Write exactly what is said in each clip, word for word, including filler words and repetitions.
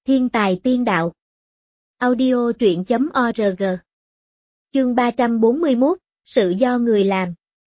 Thiên tài tiên đạo. Audio truyện chấm org. Chương ba trăm bốn mươi mốt, sự do người làm.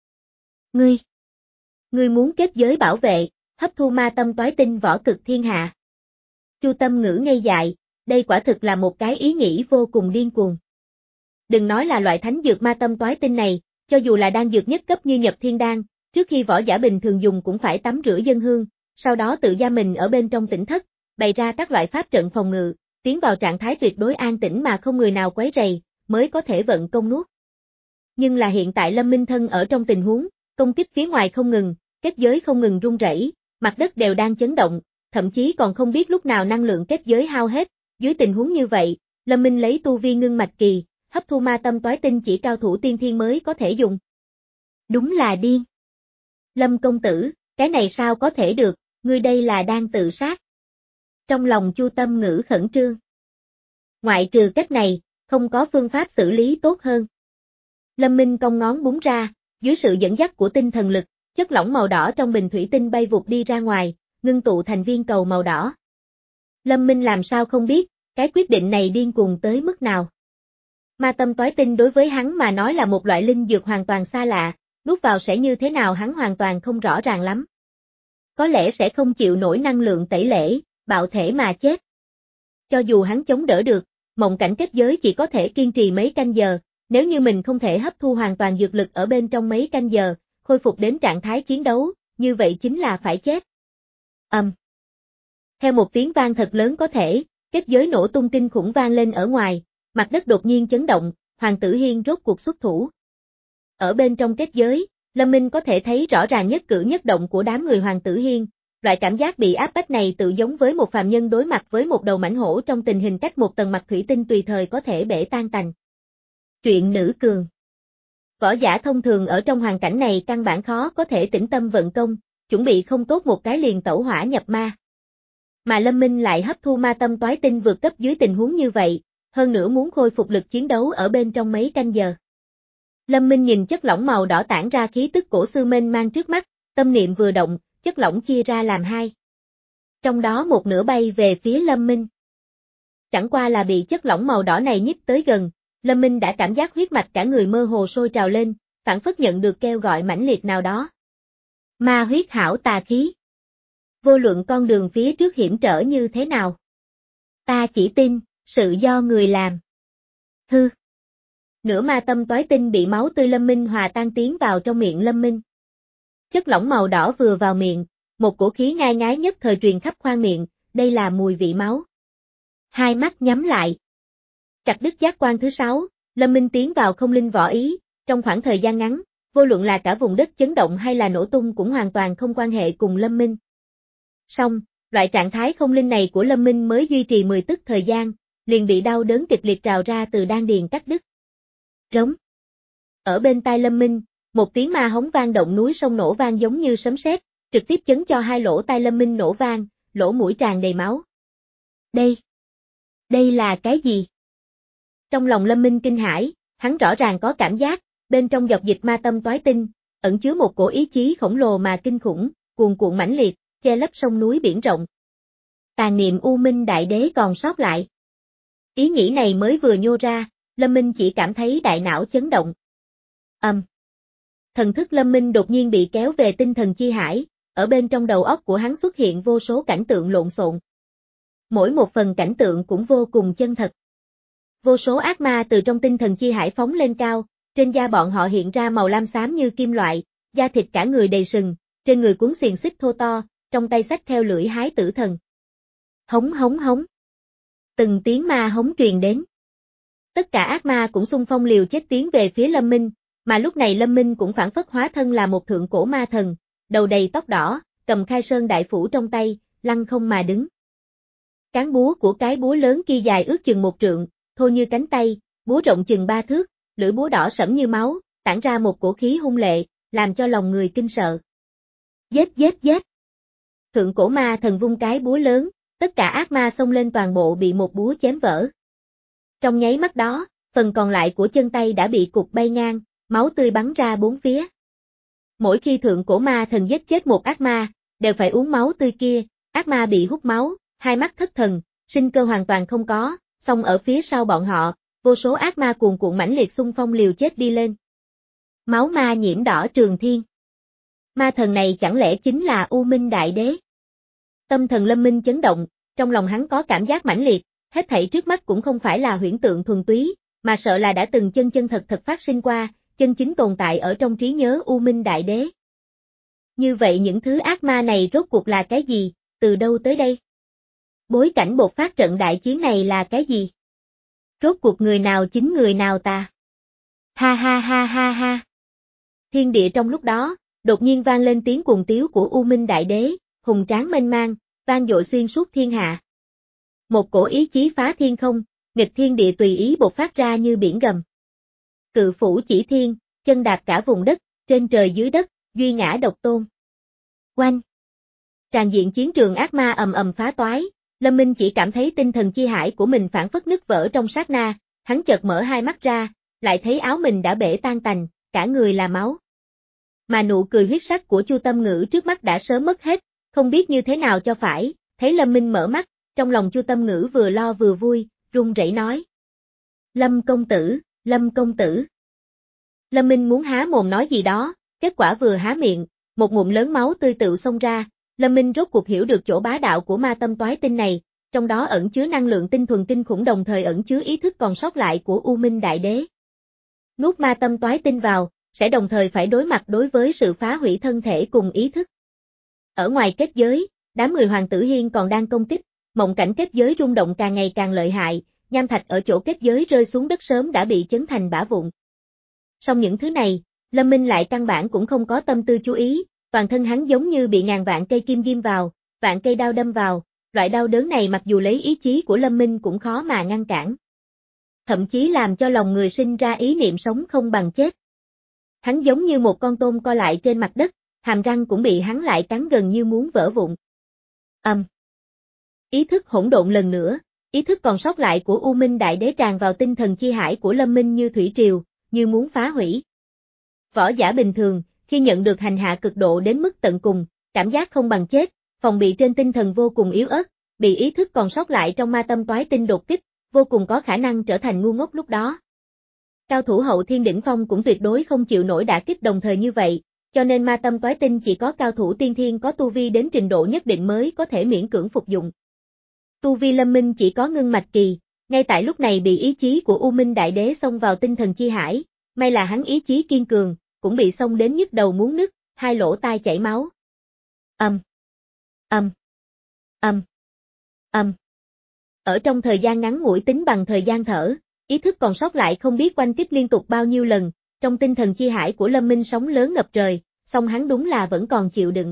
Ngươi. Ngươi muốn kết giới bảo vệ, hấp thu ma tâm toái tinh võ cực thiên hạ. Chu Tâm Ngữ ngây dại, đây quả thực là một cái ý nghĩ vô cùng điên cuồng. Đừng nói là loại thánh dược ma tâm toái tinh này, cho dù là đan dược nhất cấp như nhập thiên đan, trước khi võ giả bình thường dùng cũng phải tắm rửa dân hương, sau đó tự gia mình ở bên trong tỉnh thất, bày ra các loại pháp trận phòng ngự, tiến vào trạng thái tuyệt đối an tĩnh mà không người nào quấy rầy, mới có thể vận công nuốt. Nhưng là hiện tại Lâm Minh Thân ở trong tình huống, công kích phía ngoài không ngừng, kết giới không ngừng rung rẩy, mặt đất đều đang chấn động, thậm chí còn không biết lúc nào năng lượng kết giới hao hết, dưới tình huống như vậy, Lâm Minh lấy tu vi ngưng mạch kỳ, hấp thu ma tâm toái tinh chỉ cao thủ tiên thiên mới có thể dùng. Đúng là điên. Lâm công tử, cái này sao có thể được, ngươi đây là đang tự sát. Trong lòng Chu Tâm Ngữ khẩn trương. Ngoại trừ cách này, không có phương pháp xử lý tốt hơn. Lâm Minh cong ngón búng ra, dưới sự dẫn dắt của tinh thần lực, chất lỏng màu đỏ trong bình thủy tinh bay vụt đi ra ngoài, ngưng tụ thành viên cầu màu đỏ. Lâm Minh làm sao không biết, cái quyết định này điên cuồng tới mức nào. Ma tâm toái tinh đối với hắn mà nói là một loại linh dược hoàn toàn xa lạ, nuốt vào sẽ như thế nào hắn hoàn toàn không rõ ràng lắm. Có lẽ sẽ không chịu nổi năng lượng tẩy lễ, bạo thể mà chết. Cho dù hắn chống đỡ được, mộng cảnh kết giới chỉ có thể kiên trì mấy canh giờ, nếu như mình không thể hấp thu hoàn toàn dược lực ở bên trong mấy canh giờ, khôi phục đến trạng thái chiến đấu, như vậy chính là phải chết. Ầm. Um. Theo một tiếng vang thật lớn có thể, kết giới nổ tung kinh khủng vang lên ở ngoài, mặt đất đột nhiên chấn động, Hoàng Tử Hiên rốt cuộc xuất thủ. Ở bên trong kết giới, Lâm Minh có thể thấy rõ ràng nhất cử nhất động của đám người Hoàng Tử Hiên, loại cảm giác bị áp bách này tự giống với một phàm nhân đối mặt với một đầu mãnh hổ trong tình hình cách một tầng mặt thủy tinh tùy thời có thể bể tan tành. Truyện nữ cường. Võ giả thông thường ở trong hoàn cảnh này căn bản khó có thể tĩnh tâm vận công, chuẩn bị không tốt một cái liền tẩu hỏa nhập ma. Mà Lâm Minh lại hấp thu ma tâm toái tinh vượt cấp dưới tình huống như vậy, hơn nữa muốn khôi phục lực chiến đấu ở bên trong mấy canh giờ. Lâm Minh nhìn chất lỏng màu đỏ tản ra khí tức cổ xưa mênh mang trước mắt, tâm niệm vừa động, chất lỏng chia ra làm hai. Trong đó một nửa bay về phía Lâm Minh. Chẳng qua là bị chất lỏng màu đỏ này nhích tới gần, Lâm Minh đã cảm giác huyết mạch cả người mơ hồ sôi trào lên, phảng phất nhận được kêu gọi mãnh liệt nào đó. Ma huyết hảo tà khí. Vô luận con đường phía trước hiểm trở như thế nào. Ta chỉ tin, sự do người làm. Hư. Nửa ma tâm toái tinh bị máu tươi Lâm Minh hòa tan tiến vào trong miệng Lâm Minh. Chất lỏng màu đỏ vừa vào miệng, một cổ khí ngai ngái nhất thời truyền khắp khoang miệng, đây là mùi vị máu. Hai mắt nhắm lại. Chặt đứt giác quan thứ sáu, Lâm Minh tiến vào không linh võ ý, trong khoảng thời gian ngắn, vô luận là cả vùng đất chấn động hay là nổ tung cũng hoàn toàn không quan hệ cùng Lâm Minh. Song, loại trạng thái không linh này của Lâm Minh mới duy trì mười tức thời gian, liền bị đau đớn kịch liệt trào ra từ đan điền cắt đứt. Rống. Ở bên tai Lâm Minh, một tiếng ma hống vang động núi sông nổ vang giống như sấm sét, trực tiếp chấn cho hai lỗ tai Lâm Minh nổ vang, lỗ mũi tràn đầy máu. Đây, đây là cái gì? Trong lòng Lâm Minh kinh hãi, hắn rõ ràng có cảm giác, bên trong dọc dịch ma tâm toái tinh, ẩn chứa một cổ ý chí khổng lồ mà kinh khủng, cuồn cuộn mãnh liệt, che lấp sông núi biển rộng. Tàn niệm U Minh Đại Đế còn sót lại. Ý nghĩ này mới vừa nhô ra, Lâm Minh chỉ cảm thấy đại não chấn động. Ầm. Um. Thần thức Lâm Minh đột nhiên bị kéo về tinh thần chi hải, ở bên trong đầu óc của hắn xuất hiện vô số cảnh tượng lộn xộn. Mỗi một phần cảnh tượng cũng vô cùng chân thật. Vô số ác ma từ trong tinh thần chi hải phóng lên cao, trên da bọn họ hiện ra màu lam xám như kim loại, da thịt cả người đầy sừng, trên người cuốn xiềng xích thô to, trong tay xách theo lưỡi hái tử thần. Hống hống hống. Từng tiếng ma hống truyền đến. Tất cả ác ma cũng xung phong liều chết tiến về phía Lâm Minh, mà lúc này Lâm Minh cũng phản phất hóa thân là một thượng cổ ma thần, đầu đầy tóc đỏ, cầm khai sơn đại phủ trong tay, lăng không mà đứng. Cán búa của cái búa lớn kia dài ước chừng một trượng, thô như cánh tay, búa rộng chừng ba thước, lưỡi búa đỏ sẫm như máu, tản ra một cổ khí hung lệ, làm cho lòng người kinh sợ. Giết giết giết. Thượng cổ ma thần vung cái búa lớn, tất cả ác ma xông lên toàn bộ bị một búa chém vỡ. Trong nháy mắt đó, phần còn lại của chân tay đã bị cục bay ngang, máu tươi bắn ra bốn phía. Mỗi khi thượng cổ ma thần giết chết một ác ma, đều phải uống máu tươi kia, ác ma bị hút máu, hai mắt thất thần, sinh cơ hoàn toàn không có, song ở phía sau bọn họ, vô số ác ma cuồn cuộn mãnh liệt xung phong liều chết đi lên. Máu ma nhiễm đỏ trường thiên. Ma thần này chẳng lẽ chính là U Minh Đại Đế? Tâm thần Lâm Minh chấn động, trong lòng hắn có cảm giác mãnh liệt, hết thảy trước mắt cũng không phải là huyễn tượng thuần túy, mà sợ là đã từng chân chân thật thật phát sinh qua, chân chính tồn tại ở trong trí nhớ U Minh Đại Đế. Như vậy những thứ ác ma này rốt cuộc là cái gì, từ đâu tới đây? Bối cảnh bộc phát trận đại chiến này là cái gì? Rốt cuộc người nào chính người nào tà? Ha ha ha ha ha. Thiên địa trong lúc đó, đột nhiên vang lên tiếng cuồng tiếu của U Minh Đại Đế, hùng tráng mênh mang, vang dội xuyên suốt thiên hạ. Một cổ ý chí phá thiên không, nghịch thiên địa tùy ý bộc phát ra như biển gầm. Cự phủ chỉ thiên, chân đạp cả vùng đất, trên trời dưới đất, duy ngã độc tôn. Oanh! Tràn diện chiến trường ác ma ầm ầm phá toái, Lâm Minh chỉ cảm thấy tinh thần chi hải của mình phản phất nứt vỡ trong sát na, hắn chợt mở hai mắt ra, lại thấy áo mình đã bể tan tành, cả người là máu. Mà nụ cười huyết sắc của Chu Tâm Ngữ trước mắt đã sớm mất hết, không biết như thế nào cho phải, thấy Lâm Minh mở mắt, trong lòng Chu Tâm Ngữ vừa lo vừa vui, run rẩy nói. Lâm công tử, Lâm công tử. Lâm Minh muốn há mồm nói gì đó, kết quả vừa há miệng, một ngụm lớn máu tươi tự xông ra, Lâm Minh rốt cuộc hiểu được chỗ bá đạo của ma tâm toái tinh này, trong đó ẩn chứa năng lượng tinh thuần kinh khủng đồng thời ẩn chứa ý thức còn sót lại của U Minh Đại Đế. Nuốt ma tâm toái tinh vào, sẽ đồng thời phải đối mặt đối với sự phá hủy thân thể cùng ý thức. Ở ngoài kết giới, đám người Hoàng Tử Hiên còn đang công kích, mộng cảnh kết giới rung động càng ngày càng lợi hại, nham thạch ở chỗ kết giới rơi xuống đất sớm đã bị chấn thành bã vụn. Song những thứ này, Lâm Minh lại căn bản cũng không có tâm tư chú ý, toàn thân hắn giống như bị ngàn vạn cây kim ghim vào, vạn cây đao đâm vào, loại đau đớn này mặc dù lấy ý chí của Lâm Minh cũng khó mà ngăn cản. Thậm chí làm cho lòng người sinh ra ý niệm sống không bằng chết. Hắn giống như một con tôm co lại trên mặt đất, hàm răng cũng bị hắn lại cắn gần như muốn vỡ vụn. Ầm. Um. Ý thức hỗn độn lần nữa, ý thức còn sót lại của U Minh Đại Đế tràn vào tinh thần chi hải của Lâm Minh như thủy triều, như muốn phá hủy. Võ giả bình thường, khi nhận được hành hạ cực độ đến mức tận cùng, cảm giác không bằng chết, phòng bị trên tinh thần vô cùng yếu ớt, bị ý thức còn sót lại trong ma tâm toái tinh đột kích, vô cùng có khả năng trở thành ngu ngốc lúc đó. Cao thủ hậu thiên đỉnh phong cũng tuyệt đối không chịu nổi đả kích đồng thời như vậy, cho nên ma tâm toái tinh chỉ có cao thủ tiên thiên có tu vi đến trình độ nhất định mới có thể miễn cưỡng phục dụng. Tu vi Lâm Minh chỉ có ngưng mạch kỳ, ngay tại lúc này bị ý chí của U Minh Đại Đế xông vào tinh thần chi hải, may là hắn ý chí kiên cường, cũng bị xông đến nhức đầu muốn nứt, hai lỗ tai chảy máu. Ầm. Ầm. Ầm. Ầm. Ở trong thời gian ngắn ngủi tính bằng thời gian thở, ý thức còn sót lại không biết quanh kích liên tục bao nhiêu lần, trong tinh thần chi hải của Lâm Minh sóng lớn ngập trời, song hắn đúng là vẫn còn chịu đựng.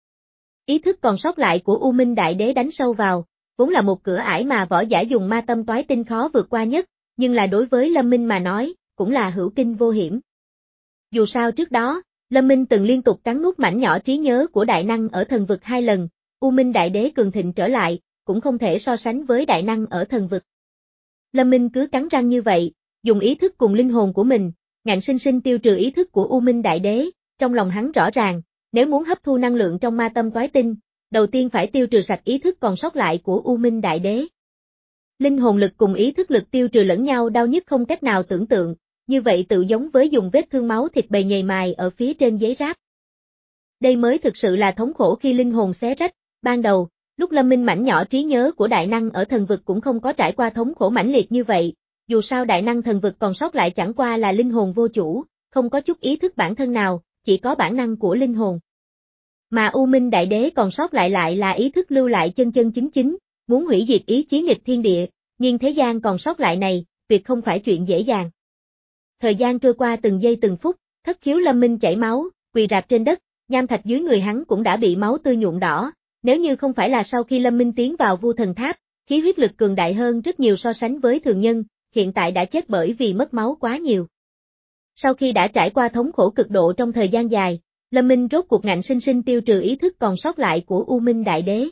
Ý thức còn sót lại của U Minh Đại Đế đánh sâu vào, vốn là một cửa ải mà võ giả dùng ma tâm toái tinh khó vượt qua nhất, nhưng là đối với Lâm Minh mà nói, cũng là hữu kinh vô hiểm. Dù sao trước đó, Lâm Minh từng liên tục cắn nuốt mảnh nhỏ trí nhớ của đại năng ở thần vực hai lần, U Minh Đại Đế cường thịnh trở lại, cũng không thể so sánh với đại năng ở thần vực. Lâm Minh cứ cắn răng như vậy, dùng ý thức cùng linh hồn của mình, ngạnh sinh sinh tiêu trừ ý thức của U Minh Đại Đế, trong lòng hắn rõ ràng, nếu muốn hấp thu năng lượng trong ma tâm toái tinh, đầu tiên phải tiêu trừ sạch ý thức còn sót lại của U Minh Đại Đế. Linh hồn lực cùng ý thức lực tiêu trừ lẫn nhau đau nhức không cách nào tưởng tượng, như vậy tự giống với dùng vết thương máu thịt bầy nhầy mài ở phía trên giấy ráp. Đây mới thực sự là thống khổ khi linh hồn xé rách, ban đầu, lúc Lâm Minh mảnh nhỏ trí nhớ của đại năng ở thần vực cũng không có trải qua thống khổ mãnh liệt như vậy, dù sao đại năng thần vực còn sót lại chẳng qua là linh hồn vô chủ, không có chút ý thức bản thân nào, chỉ có bản năng của linh hồn. Mà U Minh Đại Đế còn sót lại lại là ý thức lưu lại chân chân chính chính, muốn hủy diệt ý chí nghịch thiên địa, nhưng thế gian còn sót lại này, tuyệt không phải chuyện dễ dàng. Thời gian trôi qua từng giây từng phút, thất khiếu Lâm Minh chảy máu, quỳ rạp trên đất, nham thạch dưới người hắn cũng đã bị máu tươi nhuộm đỏ, nếu như không phải là sau khi Lâm Minh tiến vào Vu Thần Tháp, khí huyết lực cường đại hơn rất nhiều so sánh với thường nhân, hiện tại đã chết bởi vì mất máu quá nhiều. Sau khi đã trải qua thống khổ cực độ trong thời gian dài, Lâm Minh rốt cuộc ngạnh sinh sinh tiêu trừ ý thức còn sót lại của U Minh Đại Đế.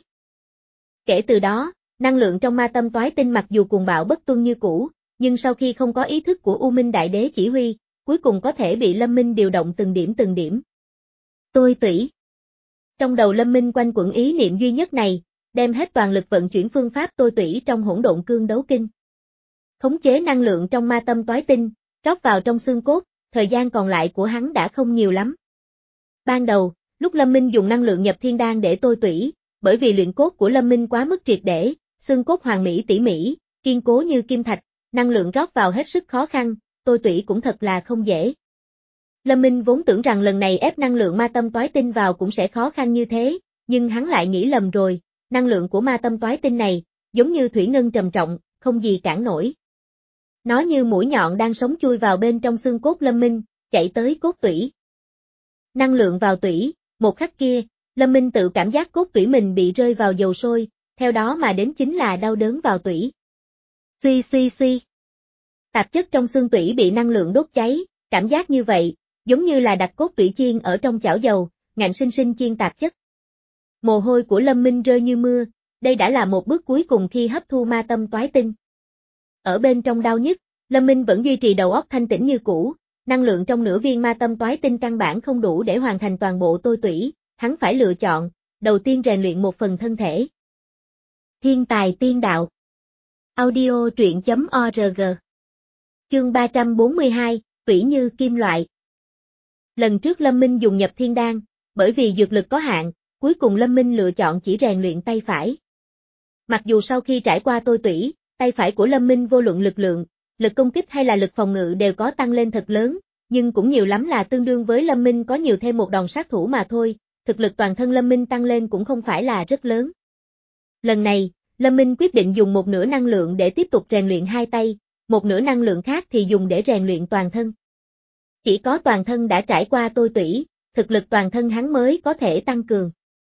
Kể từ đó, năng lượng trong ma tâm toái tinh mặc dù cuồng bạo bất tuân như cũ, nhưng sau khi không có ý thức của U Minh Đại Đế chỉ huy, cuối cùng có thể bị Lâm Minh điều động từng điểm từng điểm. Tôi tủy. Trong đầu Lâm Minh quanh quẩn ý niệm duy nhất này, đem hết toàn lực vận chuyển phương pháp tôi tủy trong hỗn độn cương đấu kinh. Khống chế năng lượng trong ma tâm toái tinh, rót vào trong xương cốt, thời gian còn lại của hắn đã không nhiều lắm. Ban đầu, lúc Lâm Minh dùng năng lượng nhập thiên đan để tôi tủy, bởi vì luyện cốt của Lâm Minh quá mức triệt để, xương cốt hoàn mỹ tỉ mỉ, kiên cố như kim thạch, năng lượng rót vào hết sức khó khăn, tôi tủy cũng thật là không dễ. Lâm Minh vốn tưởng rằng lần này ép năng lượng ma tâm toái tinh vào cũng sẽ khó khăn như thế, nhưng hắn lại nghĩ lầm rồi, năng lượng của ma tâm toái tinh này, giống như thủy ngân trầm trọng, không gì cản nổi. Nó như mũi nhọn đang sống chui vào bên trong xương cốt Lâm Minh, chạy tới cốt tủy. Năng lượng vào tủy, một khắc kia, Lâm Minh tự cảm giác cốt tủy mình bị rơi vào dầu sôi, theo đó mà đến chính là đau đớn vào tủy. Suy suy suy. Tạp chất trong xương tủy bị năng lượng đốt cháy, cảm giác như vậy, giống như là đặt cốt tủy chiên ở trong chảo dầu, ngạnh sinh sinh chiên tạp chất. Mồ hôi của Lâm Minh rơi như mưa, đây đã là một bước cuối cùng khi hấp thu ma tâm toái tinh. Ở bên trong đau nhức, Lâm Minh vẫn duy trì đầu óc thanh tĩnh như cũ, năng lượng trong nửa viên ma tâm toái tinh căn bản không đủ để hoàn thành toàn bộ tôi tủy, hắn phải lựa chọn, đầu tiên rèn luyện một phần thân thể. Thiên tài tiên đạo. Audio truyện chấm org. Chương ba trăm bốn mươi hai, tủy như kim loại. Lần trước Lâm Minh dùng nhập thiên đan, bởi vì dược lực có hạn, cuối cùng Lâm Minh lựa chọn chỉ rèn luyện tay phải. Mặc dù sau khi trải qua tôi tủy, tay phải của Lâm Minh vô luận lực lượng, lực công kích hay là lực phòng ngự đều có tăng lên thật lớn, nhưng cũng nhiều lắm là tương đương với Lâm Minh có nhiều thêm một đòn sát thủ mà thôi, thực lực toàn thân Lâm Minh tăng lên cũng không phải là rất lớn. Lần này, Lâm Minh quyết định dùng một nửa năng lượng để tiếp tục rèn luyện hai tay, một nửa năng lượng khác thì dùng để rèn luyện toàn thân. Chỉ có toàn thân đã trải qua tôi tủy, thực lực toàn thân hắn mới có thể tăng cường.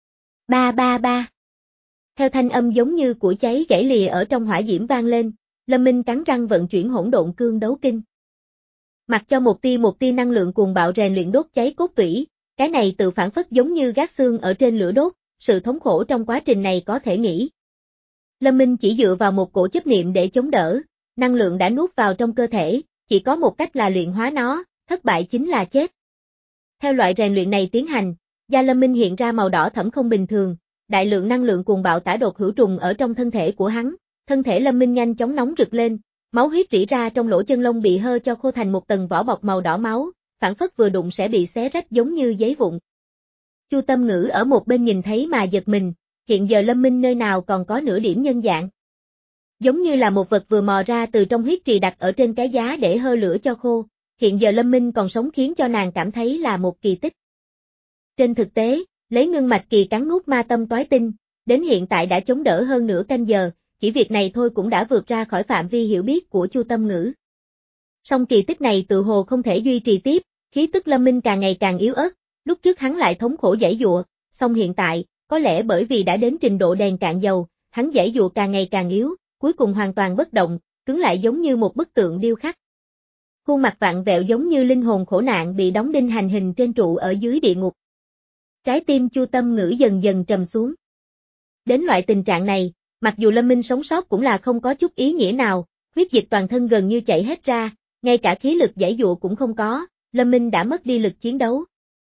Ba ba ba. Theo thanh âm giống như củi cháy gãy lìa ở trong hỏa diễm vang lên, Lâm Minh cắn răng vận chuyển hỗn độn cương đấu kinh. Mặc cho một tia một tia năng lượng cuồng bạo rèn luyện đốt cháy cốt tủy, cái này tự phản phất giống như gác xương ở trên lửa đốt, sự thống khổ trong quá trình này có thể nghĩ. Lâm Minh chỉ dựa vào một cổ chấp niệm để chống đỡ, năng lượng đã nuốt vào trong cơ thể, chỉ có một cách là luyện hóa nó, thất bại chính là chết. Theo loại rèn luyện này tiến hành, da Lâm Minh hiện ra màu đỏ thẫm không bình thường, đại lượng năng lượng cuồng bạo tả đột hữu trùng ở trong thân thể của hắn, thân thể Lâm Minh nhanh chóng nóng rực lên, máu huyết rỉ ra trong lỗ chân lông bị hơ cho khô thành một tầng vỏ bọc màu đỏ máu, phản phất vừa đụng sẽ bị xé rách giống như giấy vụn. Chu Tâm Ngữ ở một bên nhìn thấy mà giật mình, hiện giờ Lâm Minh nơi nào còn có nửa điểm nhân dạng. Giống như là một vật vừa mò ra từ trong huyết trì đặt ở trên cái giá để hơ lửa cho khô, hiện giờ Lâm Minh còn sống khiến cho nàng cảm thấy là một kỳ tích. Trên thực tế, lấy ngưng mạch kỳ cắn nuốt ma tâm toái tinh, đến hiện tại đã chống đỡ hơn nửa canh giờ, chỉ việc này thôi cũng đã vượt ra khỏi phạm vi hiểu biết của Chu Tâm Ngữ. Song kỳ tích này tự hồ không thể duy trì tiếp, khí tức Lâm Minh càng ngày càng yếu ớt, lúc trước hắn lại thống khổ giãy giụa, song hiện tại, có lẽ bởi vì đã đến trình độ đèn cạn dầu, hắn giãy giụa càng ngày càng yếu, cuối cùng hoàn toàn bất động, cứng lại giống như một bức tượng điêu khắc. Khuôn mặt vặn vẹo giống như linh hồn khổ nạn bị đóng đinh hành hình trên trụ ở dưới địa ngục. Trái tim Chu Tâm Ngữ dần dần trầm xuống. Đến loại tình trạng này, mặc dù Lâm Minh sống sót cũng là không có chút ý nghĩa nào, huyết dịch toàn thân gần như chảy hết ra, ngay cả khí lực giãy giụa cũng không có, Lâm Minh đã mất đi lực chiến đấu.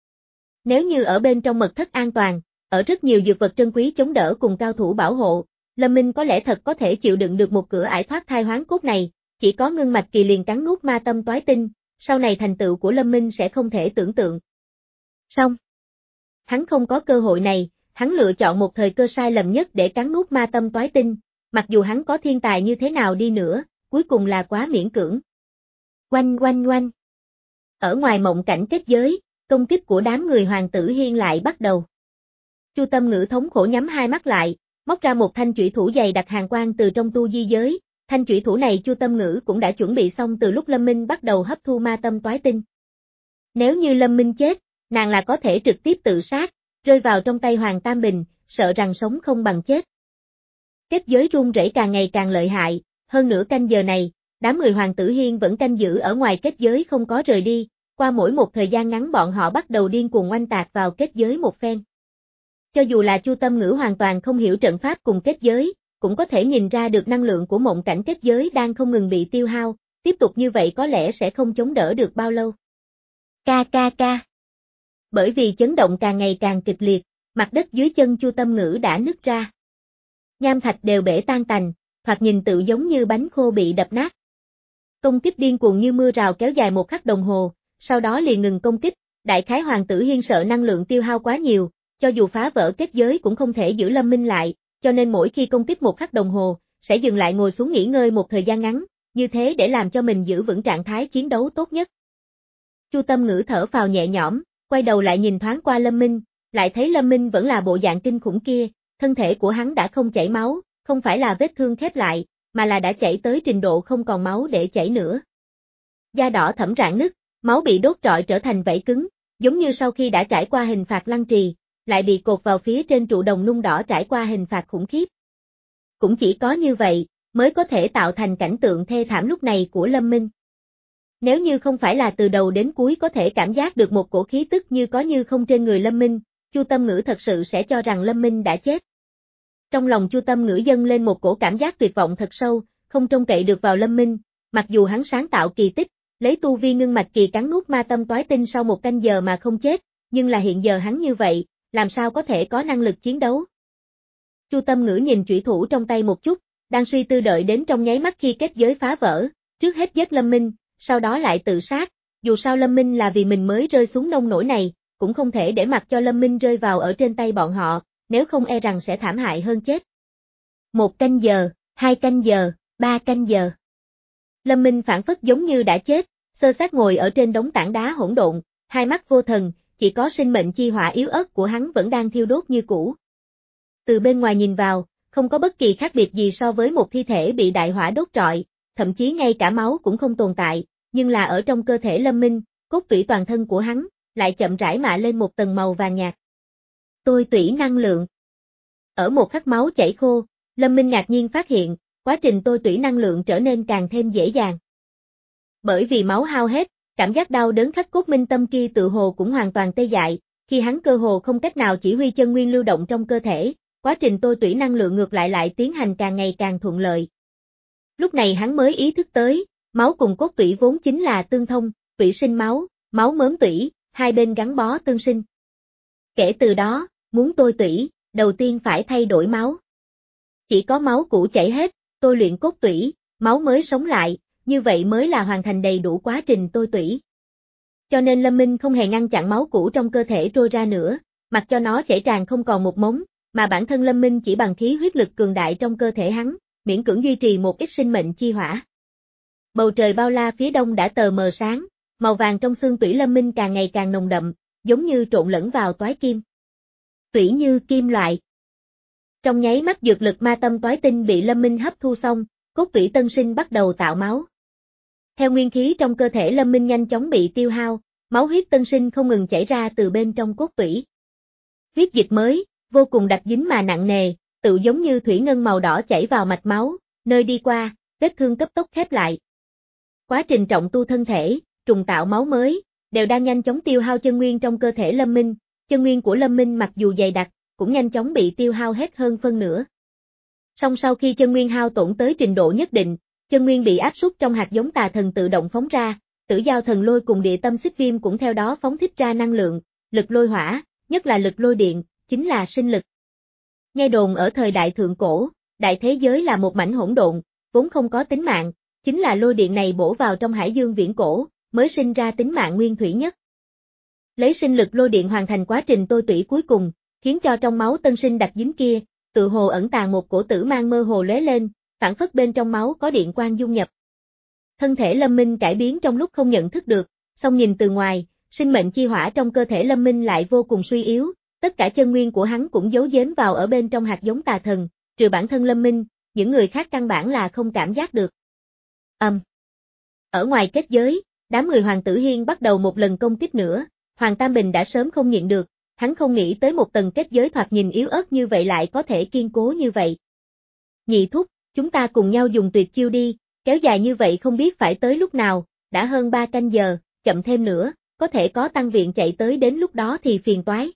Nếu như ở bên trong mật thất an toàn, ở rất nhiều dược vật trân quý chống đỡ cùng cao thủ bảo hộ, Lâm Minh có lẽ thật có thể chịu đựng được một cửa ải thoát thai hoán cốt này, chỉ có ngưng mạch kỳ liền cắn nuốt ma tâm toái tinh, sau này thành tựu của Lâm Minh sẽ không thể tưởng tượng. Xong. Hắn không có cơ hội này, hắn lựa chọn một thời cơ sai lầm nhất để cắn nuốt ma tâm toái tinh, mặc dù hắn có thiên tài như thế nào đi nữa, cuối cùng là quá miễn cưỡng. Oanh oanh oanh. Ở ngoài mộng cảnh kết giới, công kích của đám người Hoàng Tử Hiên lại bắt đầu. Chu Tâm Ngữ thống khổ nhắm hai mắt lại, móc ra một thanh chủy thủ dày đặc hàn quang từ trong tu di giới, thanh chủy thủ này Chu Tâm Ngữ cũng đã chuẩn bị xong từ lúc Lâm Minh bắt đầu hấp thu ma tâm toái tinh. Nếu như Lâm Minh chết, nàng là có thể trực tiếp tự sát, rơi vào trong tay Hoàng Tam Bình, sợ rằng sống không bằng chết. Kết giới rung rẩy càng ngày càng lợi hại, hơn nửa canh giờ này, đám người Hoàng Tử Hiên vẫn canh giữ ở ngoài kết giới không có rời đi, qua mỗi một thời gian ngắn bọn họ bắt đầu điên cuồng oanh tạc vào kết giới một phen. Cho dù là Chu Tâm Ngữ hoàn toàn không hiểu trận pháp cùng kết giới, cũng có thể nhìn ra được năng lượng của mộng cảnh kết giới đang không ngừng bị tiêu hao, tiếp tục như vậy có lẽ sẽ không chống đỡ được bao lâu. Ca ca ca. Bởi vì chấn động càng ngày càng kịch liệt, mặt đất dưới chân Chu Tâm Ngữ đã nứt ra. Nham thạch đều bể tan tành, thoạt nhìn tự giống như bánh khô bị đập nát. Công kích điên cuồng như mưa rào kéo dài một khắc đồng hồ, sau đó liền ngừng công kích, đại khái Hoàng Tử Hiên sợ năng lượng tiêu hao quá nhiều, cho dù phá vỡ kết giới cũng không thể giữ Lâm Minh lại, cho nên mỗi khi công kích một khắc đồng hồ, sẽ dừng lại ngồi xuống nghỉ ngơi một thời gian ngắn, như thế để làm cho mình giữ vững trạng thái chiến đấu tốt nhất. Chu Tâm Ngữ thở phào nhẹ nhõm, quay đầu lại nhìn thoáng qua Lâm Minh, lại thấy Lâm Minh vẫn là bộ dạng kinh khủng kia, thân thể của hắn đã không chảy máu, không phải là vết thương khép lại, mà là đã chảy tới trình độ không còn máu để chảy nữa. Da đỏ thẫm rạn nứt, máu bị đốt trọi trở thành vảy cứng, giống như sau khi đã trải qua hình phạt lăng trì, lại bị cột vào phía trên trụ đồng nung đỏ trải qua hình phạt khủng khiếp. Cũng chỉ có như vậy, mới có thể tạo thành cảnh tượng thê thảm lúc này của Lâm Minh. Nếu như không phải là từ đầu đến cuối có thể cảm giác được một cổ khí tức như có như không trên người Lâm Minh, Chu Tâm Ngữ thật sự sẽ cho rằng Lâm Minh đã chết. Trong lòng Chu Tâm Ngữ dâng lên một cổ cảm giác tuyệt vọng thật sâu, không trông cậy được vào Lâm Minh, mặc dù hắn sáng tạo kỳ tích, lấy tu vi ngưng mạch kỳ cắn nuốt ma tâm toái tinh sau một canh giờ mà không chết, nhưng là hiện giờ hắn như vậy, làm sao có thể có năng lực chiến đấu. Chu Tâm Ngữ nhìn chủy thủ trong tay một chút, đang suy tư đợi đến trong nháy mắt khi kết giới phá vỡ, trước hết giết Lâm Minh, sau đó lại tự sát, dù sao Lâm Minh là vì mình mới rơi xuống nông nổi này, cũng không thể để mặc cho Lâm Minh rơi vào ở trên tay bọn họ, nếu không e rằng sẽ thảm hại hơn chết. Một canh giờ, hai canh giờ, ba canh giờ. Lâm Minh phản phất giống như đã chết, sơ xác ngồi ở trên đống tảng đá hỗn độn, hai mắt vô thần, chỉ có sinh mệnh chi hỏa yếu ớt của hắn vẫn đang thiêu đốt như cũ. Từ bên ngoài nhìn vào, không có bất kỳ khác biệt gì so với một thi thể bị đại hỏa đốt trọi, thậm chí ngay cả máu cũng không tồn tại, nhưng là ở trong cơ thể Lâm Minh, cốt tủy toàn thân của hắn, lại chậm rãi mạ lên một tầng màu vàng nhạt. Tôi tủy năng lượng. Ở một khắc máu chảy khô, Lâm Minh ngạc nhiên phát hiện, quá trình tôi tủy năng lượng trở nên càng thêm dễ dàng. Bởi vì máu hao hết, cảm giác đau đớn khắc cốt minh tâm kia tự hồ cũng hoàn toàn tê dại, khi hắn cơ hồ không cách nào chỉ huy chân nguyên lưu động trong cơ thể, quá trình tôi tủy năng lượng ngược lại lại tiến hành càng ngày càng thuận lợi. Lúc này hắn mới ý thức tới, máu cùng cốt tủy vốn chính là tương thông, tủy sinh máu, máu mớm tủy, hai bên gắn bó tương sinh. Kể từ đó, muốn tôi tủy, đầu tiên phải thay đổi máu. Chỉ có máu cũ chảy hết, tôi luyện cốt tủy, máu mới sống lại, như vậy mới là hoàn thành đầy đủ quá trình tôi tủy. Cho nên Lâm Minh không hề ngăn chặn máu cũ trong cơ thể trôi ra nữa, mặc cho nó chảy tràn không còn một mống, mà bản thân Lâm Minh chỉ bằng khí huyết lực cường đại trong cơ thể hắn, miễn cưỡng duy trì một ít sinh mệnh chi hỏa. Bầu trời bao la phía đông đã tờ mờ sáng, màu vàng trong xương tủy Lâm Minh càng ngày càng nồng đậm, giống như trộn lẫn vào toái kim. Tủy như kim loại. Trong nháy mắt dược lực ma tâm toái tinh bị Lâm Minh hấp thu xong, cốt tủy tân sinh bắt đầu tạo máu. Theo nguyên khí trong cơ thể Lâm Minh nhanh chóng bị tiêu hao, máu huyết tân sinh không ngừng chảy ra từ bên trong cốt tủy. Huyết dịch mới, vô cùng đặc dính mà nặng nề, tự giống như thủy ngân màu đỏ chảy vào mạch máu, nơi đi qua, vết thương cấp tốc khép lại. Quá trình trọng tu thân thể, trùng tạo máu mới, đều đang nhanh chóng tiêu hao chân nguyên trong cơ thể Lâm Minh, chân nguyên của Lâm Minh mặc dù dày đặc, cũng nhanh chóng bị tiêu hao hết hơn phân nửa. Song sau khi chân nguyên hao tổn tới trình độ nhất định, chân nguyên bị áp suất trong hạt giống tà thần tự động phóng ra, tử giao thần lôi cùng địa tâm xích viêm cũng theo đó phóng thích ra năng lượng, lực lôi hỏa, nhất là lực lôi điện, chính là sinh lực. Nghe đồn ở thời đại thượng cổ, đại thế giới là một mảnh hỗn độn, vốn không có tính mạng, chính là lôi điện này bổ vào trong hải dương viễn cổ, mới sinh ra tính mạng nguyên thủy nhất. Lấy sinh lực lôi điện hoàn thành quá trình tôi tủy cuối cùng, khiến cho trong máu tân sinh đặc dính kia, tự hồ ẩn tàng một cổ tử mang mơ hồ lóe lên, phản phất bên trong máu có điện quang dung nhập. Thân thể Lâm Minh cải biến trong lúc không nhận thức được, song nhìn từ ngoài, sinh mệnh chi hỏa trong cơ thể Lâm Minh lại vô cùng suy yếu, tất cả chân nguyên của hắn cũng giấu giếm vào ở bên trong hạt giống tà thần, trừ bản thân Lâm Minh, những người khác căn bản là không cảm giác được. Âm. Um. Ở ngoài kết giới, đám người Hoàng Tử Hiên bắt đầu một lần công kích nữa, Hoàng Tam Bình đã sớm không nhịn được, hắn không nghĩ tới một tầng kết giới thoạt nhìn yếu ớt như vậy lại có thể kiên cố như vậy. Nhị thúc, chúng ta cùng nhau dùng tuyệt chiêu đi, kéo dài như vậy không biết phải tới lúc nào, đã hơn ba canh giờ, chậm thêm nữa, có thể có tăng viện chạy tới đến lúc đó thì phiền toái.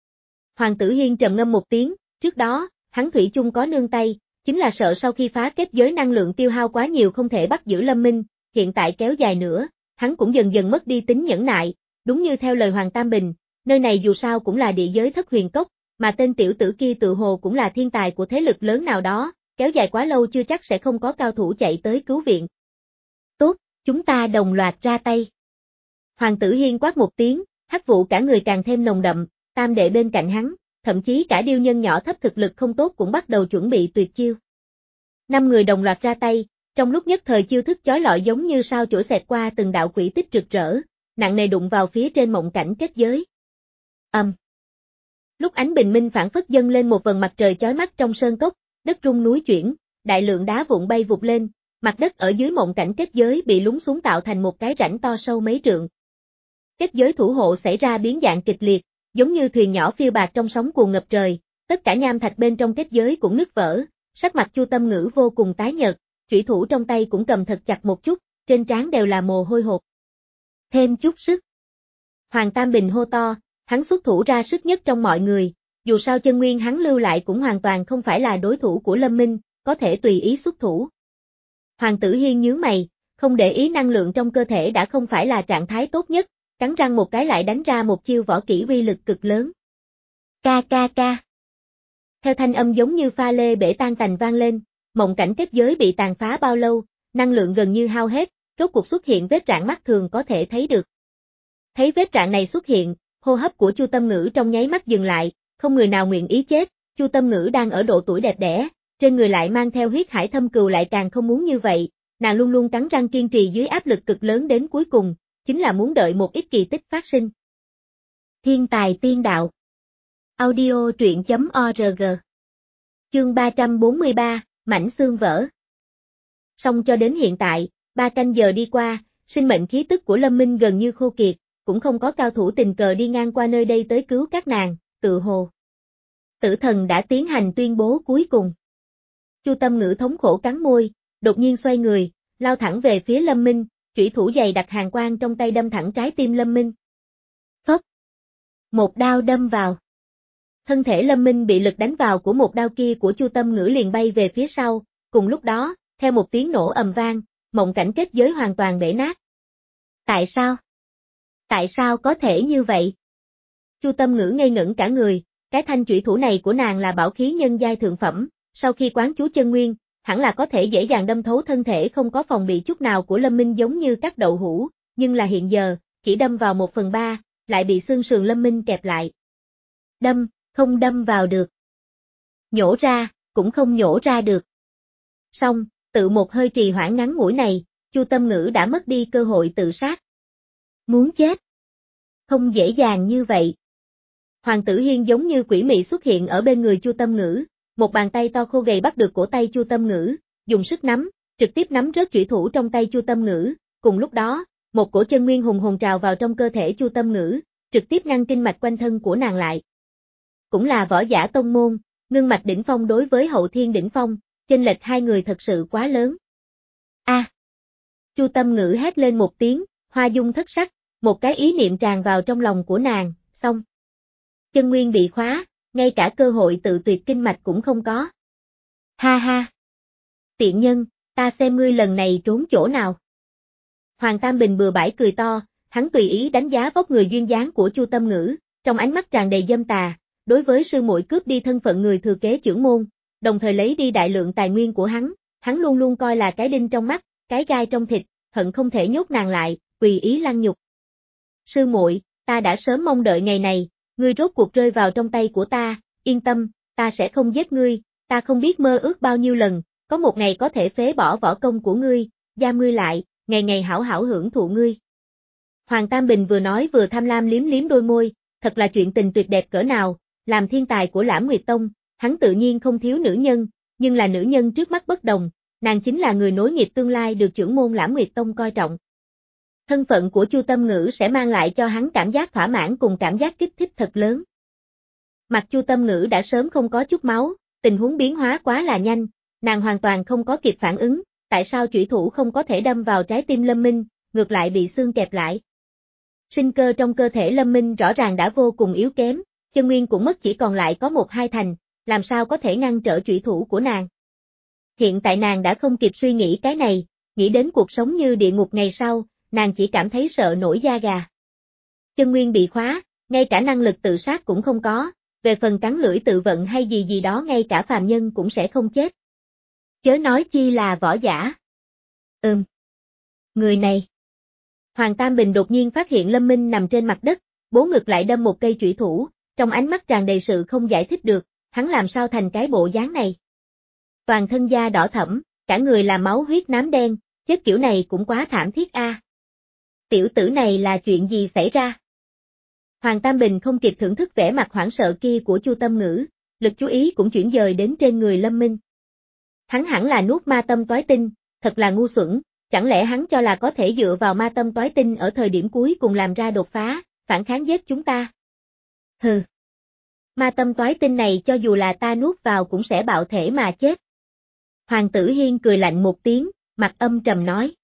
Hoàng Tử Hiên trầm ngâm một tiếng, trước đó, hắn thủy chung có nương tay, chính là sợ sau khi phá kết giới năng lượng tiêu hao quá nhiều không thể bắt giữ Lâm Minh, hiện tại kéo dài nữa, hắn cũng dần dần mất đi tính nhẫn nại, đúng như theo lời Hoàng Tam Bình, nơi này dù sao cũng là địa giới thất huyền cốc, mà tên tiểu tử kia tự hồ cũng là thiên tài của thế lực lớn nào đó, kéo dài quá lâu chưa chắc sẽ không có cao thủ chạy tới cứu viện. Tốt, chúng ta đồng loạt ra tay. Hoàng Tử Hiên quát một tiếng, hắc vụ cả người càng thêm nồng đậm, tam đệ bên cạnh hắn, thậm chí cả điêu nhân nhỏ thấp thực lực không tốt cũng bắt đầu chuẩn bị tuyệt chiêu. Năm người đồng loạt ra tay, trong lúc nhất thời chiêu thức chói lọi giống như sao chổi xẹt qua từng đạo quỷ tích rực rỡ, nặng nề đụng vào phía trên mộng cảnh kết giới. Ầm. Um. Lúc ánh bình minh phản phất dâng lên một vầng mặt trời chói mắt trong sơn cốc, đất rung núi chuyển, đại lượng đá vụn bay vụt lên, mặt đất ở dưới mộng cảnh kết giới bị lún xuống tạo thành một cái rãnh to sâu mấy trượng. Kết giới thủ hộ xảy ra biến dạng kịch liệt, giống như thuyền nhỏ phiêu bạt trong sóng cuồng ngập trời, tất cả nham thạch bên trong kết giới cũng nứt vỡ, sắc mặt Chu Tâm Ngữ vô cùng tái nhợt, chủy thủ trong tay cũng cầm thật chặt một chút, trên trán đều là mồ hôi hột. Thêm chút sức. Hoàng Tam Bình hô to, hắn xuất thủ ra sức nhất trong mọi người, dù sao chân nguyên hắn lưu lại cũng hoàn toàn không phải là đối thủ của Lâm Minh, có thể tùy ý xuất thủ. Hoàng Tử Hiên nhướng mày, không để ý năng lượng trong cơ thể đã không phải là trạng thái tốt nhất, cắn răng một cái lại đánh ra một chiêu võ kỹ uy lực cực lớn. Ca ca ca. Theo thanh âm giống như pha lê bể tan tành vang lên, mộng cảnh kết giới bị tàn phá bao lâu, năng lượng gần như hao hết, rốt cuộc xuất hiện vết rạn mắt thường có thể thấy được. Thấy vết rạn này xuất hiện, hô hấp của Chu Tâm Ngữ trong nháy mắt dừng lại, không người nào nguyện ý chết, Chu Tâm Ngữ đang ở độ tuổi đẹp đẽ, trên người lại mang theo huyết hải thâm cừu lại càng không muốn như vậy, nàng luôn luôn cắn răng kiên trì dưới áp lực cực lớn đến cuối cùng, chính là muốn đợi một ít kỳ tích phát sinh. Thiên tài tiên đạo. Audio truyện chấm org. Chương ba trăm bốn mươi ba, mảnh xương vỡ. Song cho đến hiện tại, ba canh giờ đi qua, sinh mệnh khí tức của Lâm Minh gần như khô kiệt, cũng không có cao thủ tình cờ đi ngang qua nơi đây tới cứu các nàng, tự hồ. Tử thần đã tiến hành tuyên bố cuối cùng. Chu Tâm Ngữ thống khổ cắn môi, đột nhiên xoay người, lao thẳng về phía Lâm Minh, chủy thủ dày đặc hàn quang trong tay đâm thẳng trái tim Lâm Minh. Phốc. Một đao đâm vào. Thân thể Lâm Minh bị lực đánh vào của một đao kia của Chu Tâm Ngữ liền bay về phía sau, cùng lúc đó, theo một tiếng nổ ầm vang, mộng cảnh kết giới hoàn toàn bể nát. Tại sao? Tại sao có thể như vậy? Chu Tâm Ngữ ngây ngẩn cả người, cái thanh chủy thủ này của nàng là bảo khí nhân giai thượng phẩm, sau khi quán chú chân nguyên, hẳn là có thể dễ dàng đâm thấu thân thể không có phòng bị chút nào của Lâm Minh giống như các đậu hũ, nhưng là hiện giờ, chỉ đâm vào một phần ba, lại bị xương sườn Lâm Minh kẹp lại. Đâm, không đâm vào được. Nhổ ra, cũng không nhổ ra được. Xong, tự một hơi trì hoãn ngắn ngủi này, Chu Tâm Ngữ đã mất đi cơ hội tự sát. Muốn chết. Không dễ dàng như vậy. Hoàng Tử Hiên giống như quỷ mị xuất hiện ở bên người Chu Tâm Ngữ, một bàn tay to khô gầy bắt được cổ tay Chu Tâm Ngữ, dùng sức nắm, trực tiếp nắm rớt chủy thủ trong tay Chu Tâm Ngữ, cùng lúc đó, một cổ chân nguyên hùng hồn trào vào trong cơ thể Chu Tâm Ngữ, trực tiếp ngăn kinh mạch quanh thân của nàng lại. Cũng là võ giả tông môn, ngưng mạch đỉnh phong đối với hậu thiên đỉnh phong, chênh lệch hai người thật sự quá lớn. A! À. Chu Tâm Ngữ hét lên một tiếng, hoa dung thất sắc, một cái ý niệm tràn vào trong lòng của nàng, xong. Chân nguyên bị khóa, ngay cả cơ hội tự tuyệt kinh mạch cũng không có. Ha ha! Tiện nhân, ta xem ngươi lần này trốn chỗ nào. Hoàng Tam Bình bừa bãi cười to, hắn tùy ý đánh giá vóc người duyên dáng của Chu Tâm Ngữ, trong ánh mắt tràn đầy dâm tà, đối với sư muội cướp đi thân phận người thừa kế chưởng môn, đồng thời lấy đi đại lượng tài nguyên của hắn, hắn luôn luôn coi là cái đinh trong mắt, cái gai trong thịt, hận không thể nhốt nàng lại, tùy ý lăng nhục. Sư muội, ta đã sớm mong đợi ngày này, ngươi rốt cuộc rơi vào trong tay của ta, yên tâm, ta sẽ không giết ngươi, ta không biết mơ ước bao nhiêu lần, có một ngày có thể phế bỏ võ công của ngươi, giam ngươi lại, ngày ngày hảo hảo hưởng thụ ngươi. Hoàng Tam Bình vừa nói vừa tham lam liếm liếm đôi môi, thật là chuyện tình tuyệt đẹp cỡ nào, làm thiên tài của Lãm Nguyệt Tông, hắn tự nhiên không thiếu nữ nhân, nhưng là nữ nhân trước mắt bất đồng, nàng chính là người nối nghiệp tương lai được trưởng môn Lãm Nguyệt Tông coi trọng. Thân phận của Chu Tâm Ngữ sẽ mang lại cho hắn cảm giác thỏa mãn cùng cảm giác kích thích thật lớn. Mặt Chu Tâm Ngữ đã sớm không có chút máu, tình huống biến hóa quá là nhanh, nàng hoàn toàn không có kịp phản ứng, tại sao chủy thủ không có thể đâm vào trái tim Lâm Minh, ngược lại bị xương kẹp lại. Sinh cơ trong cơ thể Lâm Minh rõ ràng đã vô cùng yếu kém, chân nguyên cũng mất chỉ còn lại có một hai thành, làm sao có thể ngăn trở chủy thủ của nàng. Hiện tại nàng đã không kịp suy nghĩ cái này, nghĩ đến cuộc sống như địa ngục ngày sau, nàng chỉ cảm thấy sợ nổi da gà. Chân nguyên bị khóa, ngay cả năng lực tự sát cũng không có, về phần cắn lưỡi tự vận hay gì gì đó ngay cả phàm nhân cũng sẽ không chết. Chớ nói chi là võ giả. Ừm. Người này. Hoàng Tam Bình đột nhiên phát hiện Lâm Minh nằm trên mặt đất, bố ngực lại đâm một cây chủy thủ, trong ánh mắt tràn đầy sự không giải thích được, hắn làm sao thành cái bộ dáng này. Toàn thân da đỏ thẫm, cả người là máu huyết nám đen, chết kiểu này cũng quá thảm thiết a. Tiểu tử này là chuyện gì xảy ra? Hoàng Tam Bình không kịp thưởng thức vẻ mặt hoảng sợ kia của Chu Tâm Ngữ, lực chú ý cũng chuyển dời đến trên người Lâm Minh. Hắn hẳn là nuốt ma tâm toái tinh, thật là ngu xuẩn, chẳng lẽ hắn cho là có thể dựa vào ma tâm toái tinh ở thời điểm cuối cùng làm ra đột phá, phản kháng giết chúng ta? Hừ. Ma tâm toái tinh này cho dù là ta nuốt vào cũng sẽ bạo thể mà chết. Hoàng Tử Hiên cười lạnh một tiếng, mặt âm trầm nói.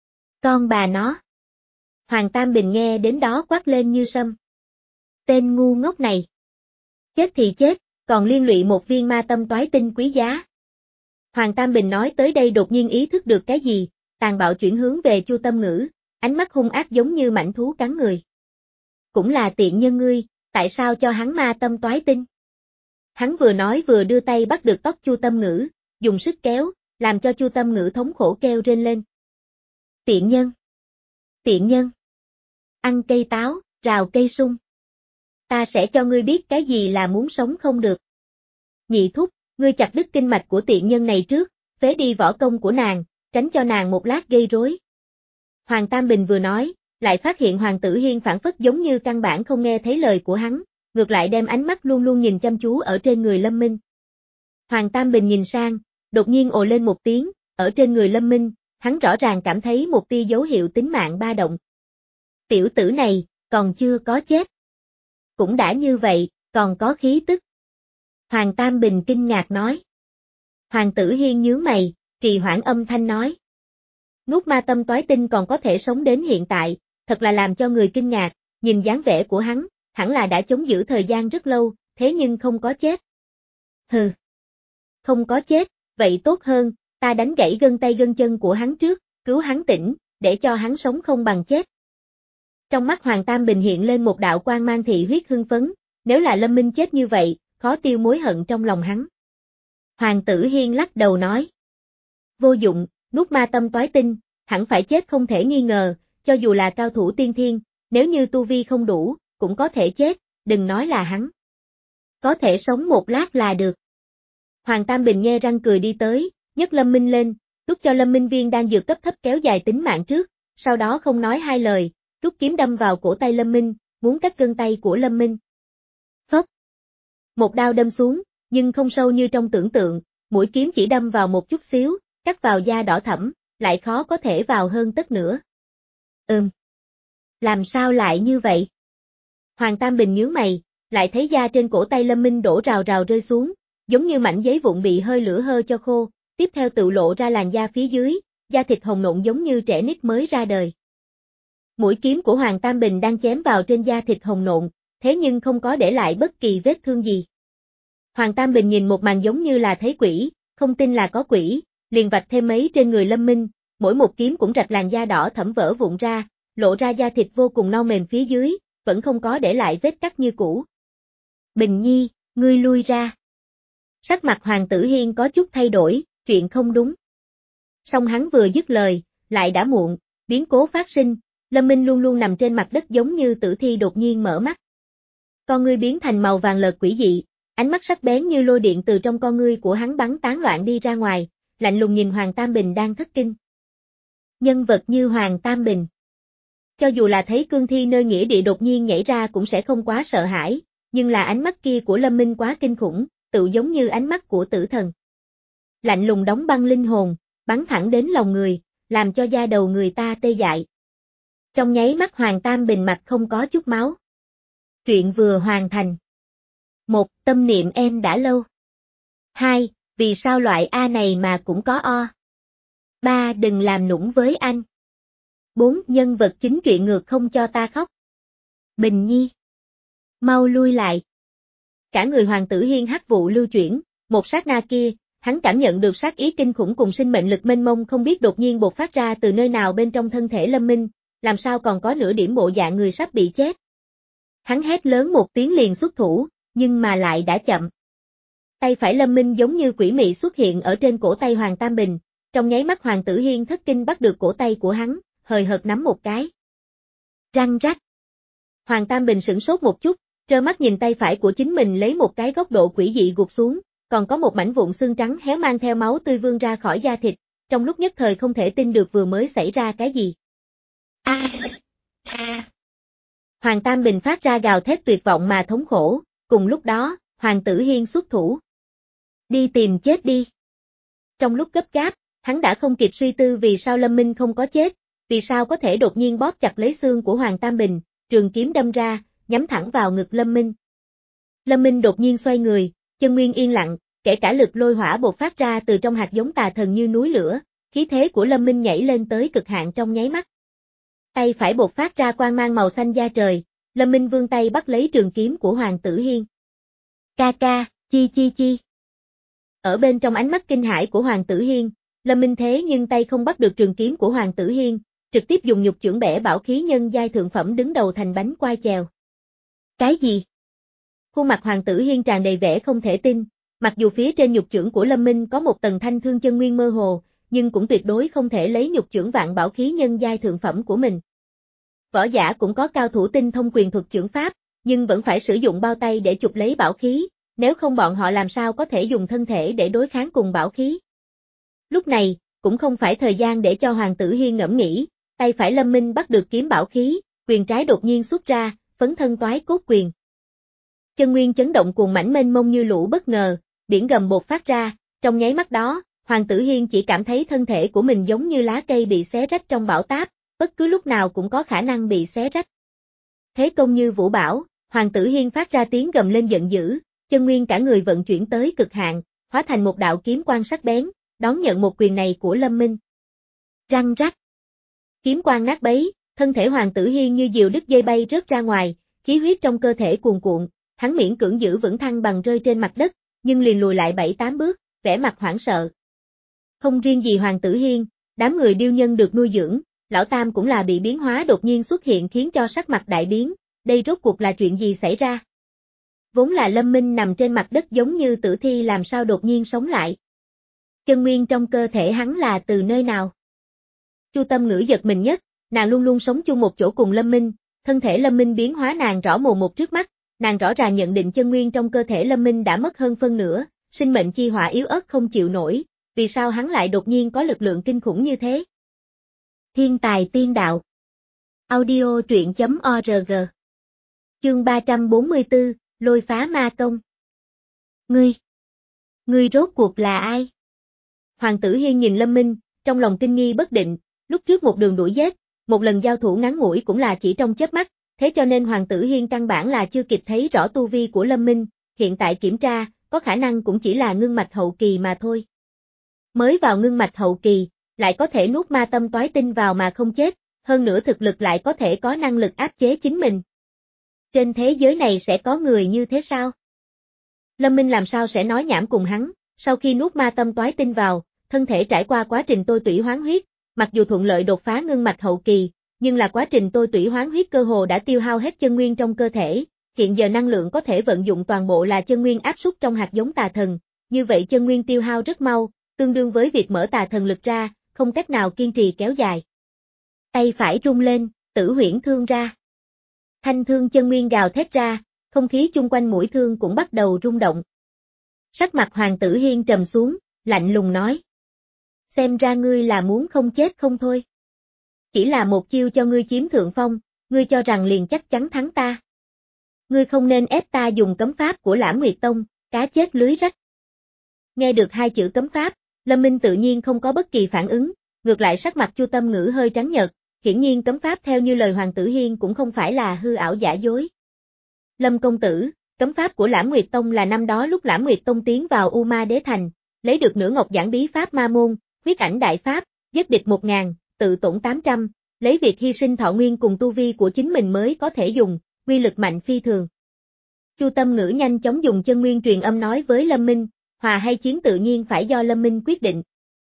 Con bà nó. Hoàng Tam Bình nghe đến đó quát lên như sâm. Tên ngu ngốc này. Chết thì chết, còn liên lụy một viên ma tâm toái tinh quý giá. Hoàng Tam Bình nói tới đây đột nhiên ý thức được cái gì, tàn bạo chuyển hướng về Chu Tâm Ngữ, ánh mắt hung ác giống như mãnh thú cắn người. Cũng là tiện nhân ngươi, tại sao cho hắn ma tâm toái tinh? Hắn vừa nói vừa đưa tay bắt được tóc Chu Tâm Ngữ, dùng sức kéo, làm cho Chu Tâm Ngữ thống khổ kêu rên lên. Tiện nhân! Tiện nhân! Ăn cây táo, rào cây sung. Ta sẽ cho ngươi biết cái gì là muốn sống không được. Nhị thúc, ngươi chặt đứt kinh mạch của tiện nhân này trước, phế đi võ công của nàng, tránh cho nàng một lát gây rối. Hoàng Tam Bình vừa nói, lại phát hiện Hoàng Tử Hiên phản phất giống như căn bản không nghe thấy lời của hắn, ngược lại đem ánh mắt luôn luôn nhìn chăm chú ở trên người Lâm Minh. Hoàng Tam Bình nhìn sang, đột nhiên ồ lên một tiếng, ở trên người Lâm Minh, hắn rõ ràng cảm thấy một tia dấu hiệu tính mạng ba động. Tiểu tử này, còn chưa có chết. Cũng đã như vậy, còn có khí tức. Hoàng Tam Bình kinh ngạc nói. Hoàng Tử Hiên nhướng mày, trì hoãn âm thanh nói. Nuốt ma tâm toái tinh còn có thể sống đến hiện tại, thật là làm cho người kinh ngạc, nhìn dáng vẻ của hắn, hẳn là đã chống giữ thời gian rất lâu, thế nhưng không có chết. Hừ. Không có chết, vậy tốt hơn, ta đánh gãy gân tay gân chân của hắn trước, cứu hắn tỉnh, để cho hắn sống không bằng chết. Trong mắt Hoàng Tam Bình hiện lên một đạo quang mang thị huyết hưng phấn, nếu là Lâm Minh chết như vậy, khó tiêu mối hận trong lòng hắn. Hoàng Tử Hiên lắc đầu nói. Vô dụng, nuốt ma tâm toái tinh, hẳn phải chết không thể nghi ngờ, cho dù là cao thủ tiên thiên, nếu như tu vi không đủ, cũng có thể chết, đừng nói là hắn. Có thể sống một lát là được. Hoàng Tam Bình nhe răng cười đi tới, nhấc Lâm Minh lên, rút cho Lâm Minh viên đang dược cấp thấp kéo dài tính mạng trước, sau đó không nói hai lời, rút kiếm đâm vào cổ tay Lâm Minh, muốn cắt gân tay của Lâm Minh. Phốc. Một đao đâm xuống, nhưng không sâu như trong tưởng tượng, mũi kiếm chỉ đâm vào một chút xíu, cắt vào da đỏ thẫm, lại khó có thể vào hơn tấc nữa. Ừm. Làm sao lại như vậy? Hoàng Tam Bình nhướng mày, lại thấy da trên cổ tay Lâm Minh đổ rào rào rơi xuống, giống như mảnh giấy vụn bị hơi lửa hơ cho khô, tiếp theo tự lộ ra làn da phía dưới, da thịt hồng nộn giống như trẻ nít mới ra đời. Mũi kiếm của Hoàng Tam Bình đang chém vào trên da thịt hồng nộn, thế nhưng không có để lại bất kỳ vết thương gì. Hoàng Tam Bình nhìn một màn giống như là thấy quỷ, không tin là có quỷ, liền vạch thêm mấy trên người Lâm Minh, mỗi một kiếm cũng rạch làn da đỏ thẫm vỡ vụn ra, lộ ra da thịt vô cùng non mềm phía dưới, vẫn không có để lại vết cắt như cũ. Bình Nhi, ngươi lui ra. Sắc mặt Hoàng Tử Hiên có chút thay đổi, chuyện không đúng. Song hắn vừa dứt lời, lại đã muộn, biến cố phát sinh, Lâm Minh luôn luôn nằm trên mặt đất giống như tử thi đột nhiên mở mắt. Con ngươi biến thành màu vàng lợt quỷ dị, ánh mắt sắc bén như lôi điện từ trong con ngươi của hắn bắn tán loạn đi ra ngoài, lạnh lùng nhìn Hoàng Tam Bình đang thất kinh. Nhân vật như Hoàng Tam Bình, cho dù là thấy cương thi nơi nghĩa địa đột nhiên nhảy ra cũng sẽ không quá sợ hãi, nhưng là ánh mắt kia của Lâm Minh quá kinh khủng, tự giống như ánh mắt của tử thần. Lạnh lùng đóng băng linh hồn, bắn thẳng đến lòng người, làm cho da đầu người ta tê dại. Trong nháy mắt Hoàng Tam Bình mặt không có chút máu. Chuyện vừa hoàn thành. Một. Tâm niệm em đã lâu. Hai. Vì sao loại A này mà cũng có O. Ba. Đừng làm nũng với anh. Bốn. Nhân vật chính truyện ngược không cho ta khóc. Bình Nhi. Mau lui lại. Cả người Hoàng Tử Hiên hắc vụ lưu chuyển, một sát na kia, hắn cảm nhận được sát ý kinh khủng cùng sinh mệnh lực mênh mông không biết đột nhiên bộc phát ra từ nơi nào bên trong thân thể Lâm Minh, làm sao còn có nửa điểm bộ dạng người sắp bị chết. Hắn hét lớn một tiếng liền xuất thủ, nhưng mà lại đã chậm. Tay phải Lâm Minh giống như quỷ mị xuất hiện ở trên cổ tay Hoàng Tam Bình, trong nháy mắt Hoàng Tử Hiên thất kinh bắt được cổ tay của hắn, hời hợt nắm một cái. Răng rắc. Hoàng Tam Bình sửng sốt một chút, trơ mắt nhìn tay phải của chính mình lấy một cái góc độ quỷ dị gục xuống, còn có một mảnh vụn xương trắng héo mang theo máu tươi vươn ra khỏi da thịt, trong lúc nhất thời không thể tin được vừa mới xảy ra cái gì. A, a. Hoàng Tam Bình phát ra gào thét tuyệt vọng mà thống khổ, cùng lúc đó, Hoàng Tử Hiên xuất thủ. Đi tìm chết đi. Trong lúc gấp gáp, hắn đã không kịp suy tư vì sao Lâm Minh không có chết, vì sao có thể đột nhiên bóp chặt lấy xương của Hoàng Tam Bình, trường kiếm đâm ra, nhắm thẳng vào ngực Lâm Minh. Lâm Minh đột nhiên xoay người, chân nguyên yên lặng, kể cả lực lôi hỏa bộc phát ra từ trong hạt giống tà thần như núi lửa, khí thế của Lâm Minh nhảy lên tới cực hạn trong nháy mắt. Tay phải bộc phát ra quang mang màu xanh da trời, Lâm Minh vươn tay bắt lấy trường kiếm của Hoàng Tử Hiên. Ca ca, chi chi chi. Ở bên trong ánh mắt kinh hãi của Hoàng Tử Hiên, Lâm Minh thế nhưng tay không bắt được trường kiếm của Hoàng Tử Hiên, trực tiếp dùng nhục chưởng bẻ bảo khí nhân giai thượng phẩm đứng đầu thành bánh quai chèo. Cái gì? Khuôn mặt Hoàng Tử Hiên tràn đầy vẻ không thể tin, mặc dù phía trên nhục chưởng của Lâm Minh có một tầng thanh thương chân nguyên mơ hồ, nhưng cũng tuyệt đối không thể lấy nhục chưởng vạn bảo khí nhân giai thượng phẩm của mình. Võ giả cũng có cao thủ tinh thông quyền thuật chưởng pháp, nhưng vẫn phải sử dụng bao tay để chụp lấy bảo khí, nếu không bọn họ làm sao có thể dùng thân thể để đối kháng cùng bảo khí. Lúc này, cũng không phải thời gian để cho Hoàng Tử Hiên ngẫm nghĩ, tay phải Lâm Minh bắt được kiếm bảo khí, quyền trái đột nhiên xuất ra, phấn thân toái cốt quyền. Chân nguyên chấn động cuồng mãnh mênh mông như lũ bất ngờ, biển gầm bột phát ra, trong nháy mắt đó, Hoàng Tử Hiên chỉ cảm thấy thân thể của mình giống như lá cây bị xé rách trong bão táp, bất cứ lúc nào cũng có khả năng bị xé rách. Thế công như vũ bão, Hoàng Tử Hiên phát ra tiếng gầm lên giận dữ, chân nguyên cả người vận chuyển tới cực hạn, hóa thành một đạo kiếm quang sắc bén, đón nhận một quyền này của Lâm Minh. Răng rắc. Kiếm quang nát bấy, thân thể Hoàng Tử Hiên như diều đứt dây bay rớt ra ngoài, khí huyết trong cơ thể cuồn cuộn, hắn miễn cưỡng giữ vững thăng bằng rơi trên mặt đất, nhưng liền lùi lại bảy tám bước, vẻ mặt hoảng sợ. Không riêng gì Hoàng Tử Hiên, đám người điêu nhân được nuôi dưỡng, Lão Tam cũng là bị biến hóa đột nhiên xuất hiện khiến cho sắc mặt đại biến, đây rốt cuộc là chuyện gì xảy ra? Vốn là Lâm Minh nằm trên mặt đất giống như tử thi làm sao đột nhiên sống lại. Chân nguyên trong cơ thể hắn là từ nơi nào? Chu Tâm Ngữ giật mình nhất, nàng luôn luôn sống chung một chỗ cùng Lâm Minh, thân thể Lâm Minh biến hóa nàng rõ mồn một trước mắt, nàng rõ ràng nhận định chân nguyên trong cơ thể Lâm Minh đã mất hơn phân nửa, sinh mệnh chi hỏa yếu ớt không chịu nổi, vì sao hắn lại đột nhiên có lực lượng kinh khủng như thế? Thiên tài tiên đạo. Audio truyện chấm org. Chương ba trăm bốn mươi tư, Lôi phá ma công. Ngươi, ngươi rốt cuộc là ai? Hoàng Tử Hiên nhìn Lâm Minh, trong lòng kinh nghi bất định, lúc trước một đường đuổi giết, một lần giao thủ ngắn ngủi cũng là chỉ trong chớp mắt, thế cho nên Hoàng Tử Hiên căn bản là chưa kịp thấy rõ tu vi của Lâm Minh, hiện tại kiểm tra, có khả năng cũng chỉ là ngưng mạch hậu kỳ mà thôi. Mới vào ngưng mạch hậu kỳ, lại có thể nuốt ma tâm toái tinh vào mà không chết, hơn nữa thực lực lại có thể có năng lực áp chế chính mình. Trên thế giới này sẽ có người như thế sao? Lâm Minh làm sao sẽ nói nhảm cùng hắn, sau khi nuốt ma tâm toái tinh vào, thân thể trải qua quá trình tôi tủy hoán huyết, mặc dù thuận lợi đột phá ngưng mạch hậu kỳ, nhưng là quá trình tôi tủy hoán huyết cơ hồ đã tiêu hao hết chân nguyên trong cơ thể, hiện giờ năng lượng có thể vận dụng toàn bộ là chân nguyên áp suất trong hạt giống tà thần, như vậy chân nguyên tiêu hao rất mau, tương đương với việc mở tà thần lực ra, không cách nào kiên trì kéo dài. Tay phải rung lên, tử huyễn thương ra. Thanh thương chân nguyên gào thét ra, không khí chung quanh mũi thương cũng bắt đầu rung động. Sắc mặt Hoàng Tử Hiên trầm xuống, lạnh lùng nói. Xem ra ngươi là muốn không chết không thôi. Chỉ là một chiêu cho ngươi chiếm thượng phong, ngươi cho rằng liền chắc chắn thắng ta. Ngươi không nên ép ta dùng cấm pháp của Lãm Nguyệt Tông, cá chết lưới rách. Nghe được hai chữ cấm pháp, Lâm Minh tự nhiên không có bất kỳ phản ứng, ngược lại sắc mặt Chu Tâm Ngữ hơi trắng nhợt, hiển nhiên cấm pháp theo như lời Hoàng Tử Hiên cũng không phải là hư ảo giả dối. Lâm công tử, cấm pháp của Lãm Nguyệt Tông là năm đó lúc Lãm Nguyệt Tông tiến vào U Ma Đế Thành, lấy được nửa ngọc giảng bí pháp ma môn, huyết ảnh đại pháp, giết địch một ngàn, tự tổn tám trăm, lấy việc hy sinh thọ nguyên cùng tu vi của chính mình mới có thể dùng, uy lực mạnh phi thường. Chu Tâm Ngữ nhanh chóng dùng chân nguyên truyền âm nói với Lâm Minh, hòa hay chiến tự nhiên phải do Lâm Minh quyết định.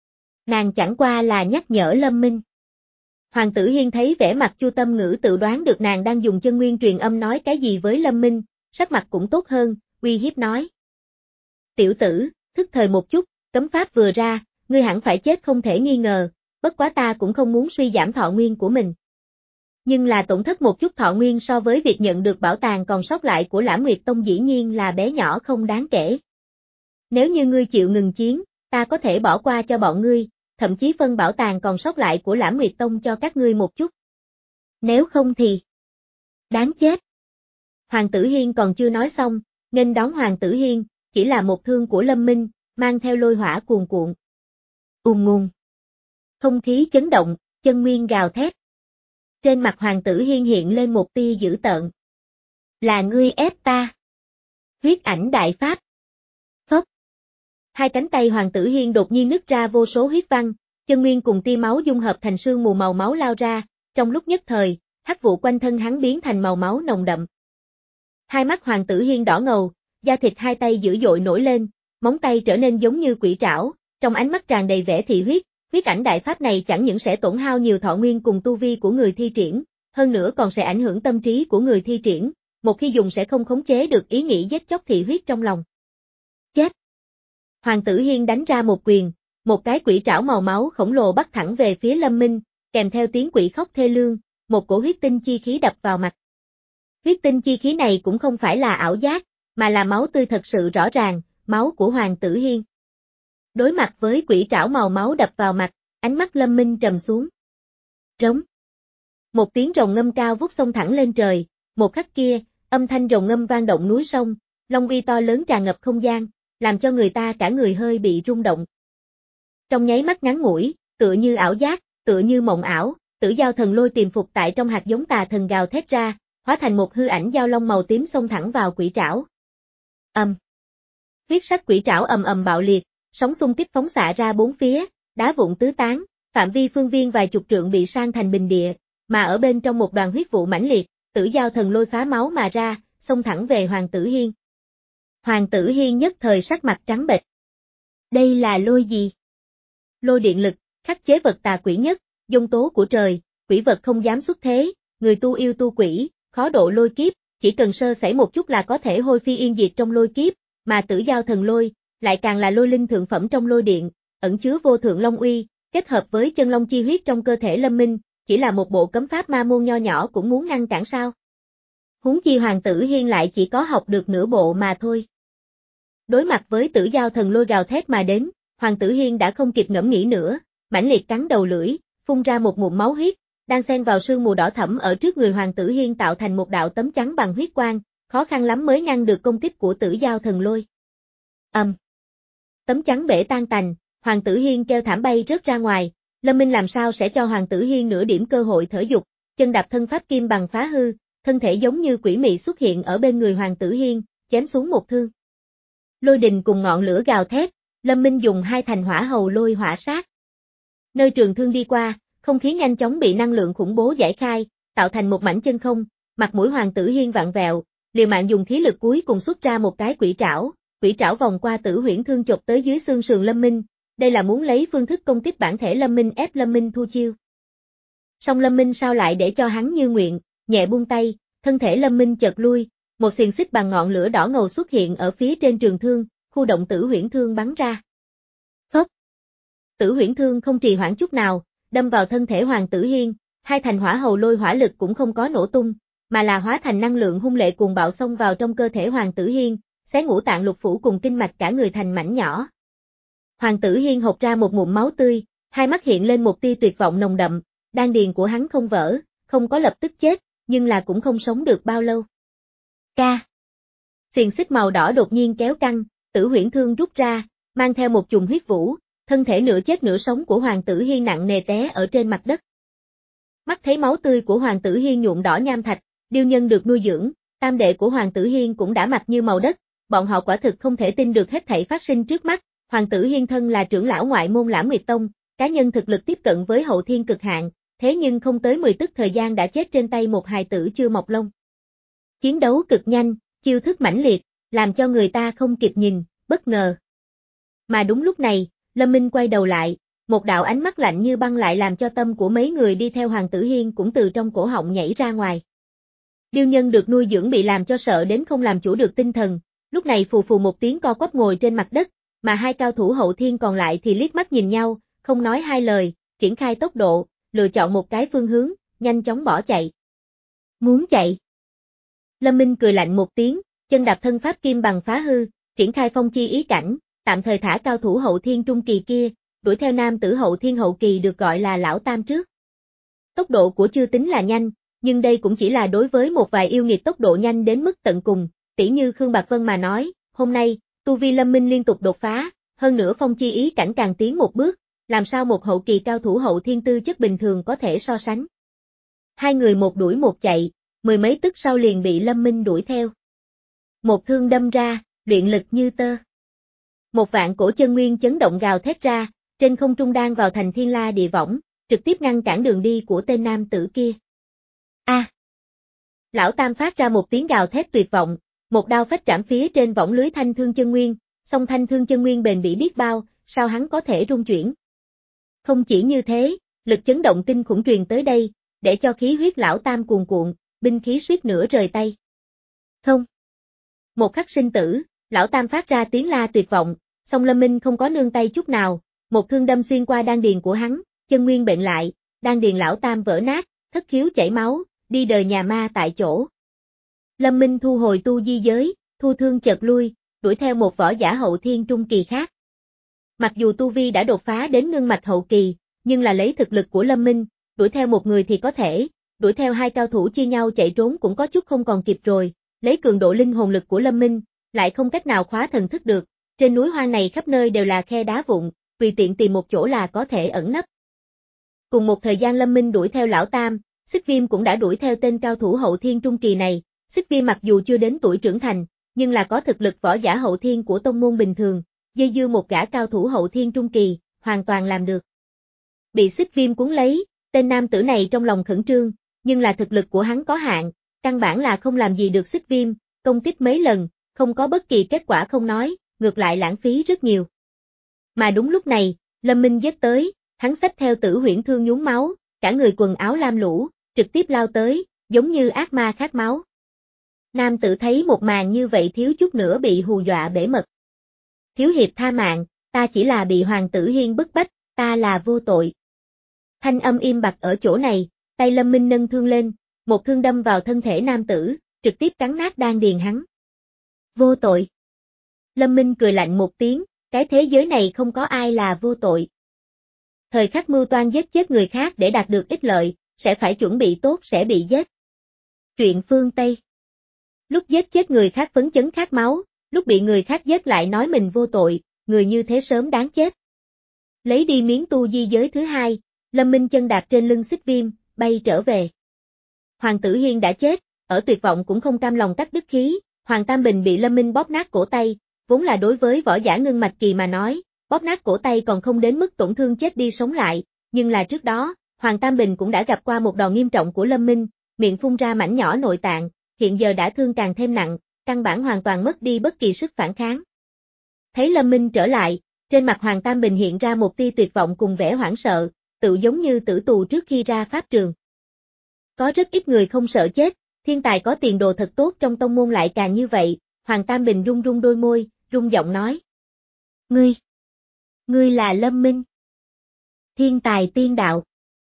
Nàng chẳng qua là nhắc nhở Lâm Minh. Hoàng Tử Hiên thấy vẻ mặt Chu Tâm Ngữ tự đoán được nàng đang dùng chân nguyên truyền âm nói cái gì với Lâm Minh, sắc mặt cũng tốt hơn, uy hiếp nói. Tiểu tử, thức thời một chút, cấm pháp vừa ra, ngươi hẳn phải chết không thể nghi ngờ, bất quá ta cũng không muốn suy giảm thọ nguyên của mình. Nhưng là tổn thất một chút thọ nguyên so với việc nhận được bảo tàng còn sót lại của Lãm Nguyệt Tông dĩ nhiên là bé nhỏ không đáng kể. Nếu như ngươi chịu ngừng chiến, ta có thể bỏ qua cho bọn ngươi, thậm chí phân bảo tàng còn sót lại của Lãm Nguyệt Tông cho các ngươi một chút. Nếu không thì... đáng chết. Hoàng Tử Hiên còn chưa nói xong, nghênh đón Hoàng Tử Hiên, chỉ là một thương của Lâm Minh, mang theo lôi hỏa cuồn cuộn. Ùm ngùng. Không khí chấn động, chân nguyên gào thét. Trên mặt Hoàng Tử Hiên hiện lên một tia dữ tợn. Là ngươi ép ta. Huyết ảnh đại pháp. Phốc. Hai cánh tay Hoàng Tử Hiên đột nhiên nứt ra vô số huyết văn, chân nguyên cùng tia máu dung hợp thành sương mù màu máu lao ra, trong lúc nhất thời, hắc vụ quanh thân hắn biến thành màu máu nồng đậm. Hai mắt Hoàng Tử Hiên đỏ ngầu, da thịt hai tay dữ dội nổi lên, móng tay trở nên giống như quỷ trảo, trong ánh mắt tràn đầy vẻ thị huyết, huyết ảnh đại pháp này chẳng những sẽ tổn hao nhiều thọ nguyên cùng tu vi của người thi triển, hơn nữa còn sẽ ảnh hưởng tâm trí của người thi triển, một khi dùng sẽ không khống chế được ý nghĩ giết chóc thị huyết trong lòng. Chết! Hoàng Tử Hiên đánh ra một quyền, một cái quỷ trảo màu máu khổng lồ bắt thẳng về phía Lâm Minh, kèm theo tiếng quỷ khóc thê lương, một cổ huyết tinh chi khí đập vào mặt. Huyết tinh chi khí này cũng không phải là ảo giác, mà là máu tươi thật sự rõ ràng, máu của Hoàng Tử Hiên. Đối mặt với quỷ trảo màu máu đập vào mặt, ánh mắt Lâm Minh trầm xuống. Rống. Một tiếng rồng ngâm cao vút xông thẳng lên trời, một khắc kia, âm thanh rồng ngâm vang động núi sông, long uy to lớn tràn ngập không gian, làm cho người ta cả người hơi bị rung động. Trong nháy mắt ngắn ngủi, tựa như ảo giác, tựa như mộng ảo, Tử Giao Thần Lôi tiềm phục tại trong hạt giống tà thần gào thét ra, hóa thành một hư ảnh giao long màu tím xông thẳng vào quỷ trảo. Ầm. Huyết sắc quỷ trảo ầm ầm bạo liệt, sóng xung kích phóng xạ ra bốn phía, đá vụn tứ tán, phạm vi phương viên vài chục trượng bị san thành bình địa, mà ở bên trong một đoàn huyết vụ mãnh liệt, Tử Giao Thần Lôi phá máu mà ra, xông thẳng về Hoàng Tử Hiên. Hoàng Tử Hiên nhất thời sắc mặt trắng bệch. Đây là lôi gì? Lôi điện lực, khắc chế vật tà quỷ nhất, dung tố của trời, quỷ vật không dám xuất thế, người tu yêu tu quỷ, khó độ lôi kiếp, chỉ cần sơ sẩy một chút là có thể hôi phi yên diệt trong lôi kiếp, mà Tử Giao Thần Lôi, lại càng là lôi linh thượng phẩm trong lôi điện, ẩn chứa vô thượng long uy, kết hợp với chân long chi huyết trong cơ thể Lâm Minh, chỉ là một bộ cấm pháp ma môn nho nhỏ cũng muốn ngăn cản sao? Huống chi Hoàng Tử Hiên lại chỉ có học được nửa bộ mà thôi. Đối mặt với Tử Giao Thần Lôi gào thét mà đến, Hoàng Tử Hiên đã không kịp ngẫm nghĩ nữa, mãnh liệt cắn đầu lưỡi, phun ra một ngụm máu huyết, đang xen vào sương mù đỏ thẫm ở trước người Hoàng Tử Hiên tạo thành một đạo tấm chắn bằng huyết quang, khó khăn lắm mới ngăn được công kích của Tử Giao Thần Lôi. Ầm. Um. Tấm chắn bể tan tành, Hoàng Tử Hiên kêu thảm bay rớt ra ngoài, Lâm Minh làm sao sẽ cho Hoàng Tử Hiên nửa điểm cơ hội thở dục, chân đạp thân pháp kim bằng phá hư, thân thể giống như quỷ mị xuất hiện ở bên người Hoàng Tử Hiên, chém xuống một thương. Lôi đình cùng ngọn lửa gào thét, Lâm Minh dùng hai thành hỏa hầu lôi hỏa sát. Nơi trường thương đi qua, không khí nhanh chóng bị năng lượng khủng bố giải khai, tạo thành một mảnh chân không, mặt mũi Hoàng Tử Hiên vặn vẹo, liều mạng dùng khí lực cuối cùng xuất ra một cái quỷ trảo, quỷ trảo vòng qua Tử Huyễn Thương chộp tới dưới xương sườn Lâm Minh, đây là muốn lấy phương thức công kích bản thể Lâm Minh ép Lâm Minh thu chiêu. Song Lâm Minh sao lại để cho hắn như nguyện, nhẹ buông tay, thân thể Lâm Minh chợt lui, một xiềng xích bằng ngọn lửa đỏ ngầu xuất hiện ở phía trên trường thương, khu động Tử Huyễn Thương bắn ra. Phốc. Tử Huyễn Thương không trì hoãn chút nào, đâm vào thân thể Hoàng Tử Hiên, hai thành hỏa hầu lôi hỏa lực cũng không có nổ tung, mà là hóa thành năng lượng hung lệ cuồng bạo xông vào trong cơ thể Hoàng Tử Hiên, xé ngũ tạng lục phủ cùng kinh mạch cả người thành mảnh nhỏ. Hoàng Tử Hiên hộc ra một ngụm máu tươi, hai mắt hiện lên một tia tuyệt vọng nồng đậm, đan điền của hắn không vỡ, không có lập tức chết, nhưng là cũng không sống được bao lâu. Ca. Xiềng xích màu đỏ đột nhiên kéo căng, Tử Huyễn Thương rút ra, mang theo một chùm huyết vũ, thân thể nửa chết nửa sống của Hoàng Tử Hiên nặng nề té ở trên mặt đất. Mắt thấy máu tươi của Hoàng Tử Hiên nhuộm đỏ nham thạch, điêu nhân được nuôi dưỡng, tam đệ của Hoàng Tử Hiên cũng đã mặt như màu đất, bọn họ quả thực không thể tin được hết thảy phát sinh trước mắt. Hoàng Tử Hiên thân là trưởng lão ngoại môn Lãm Nguyệt Tông, cá nhân thực lực tiếp cận với hậu thiên cực hạn, thế nhưng không tới mười tức thời gian đã chết trên tay một hài tử chưa mọc lông. Chiến đấu cực nhanh, chiêu thức mãnh liệt, làm cho người ta không kịp nhìn, bất ngờ. Mà đúng lúc này, Lâm Minh quay đầu lại, một đạo ánh mắt lạnh như băng lại làm cho tâm của mấy người đi theo Hoàng Tử Hiên cũng từ trong cổ họng nhảy ra ngoài. Điêu nhân được nuôi dưỡng bị làm cho sợ đến không làm chủ được tinh thần, Lúc này phù phù một tiếng co quắp ngồi trên mặt đất, mà hai cao thủ hậu thiên còn lại thì liếc mắt nhìn nhau, không nói hai lời, triển khai tốc độ, lựa chọn một cái phương hướng, nhanh chóng bỏ chạy. Muốn chạy? Lâm Minh cười lạnh một tiếng, chân đạp thân pháp kim bằng phá hư, triển khai phong chi ý cảnh, tạm thời thả cao thủ hậu thiên trung kỳ kia, đuổi theo nam tử hậu thiên hậu kỳ được gọi là lão tam trước. Tốc độ của chưa tính là nhanh, nhưng đây cũng chỉ là đối với một vài yêu nghiệt tốc độ nhanh đến mức tận cùng, tỉ như Khương Bạc Vân mà nói, hôm nay, tu vi Lâm Minh liên tục đột phá, hơn nữa phong chi ý cảnh càng tiến một bước, làm sao một hậu kỳ cao thủ hậu thiên tư chất bình thường có thể so sánh. Hai người một đuổi một chạy, mười mấy tức sau liền bị Lâm Minh đuổi theo. Một thương đâm ra, luyện lực như tơ. Một vạn cổ chân nguyên chấn động gào thét ra, trên không trung đang vào thành thiên la địa võng, trực tiếp ngăn cản đường đi của tên nam tử kia. A! À. Lão Tam phát ra một tiếng gào thét tuyệt vọng, một đao phách trảm phía trên võng lưới thanh thương chân nguyên, song thanh thương chân nguyên bền bỉ biết bao, sao hắn có thể rung chuyển. Không chỉ như thế, lực chấn động kinh khủng truyền tới đây, để cho khí huyết lão Tam cuồn cuộn, binh khí suýt nữa rời tay. Không! Một khắc sinh tử, lão Tam phát ra tiếng la tuyệt vọng, song Lâm Minh không có nương tay chút nào, một thương đâm xuyên qua đan điền của hắn, chân nguyên bệnh lại, đan điền lão Tam vỡ nát, thất khiếu chảy máu, đi đời nhà ma tại chỗ. Lâm Minh thu hồi tu di giới, thu thương chợt lui, đuổi theo một võ giả hậu thiên trung kỳ khác. Mặc dù tu vi đã đột phá đến ngưng mạch hậu kỳ, nhưng là lấy thực lực của Lâm Minh, đuổi theo một người thì có thể, đuổi theo hai cao thủ chia nhau chạy trốn cũng có chút không còn kịp rồi, lấy cường độ linh hồn lực của Lâm Minh, lại không cách nào khóa thần thức được, trên núi hoang này khắp nơi đều là khe đá vụn, tùy tiện tìm một chỗ là có thể ẩn nấp. Cùng một thời gian Lâm Minh đuổi theo lão Tam, Xích Viêm cũng đã đuổi theo tên cao thủ hậu thiên trung kỳ này, Xích Viêm mặc dù chưa đến tuổi trưởng thành, nhưng là có thực lực võ giả hậu thiên của tông môn bình thường, dây dưa một gã cao thủ hậu thiên trung kỳ, hoàn toàn làm được. Bị Xích Viêm cuốn lấy, tên nam tử này trong lòng khẩn trương, nhưng là thực lực của hắn có hạn, căn bản là không làm gì được Xích Viêm, công kích mấy lần, không có bất kỳ kết quả không nói, ngược lại lãng phí rất nhiều. Mà đúng lúc này, Lâm Minh giết tới, hắn xách theo Tử Huyễn thương nhuốm máu, cả người quần áo lam lũ, trực tiếp lao tới, giống như ác ma khát máu. Nam tử thấy một màn như vậy thiếu chút nữa bị hù dọa bể mật. Thiếu hiệp tha mạng, ta chỉ là bị Hoàng tử Hiên bức bách, ta là vô tội. Thanh âm im bặt ở chỗ này, tay Lâm Minh nâng thương lên, một thương đâm vào thân thể nam tử, trực tiếp cắn nát đan điền hắn. Vô tội. Lâm Minh cười lạnh một tiếng, cái thế giới này không có ai là vô tội. Thời khắc mưu toan giết chết người khác để đạt được ích lợi, sẽ phải chuẩn bị tốt sẽ bị giết. Truyện phương Tây. Lúc giết chết người khác phấn chấn khát máu, lúc bị người khác giết lại nói mình vô tội, người như thế sớm đáng chết. Lấy đi miếng tu di giới thứ hai, Lâm Minh chân đạp trên lưng Xích Viêm, bay trở về. Hoàng tử Hiên đã chết, ở tuyệt vọng cũng không cam lòng cắt đứt khí, Hoàng Tam Bình bị Lâm Minh bóp nát cổ tay, vốn là đối với võ giả ngưng mạch kỳ mà nói, bóp nát cổ tay còn không đến mức tổn thương chết đi sống lại, nhưng là trước đó, Hoàng Tam Bình cũng đã gặp qua một đòn nghiêm trọng của Lâm Minh, miệng phun ra mảnh nhỏ nội tạng, hiện giờ đã thương càng thêm nặng, căn bản hoàn toàn mất đi bất kỳ sức phản kháng. Thấy Lâm Minh trở lại, trên mặt Hoàng Tam Bình hiện ra một tia tuyệt vọng cùng vẻ hoảng sợ, tự giống như tử tù trước khi ra pháp trường. Có rất ít người không sợ chết, thiên tài có tiền đồ thật tốt trong tông môn lại càng như vậy, Hoàng Tam Bình run run đôi môi, run giọng nói. Ngươi, ngươi là Lâm Minh. Thiên tài tiên đạo.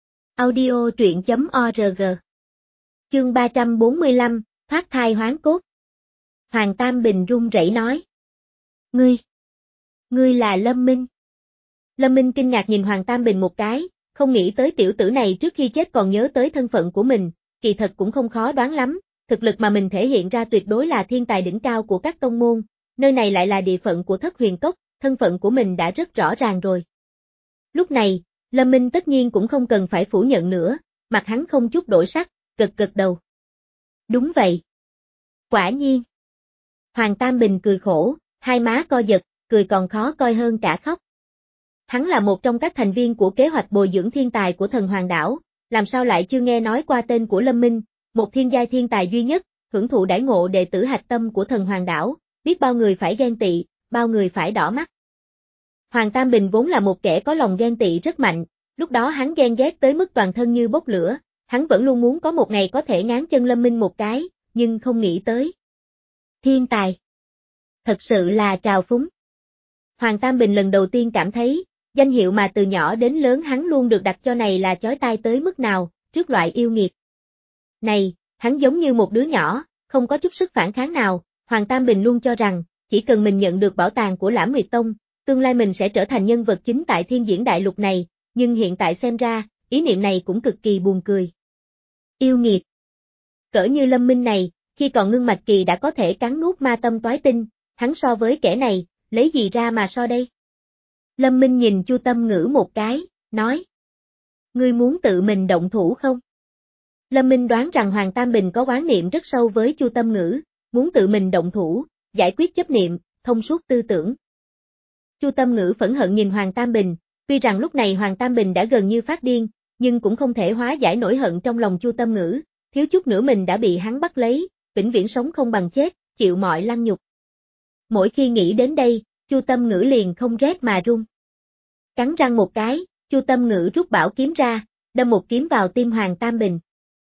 Audio truyện chấm org. Chương ba trăm bốn mươi lăm, thoát thai hoán cốt. Hoàng Tam Bình run rẩy nói. Ngươi, ngươi là Lâm Minh. Lâm Minh kinh ngạc nhìn Hoàng Tam Bình một cái, không nghĩ tới tiểu tử này trước khi chết còn nhớ tới thân phận của mình, kỳ thật cũng không khó đoán lắm, thực lực mà mình thể hiện ra tuyệt đối là thiên tài đỉnh cao của các tông môn, nơi này lại là địa phận của Thất Huyền Cốc, thân phận của mình đã rất rõ ràng rồi. Lúc này, Lâm Minh tất nhiên cũng không cần phải phủ nhận nữa, mặt hắn không chút đổi sắc, gật gật đầu. Đúng vậy. Quả nhiên. Hoàng Tam Bình cười khổ, hai má co giật, cười còn khó coi hơn cả khóc. Hắn là một trong các thành viên của kế hoạch bồi dưỡng thiên tài của thần Hoàng đảo, làm sao lại chưa nghe nói qua tên của Lâm Minh, một thiên giai thiên tài duy nhất, hưởng thụ đãi ngộ đệ tử hạch tâm của thần Hoàng đảo, biết bao người phải ghen tị, bao người phải đỏ mắt. Hoàng Tam Bình vốn là một kẻ có lòng ghen tị rất mạnh, lúc đó hắn ghen ghét tới mức toàn thân như bốc lửa, hắn vẫn luôn muốn có một ngày có thể ngáng chân Lâm Minh một cái, nhưng không nghĩ tới. Thiên tài. Thật sự là trào phúng. Hoàng Tam Bình lần đầu tiên cảm thấy, danh hiệu mà từ nhỏ đến lớn hắn luôn được đặt cho này là chói tai tới mức nào, trước loại yêu nghiệt này, hắn giống như một đứa nhỏ, không có chút sức phản kháng nào. Hoàng Tam Bình luôn cho rằng, chỉ cần mình nhận được bảo tàng của Lãm Nguyệt Tông, tương lai mình sẽ trở thành nhân vật chính tại Thiên Diễn Đại Lục này, nhưng hiện tại xem ra, ý niệm này cũng cực kỳ buồn cười. Yêu nghiệt. Cỡ như Lâm Minh này, khi còn ngưng mạch kỳ đã có thể cắn nuốt ma tâm toái tinh, hắn so với kẻ này, lấy gì ra mà so đây? Lâm Minh nhìn Chu Tâm Ngữ một cái, nói. Ngươi muốn tự mình động thủ không? Lâm Minh đoán rằng Hoàng Tam Bình có oán niệm rất sâu với Chu Tâm Ngữ, muốn tự mình động thủ, giải quyết chấp niệm, thông suốt tư tưởng. Chu Tâm Ngữ phẫn hận nhìn Hoàng Tam Bình, tuy rằng lúc này Hoàng Tam Bình đã gần như phát điên, nhưng cũng không thể hóa giải nỗi hận trong lòng Chu Tâm Ngữ, thiếu chút nữa mình đã bị hắn bắt lấy, vĩnh viễn sống không bằng chết, chịu mọi lăng nhục. Mỗi khi nghĩ đến đây, Chu Tâm Ngữ liền không rét mà run. Cắn răng một cái, Chu Tâm Ngữ rút bảo kiếm ra, đâm một kiếm vào tim Hoàng Tam Bình.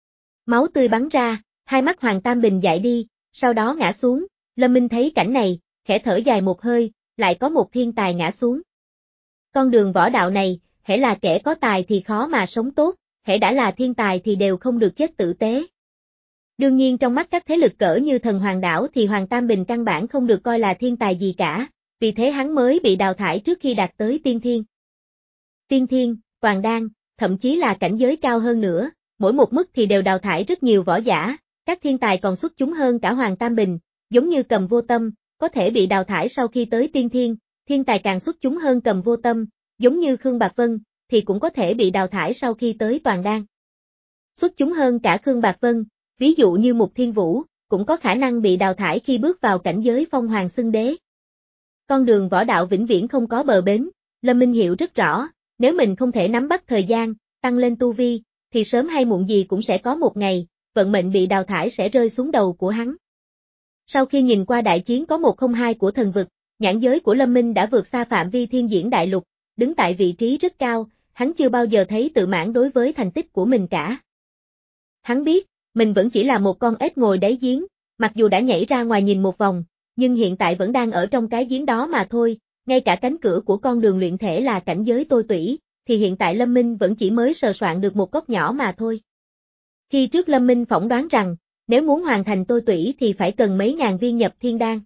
Máu tươi bắn ra, hai mắt Hoàng Tam Bình dại đi, sau đó ngã xuống. Lâm Minh thấy cảnh này, khẽ thở dài một hơi, lại có một thiên tài ngã xuống. Con đường võ đạo này, hễ là kẻ có tài thì khó mà sống tốt, hễ đã là thiên tài thì đều không được chết tử tế. Đương nhiên trong mắt các thế lực cỡ như Thần Hoàng Đảo thì Hoàng Tam Bình căn bản không được coi là thiên tài gì cả, vì thế hắn mới bị đào thải trước khi đạt tới tiên thiên. Tiên thiên, toàn đan, thậm chí là cảnh giới cao hơn nữa, mỗi một mức thì đều đào thải rất nhiều võ giả, các thiên tài còn xuất chúng hơn cả Hoàng Tam Bình, giống như Cầm Vô Tâm, có thể bị đào thải sau khi tới tiên thiên, thiên tài càng xuất chúng hơn Cầm Vô Tâm, giống như Khương Bạc Vân, thì cũng có thể bị đào thải sau khi tới toàn đan. Xuất chúng hơn cả Khương Bạc Vân, ví dụ như Mục Thiên Vũ, cũng có khả năng bị đào thải khi bước vào cảnh giới Phong Hoàng Xưng Đế. Con đường võ đạo vĩnh viễn không có bờ bến, Lâm Minh hiểu rất rõ, nếu mình không thể nắm bắt thời gian, tăng lên tu vi, thì sớm hay muộn gì cũng sẽ có một ngày, vận mệnh bị đào thải sẽ rơi xuống đầu của hắn. Sau khi nhìn qua đại chiến có một không hai của thần vực, nhãn giới của Lâm Minh đã vượt xa phạm vi Thiên Diễn Đại Lục, đứng tại vị trí rất cao, hắn chưa bao giờ thấy tự mãn đối với thành tích của mình cả. Hắn biết, mình vẫn chỉ là một con ếch ngồi đáy giếng, mặc dù đã nhảy ra ngoài nhìn một vòng, nhưng hiện tại vẫn đang ở trong cái giếng đó mà thôi, ngay cả cánh cửa của con đường luyện thể là cảnh giới tôi tủy, thì hiện tại Lâm Minh vẫn chỉ mới sờ soạn được một góc nhỏ mà thôi. Khi trước Lâm Minh phỏng đoán rằng, nếu muốn hoàn thành tôi tủy thì phải cần mấy ngàn viên nhập thiên đan.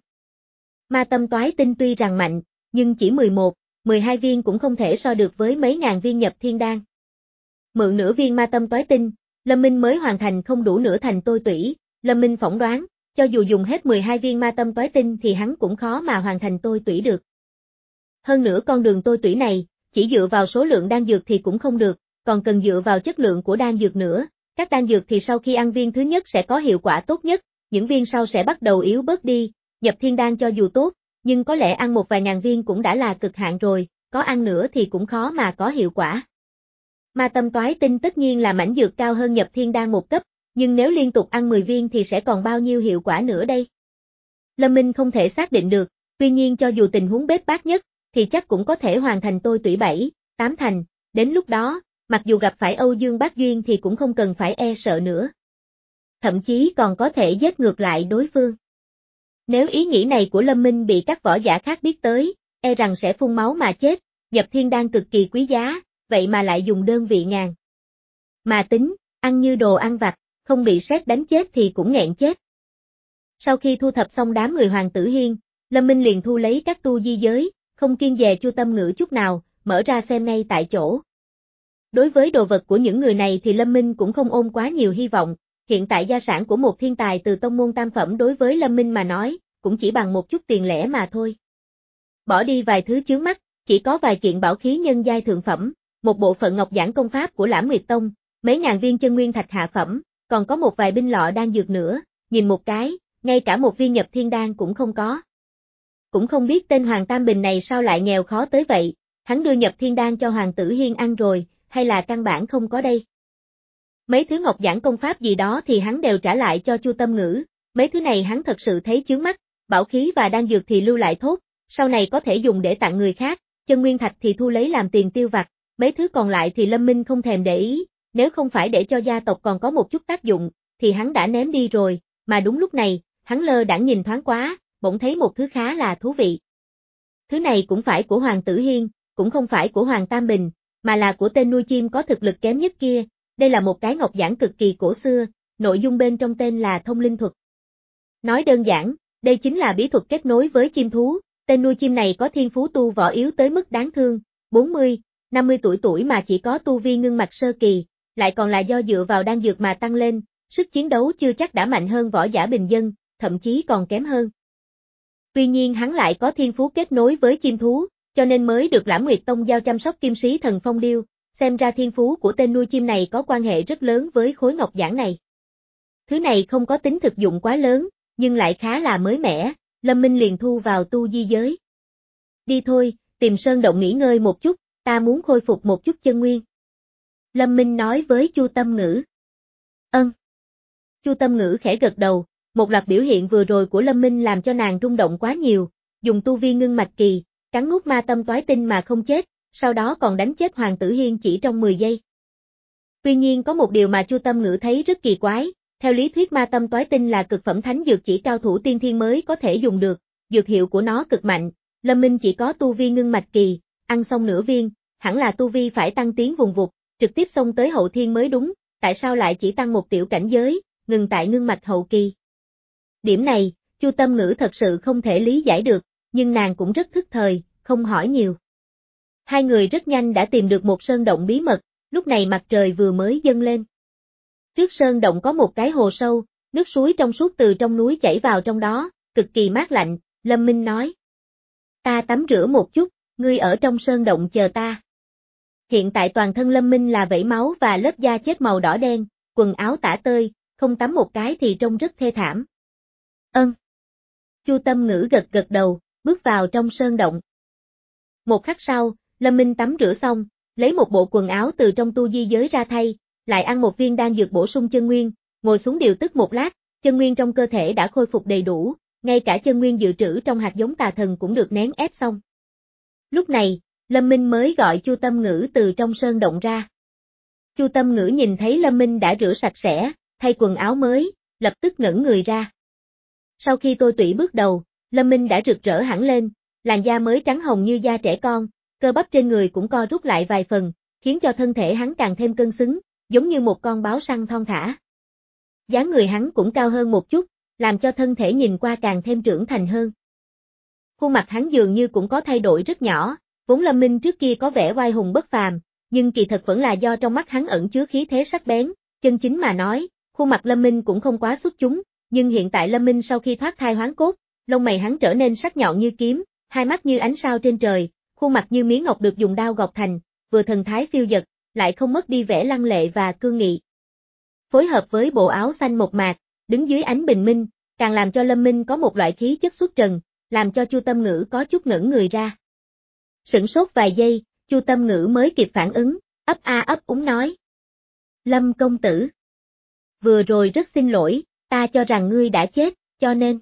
Ma tâm toái tinh tuy rằng mạnh, nhưng chỉ mười một, mười hai viên cũng không thể so được với mấy ngàn viên nhập thiên đan. Mượn nửa viên ma tâm toái tinh, Lâm Minh mới hoàn thành không đủ nửa thành tôi tủy, Lâm Minh phỏng đoán, cho dù dùng hết mười hai viên ma tâm toái tinh thì hắn cũng khó mà hoàn thành tôi tủy được. Hơn nữa con đường tôi tủy này, chỉ dựa vào số lượng đan dược thì cũng không được, còn cần dựa vào chất lượng của đan dược nữa. Các đan dược thì sau khi ăn viên thứ nhất sẽ có hiệu quả tốt nhất, những viên sau sẽ bắt đầu yếu bớt đi, nhập thiên đan cho dù tốt, nhưng có lẽ ăn một vài ngàn viên cũng đã là cực hạn rồi, có ăn nữa thì cũng khó mà có hiệu quả. Ma tâm toái tinh tất nhiên là mảnh dược cao hơn nhập thiên đan một cấp, nhưng nếu liên tục ăn mười viên thì sẽ còn bao nhiêu hiệu quả nữa đây? Lâm Minh không thể xác định được, tuy nhiên cho dù tình huống bết bát nhất, thì chắc cũng có thể hoàn thành tôi tủy bảy, tám thành, đến lúc đó, mặc dù gặp phải Âu Dương Bác Duyên thì cũng không cần phải e sợ nữa. Thậm chí còn có thể giết ngược lại đối phương. Nếu ý nghĩ này của Lâm Minh bị các võ giả khác biết tới, e rằng sẽ phun máu mà chết, nhập thiên đan cực kỳ quý giá, vậy mà lại dùng đơn vị ngàn. Mà tính, ăn như đồ ăn vặt, không bị sét đánh chết thì cũng nghẹn chết. Sau khi thu thập xong đám người Hoàng Tử Hiên, Lâm Minh liền thu lấy các tu di giới, không kiêng dè Chu Tâm Ngữ chút nào, mở ra xem ngay tại chỗ. Đối với đồ vật của những người này thì Lâm Minh cũng không ôm quá nhiều hy vọng, hiện tại gia sản của một thiên tài từ tông môn tam phẩm đối với Lâm Minh mà nói, cũng chỉ bằng một chút tiền lẻ mà thôi. Bỏ đi vài thứ chướng mắt, chỉ có vài kiện bảo khí nhân giai thượng phẩm, một bộ phận ngọc giản công pháp của Lãm Nguyệt Tông, mấy ngàn viên chân nguyên thạch hạ phẩm, còn có một vài binh lọ đan dược nữa, nhìn một cái, ngay cả một viên nhập thiên đan cũng không có. Cũng không biết tên Hoàng Tam Bình này sao lại nghèo khó tới vậy, hắn đưa nhập thiên đan cho Hoàng Tử Hiên ăn rồi, hay là căn bản không có đây. Mấy thứ ngọc giản công pháp gì đó thì hắn đều trả lại cho Chu Tâm Ngữ, mấy thứ này hắn thật sự thấy chướng mắt, bảo khí và đan dược thì lưu lại thốt, sau này có thể dùng để tặng người khác, chân nguyên thạch thì thu lấy làm tiền tiêu vặt, mấy thứ còn lại thì Lâm Minh không thèm để ý, nếu không phải để cho gia tộc còn có một chút tác dụng, thì hắn đã ném đi rồi, mà đúng lúc này, hắn lơ đãng nhìn thoáng quá, bỗng thấy một thứ khá là thú vị. Thứ này cũng phải của Hoàng Tử Hiên, cũng không phải của Hoàng Tam Bình, mà là của tên nuôi chim có thực lực kém nhất kia. Đây là một cái ngọc giản cực kỳ cổ xưa, nội dung bên trong tên là thông linh thuật. Nói đơn giản, đây chính là bí thuật kết nối với chim thú. Tên nuôi chim này có thiên phú tu võ yếu tới mức đáng thương, bốn mươi, năm mươi tuổi tuổi mà chỉ có tu vi ngưng mạch sơ kỳ, lại còn là do dựa vào đan dược mà tăng lên, sức chiến đấu chưa chắc đã mạnh hơn võ giả bình dân, thậm chí còn kém hơn. Tuy nhiên hắn lại có thiên phú kết nối với chim thú, cho nên mới được Lãm Nguyệt Tông giao chăm sóc Kim Sĩ Thần Phong Điêu, xem ra thiên phú của tên nuôi chim này có quan hệ rất lớn với khối ngọc giản này. Thứ này không có tính thực dụng quá lớn, nhưng lại khá là mới mẻ, Lâm Minh liền thu vào tu di giới. Đi thôi, tìm sơn động nghỉ ngơi một chút, ta muốn khôi phục một chút chân nguyên. Lâm Minh nói với Chu Tâm Ngữ. Ân. Chu Tâm Ngữ khẽ gật đầu, một loạt biểu hiện vừa rồi của Lâm Minh làm cho nàng rung động quá nhiều, dùng tu vi ngưng mạch kỳ, cắn nuốt ma tâm toái tinh mà không chết, sau đó còn đánh chết Hoàng Tử Hiên chỉ trong mười giây. Tuy nhiên có một điều mà Chu Tâm Ngữ thấy rất kỳ quái, theo lý thuyết ma tâm toái tinh là cực phẩm thánh dược chỉ cao thủ tiên thiên mới có thể dùng được, dược hiệu của nó cực mạnh, Lâm Minh chỉ có tu vi ngưng mạch kỳ, ăn xong nửa viên, hẳn là tu vi phải tăng tiến vùng vụt, trực tiếp xông tới hậu thiên mới đúng, tại sao lại chỉ tăng một tiểu cảnh giới, ngừng tại ngưng mạch hậu kỳ. Điểm này, Chu Tâm Ngữ thật sự không thể lý giải được, nhưng nàng cũng rất thức thời, không hỏi nhiều. Hai người rất nhanh đã tìm được một sơn động bí mật, lúc này mặt trời vừa mới dâng lên. Trước sơn động có một cái hồ sâu, nước suối trong suốt từ trong núi chảy vào trong đó, cực kỳ mát lạnh, Lâm Minh nói. Ta tắm rửa một chút, ngươi ở trong sơn động chờ ta. Hiện tại toàn thân Lâm Minh là vẩy máu và lớp da chết màu đỏ đen, quần áo tả tơi, không tắm một cái thì trông rất thê thảm. Ân. Chu Tâm Ngữ gật gật đầu, bước vào trong sơn động. Một khắc sau, Lâm Minh tắm rửa xong, lấy một bộ quần áo từ trong tu di giới ra thay, lại ăn một viên đan dược bổ sung chân nguyên, ngồi xuống điều tức một lát, chân nguyên trong cơ thể đã khôi phục đầy đủ, ngay cả chân nguyên dự trữ trong hạt giống tà thần cũng được nén ép xong. Lúc này, Lâm Minh mới gọi Chu Tâm Ngữ từ trong sơn động ra. Chu Tâm Ngữ nhìn thấy Lâm Minh đã rửa sạch sẽ, thay quần áo mới, lập tức ngẩn người ra. Sau khi tôi tủy bước đầu, Lâm Minh đã rực rỡ hẳn lên, làn da mới trắng hồng như da trẻ con, cơ bắp trên người cũng co rút lại vài phần, khiến cho thân thể hắn càng thêm cân xứng, giống như một con báo săn thon thả. Dáng người hắn cũng cao hơn một chút, làm cho thân thể nhìn qua càng thêm trưởng thành hơn. Khuôn mặt hắn dường như cũng có thay đổi rất nhỏ, vốn Lâm Minh trước kia có vẻ oai hùng bất phàm, nhưng kỳ thật vẫn là do trong mắt hắn ẩn chứa khí thế sắc bén, chân chính mà nói, khuôn mặt Lâm Minh cũng không quá xuất chúng, nhưng hiện tại Lâm Minh sau khi thoát thai hoán cốt, lông mày hắn trở nên sắc nhọn như kiếm, hai mắt như ánh sao trên trời, khuôn mặt như miếng ngọc được dùng đao gọt thành, vừa thần thái phiêu dật, lại không mất đi vẻ lăng lệ và cương nghị. Phối hợp với bộ áo xanh mộc mạc, đứng dưới ánh bình minh, càng làm cho Lâm Minh có một loại khí chất xuất trần, làm cho Chu Tâm Ngữ có chút ngẩn người ra. Sửng sốt vài giây, Chu Tâm Ngữ mới kịp phản ứng, ấp a ấp úng nói. Lâm công tử. Vừa rồi rất xin lỗi, ta cho rằng ngươi đã chết, cho nên.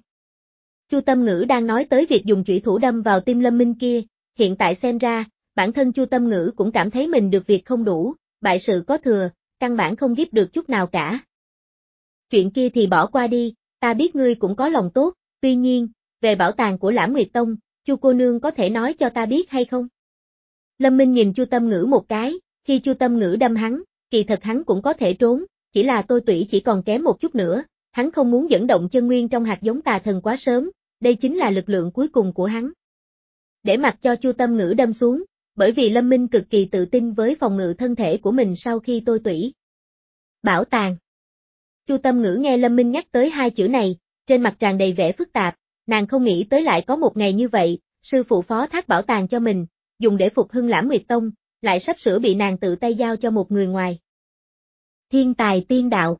Chu Tâm Ngữ đang nói tới việc dùng chủy thủ đâm vào tim Lâm Minh kia, hiện tại xem ra, bản thân Chu Tâm Ngữ cũng cảm thấy mình được việc không đủ, bại sự có thừa, căn bản không giúp được chút nào cả. Chuyện kia thì bỏ qua đi, ta biết ngươi cũng có lòng tốt, tuy nhiên, về bảo tàng của Lãm Nguyệt Tông, Chu cô nương có thể nói cho ta biết hay không? Lâm Minh nhìn Chu Tâm Ngữ một cái, khi Chu Tâm Ngữ đâm hắn, kỳ thật hắn cũng có thể trốn, chỉ là tôi tủy chỉ còn kém một chút nữa, hắn không muốn dẫn động chân nguyên trong hạt giống tà thần quá sớm, đây chính là lực lượng cuối cùng của hắn. Để mặc cho Chu Tâm Ngữ đâm xuống, bởi vì Lâm Minh cực kỳ tự tin với phòng ngự thân thể của mình sau khi tôi tủy. Bảo tàng. Chu Tâm Ngữ nghe Lâm Minh nhắc tới hai chữ này, trên mặt tràn đầy vẻ phức tạp, nàng không nghĩ tới lại có một ngày như vậy, sư phụ phó thác bảo tàng cho mình, dùng để phục hưng Lãm Nguyệt Tông, lại sắp sửa bị nàng tự tay giao cho một người ngoài. Thiên tài tiên đạo.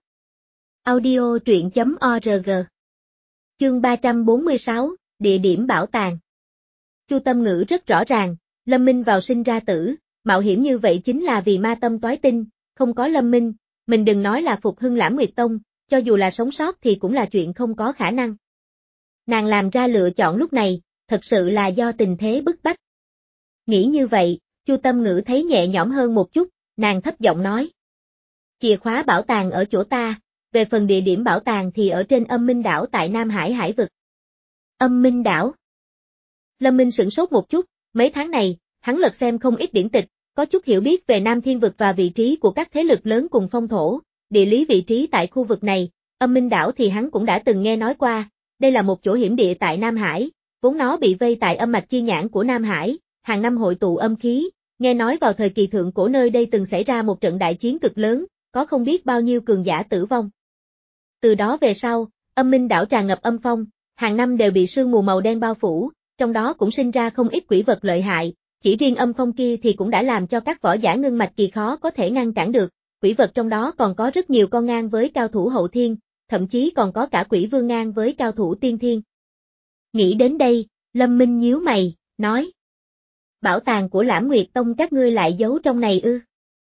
Audio truyện chấm org. Chương ba trăm bốn mươi sáu, địa điểm bảo tàng. Chu Tâm Ngữ rất rõ ràng, Lâm Minh vào sinh ra tử, mạo hiểm như vậy chính là vì ma tâm toái tinh, không có Lâm Minh, mình đừng nói là phục hưng Lãm Nguyệt Tông, cho dù là sống sót thì cũng là chuyện không có khả năng. Nàng làm ra lựa chọn lúc này, thật sự là do tình thế bức bách. Nghĩ như vậy, Chu Tâm Ngữ thấy nhẹ nhõm hơn một chút, nàng thấp giọng nói. Chìa khóa bảo tàng ở chỗ ta, về phần địa điểm bảo tàng thì ở trên Âm Minh đảo tại Nam Hải hải vực. Âm Minh Đảo. Lâm Minh sửng sốt một chút, mấy tháng này, hắn lật xem không ít điển tịch, có chút hiểu biết về Nam Thiên Vực và vị trí của các thế lực lớn cùng phong thổ, địa lý vị trí tại khu vực này, Âm Minh Đảo thì hắn cũng đã từng nghe nói qua, đây là một chỗ hiểm địa tại Nam Hải, vốn nó bị vây tại âm mạch chi nhãn của Nam Hải, hàng năm hội tụ âm khí, nghe nói vào thời kỳ thượng cổ nơi đây từng xảy ra một trận đại chiến cực lớn, có không biết bao nhiêu cường giả tử vong. Từ đó về sau, Âm Minh Đảo tràn ngập âm phong, hàng năm đều bị sương mù màu đen bao phủ, trong đó cũng sinh ra không ít quỷ vật lợi hại, chỉ riêng âm phong kia thì cũng đã làm cho các võ giả ngưng mạch kỳ khó có thể ngăn cản được, quỷ vật trong đó còn có rất nhiều con ngang với cao thủ hậu thiên, thậm chí còn có cả quỷ vương ngang với cao thủ tiên thiên. Nghĩ đến đây, Lâm Minh nhíu mày, nói. Bảo tàng của Lãm Nguyệt Tông các ngươi lại giấu trong này ư?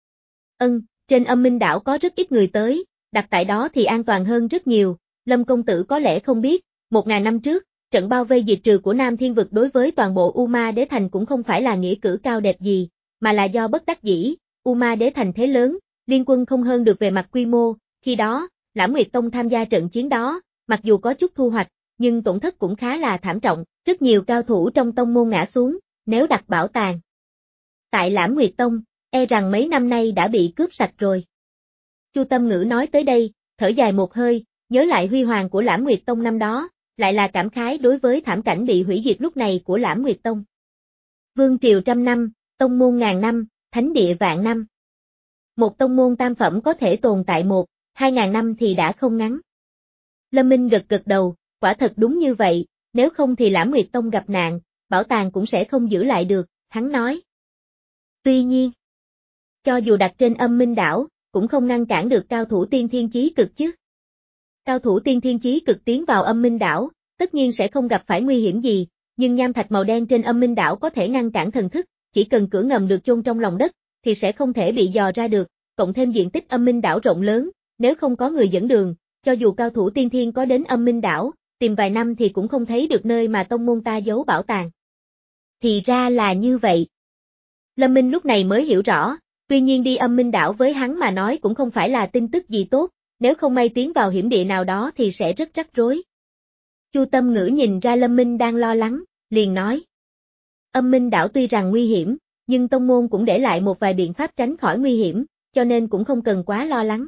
Ừm, trên Âm Minh Đảo có rất ít người tới, đặt tại đó thì an toàn hơn rất nhiều, Lâm công tử có lẽ không biết, một ngàn năm trước, trận bao vây diệt trừ của Nam Thiên Vực đối với toàn bộ U Ma Đế Thành cũng không phải là nghĩa cử cao đẹp gì, mà là do bất đắc dĩ, U Ma Đế Thành thế lớn, liên quân không hơn được về mặt quy mô, khi đó, Lãm Nguyệt Tông tham gia trận chiến đó, mặc dù có chút thu hoạch, nhưng tổn thất cũng khá là thảm trọng, rất nhiều cao thủ trong tông môn ngã xuống, nếu đặt bảo tàng tại Lãm Nguyệt Tông, e rằng mấy năm nay đã bị cướp sạch rồi. Chu Tâm Ngữ nói tới đây, thở dài một hơi, nhớ lại huy hoàng của Lãm Nguyệt Tông năm đó, lại là cảm khái đối với thảm cảnh bị hủy diệt lúc này của Lãm Nguyệt Tông. Vương triều trăm năm, tông môn ngàn năm, thánh địa vạn năm. Một tông môn tam phẩm có thể tồn tại một, hai ngàn năm thì đã không ngắn. Lâm Minh gật gật đầu, quả thật đúng như vậy, nếu không thì Lãm Nguyệt Tông gặp nạn, bảo tàng cũng sẽ không giữ lại được, hắn nói. Tuy nhiên, cho dù đặt trên Âm Minh Đảo, cũng không ngăn cản được cao thủ tiên thiên chí cực chứ. Cao thủ tiên thiên chí cực tiến vào Âm Minh Đảo, tất nhiên sẽ không gặp phải nguy hiểm gì, nhưng nham thạch màu đen trên Âm Minh Đảo có thể ngăn cản thần thức, chỉ cần cửa ngầm được chôn trong lòng đất, thì sẽ không thể bị dò ra được, cộng thêm diện tích Âm Minh Đảo rộng lớn, nếu không có người dẫn đường, cho dù cao thủ tiên thiên có đến Âm Minh Đảo, tìm vài năm thì cũng không thấy được nơi mà tông môn ta giấu bảo tàng. Thì ra là như vậy. Lâm Minh lúc này mới hiểu rõ, tuy nhiên đi Âm Minh Đảo với hắn mà nói cũng không phải là tin tức gì tốt, nếu không may tiến vào hiểm địa nào đó thì sẽ rất rắc rối. Chu Tâm Ngữ nhìn ra Lâm Minh đang lo lắng, liền nói. Âm Minh Đảo tuy rằng nguy hiểm, nhưng tông môn cũng để lại một vài biện pháp tránh khỏi nguy hiểm, cho nên cũng không cần quá lo lắng.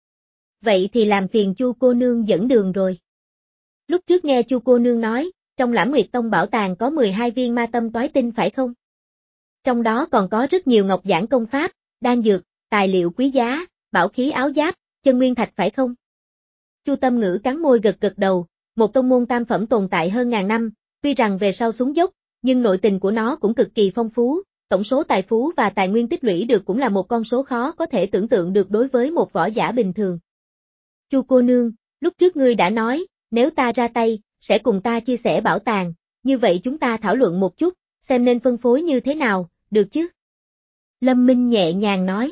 Vậy thì làm phiền Chu cô nương dẫn đường rồi. Lúc trước nghe Chu cô nương nói, trong Lãm Nguyệt Tông bảo tàng có mười hai viên ma tâm toái tinh phải không? Trong đó còn có rất nhiều ngọc giản công pháp, đan dược, tài liệu quý giá, bảo khí áo giáp, chân nguyên thạch phải không? Chu Tâm Ngữ cắn môi gật gật đầu, một tông môn tam phẩm tồn tại hơn ngàn năm, tuy rằng về sau xuống dốc, nhưng nội tình của nó cũng cực kỳ phong phú, tổng số tài phú và tài nguyên tích lũy được cũng là một con số khó có thể tưởng tượng được đối với một võ giả bình thường. Chu cô nương, lúc trước ngươi đã nói, nếu ta ra tay, sẽ cùng ta chia sẻ bảo tàng, như vậy chúng ta thảo luận một chút, xem nên phân phối như thế nào, được chứ? Lâm Minh nhẹ nhàng nói.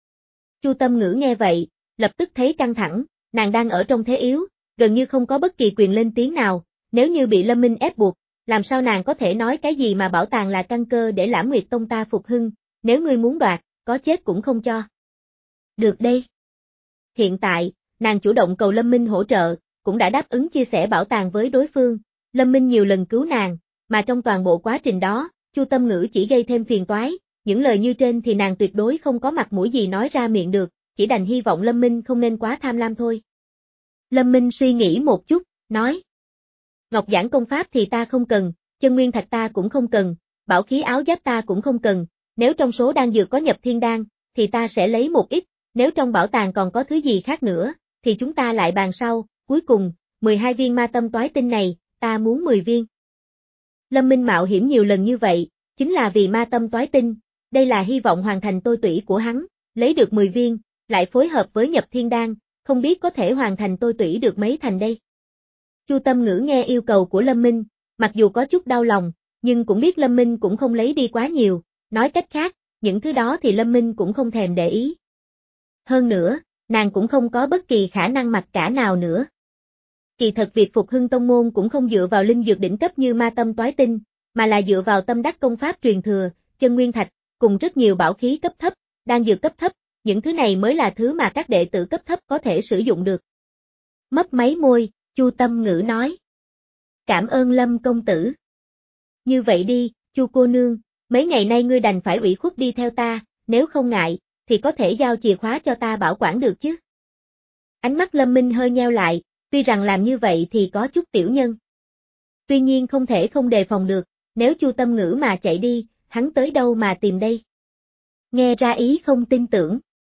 Chu Tâm Ngữ nghe vậy, lập tức thấy căng thẳng, nàng đang ở trong thế yếu, gần như không có bất kỳ quyền lên tiếng nào, nếu như bị Lâm Minh ép buộc, làm sao nàng có thể nói cái gì mà bảo tàng là căn cơ để Lãm Nguyệt Tông ta phục hưng, nếu ngươi muốn đoạt, có chết cũng không cho. Được đây. Hiện tại, nàng chủ động cầu Lâm Minh hỗ trợ, cũng đã đáp ứng chia sẻ bảo tàng với đối phương, Lâm Minh nhiều lần cứu nàng, mà trong toàn bộ quá trình đó, Chu Tâm Ngữ chỉ gây thêm phiền toái, những lời như trên thì nàng tuyệt đối không có mặt mũi gì nói ra miệng được, chỉ đành hy vọng Lâm Minh không nên quá tham lam thôi. Lâm Minh suy nghĩ một chút, nói. Ngọc giản công pháp thì ta không cần, chân nguyên thạch ta cũng không cần, bảo khí áo giáp ta cũng không cần, nếu trong số đan dược có nhập thiên đan, thì ta sẽ lấy một ít, nếu trong bảo tàng còn có thứ gì khác nữa, thì chúng ta lại bàn sau, cuối cùng, mười hai viên ma tâm toái tinh này, ta muốn mười viên. Lâm Minh mạo hiểm nhiều lần như vậy, chính là vì ma tâm toái tinh, đây là hy vọng hoàn thành tôi tủy của hắn, lấy được mười viên, lại phối hợp với nhập thiên đan, không biết có thể hoàn thành tôi tủy được mấy thành đây. Chu Tâm Ngữ nghe yêu cầu của Lâm Minh, mặc dù có chút đau lòng, nhưng cũng biết Lâm Minh cũng không lấy đi quá nhiều, nói cách khác, những thứ đó thì Lâm Minh cũng không thèm để ý. Hơn nữa, nàng cũng không có bất kỳ khả năng mặc cả nào nữa. Kỳ thật việc phục hưng tông môn cũng không dựa vào linh dược đỉnh cấp như ma tâm toái tinh, mà là dựa vào tâm đắc công pháp truyền thừa, chân nguyên thạch, cùng rất nhiều bảo khí cấp thấp, đan dược cấp thấp, những thứ này mới là thứ mà các đệ tử cấp thấp có thể sử dụng được. Mấp máy môi, Chu Tâm Ngữ nói. Cảm ơn Lâm công tử. Như vậy đi, Chu cô nương, mấy ngày nay ngươi đành phải ủy khuất đi theo ta, nếu không ngại, thì có thể giao chìa khóa cho ta bảo quản được chứ. Ánh mắt Lâm Minh hơi nheo lại, tuy rằng làm như vậy thì có chút tiểu nhân. Tuy nhiên không thể không đề phòng được, nếu Chu Tâm Ngữ mà chạy đi, hắn tới đâu mà tìm đây? Nghe ra ý không tin tưởng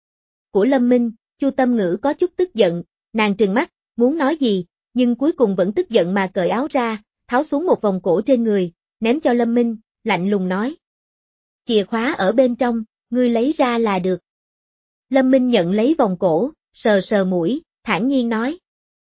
của Lâm Minh, Chu Tâm Ngữ có chút tức giận, nàng trừng mắt, muốn nói gì, nhưng cuối cùng vẫn tức giận mà cởi áo ra, tháo xuống một vòng cổ trên người, ném cho Lâm Minh, lạnh lùng nói. Chìa khóa ở bên trong, ngươi lấy ra là được. Lâm Minh nhận lấy vòng cổ, sờ sờ mũi, thản nhiên nói.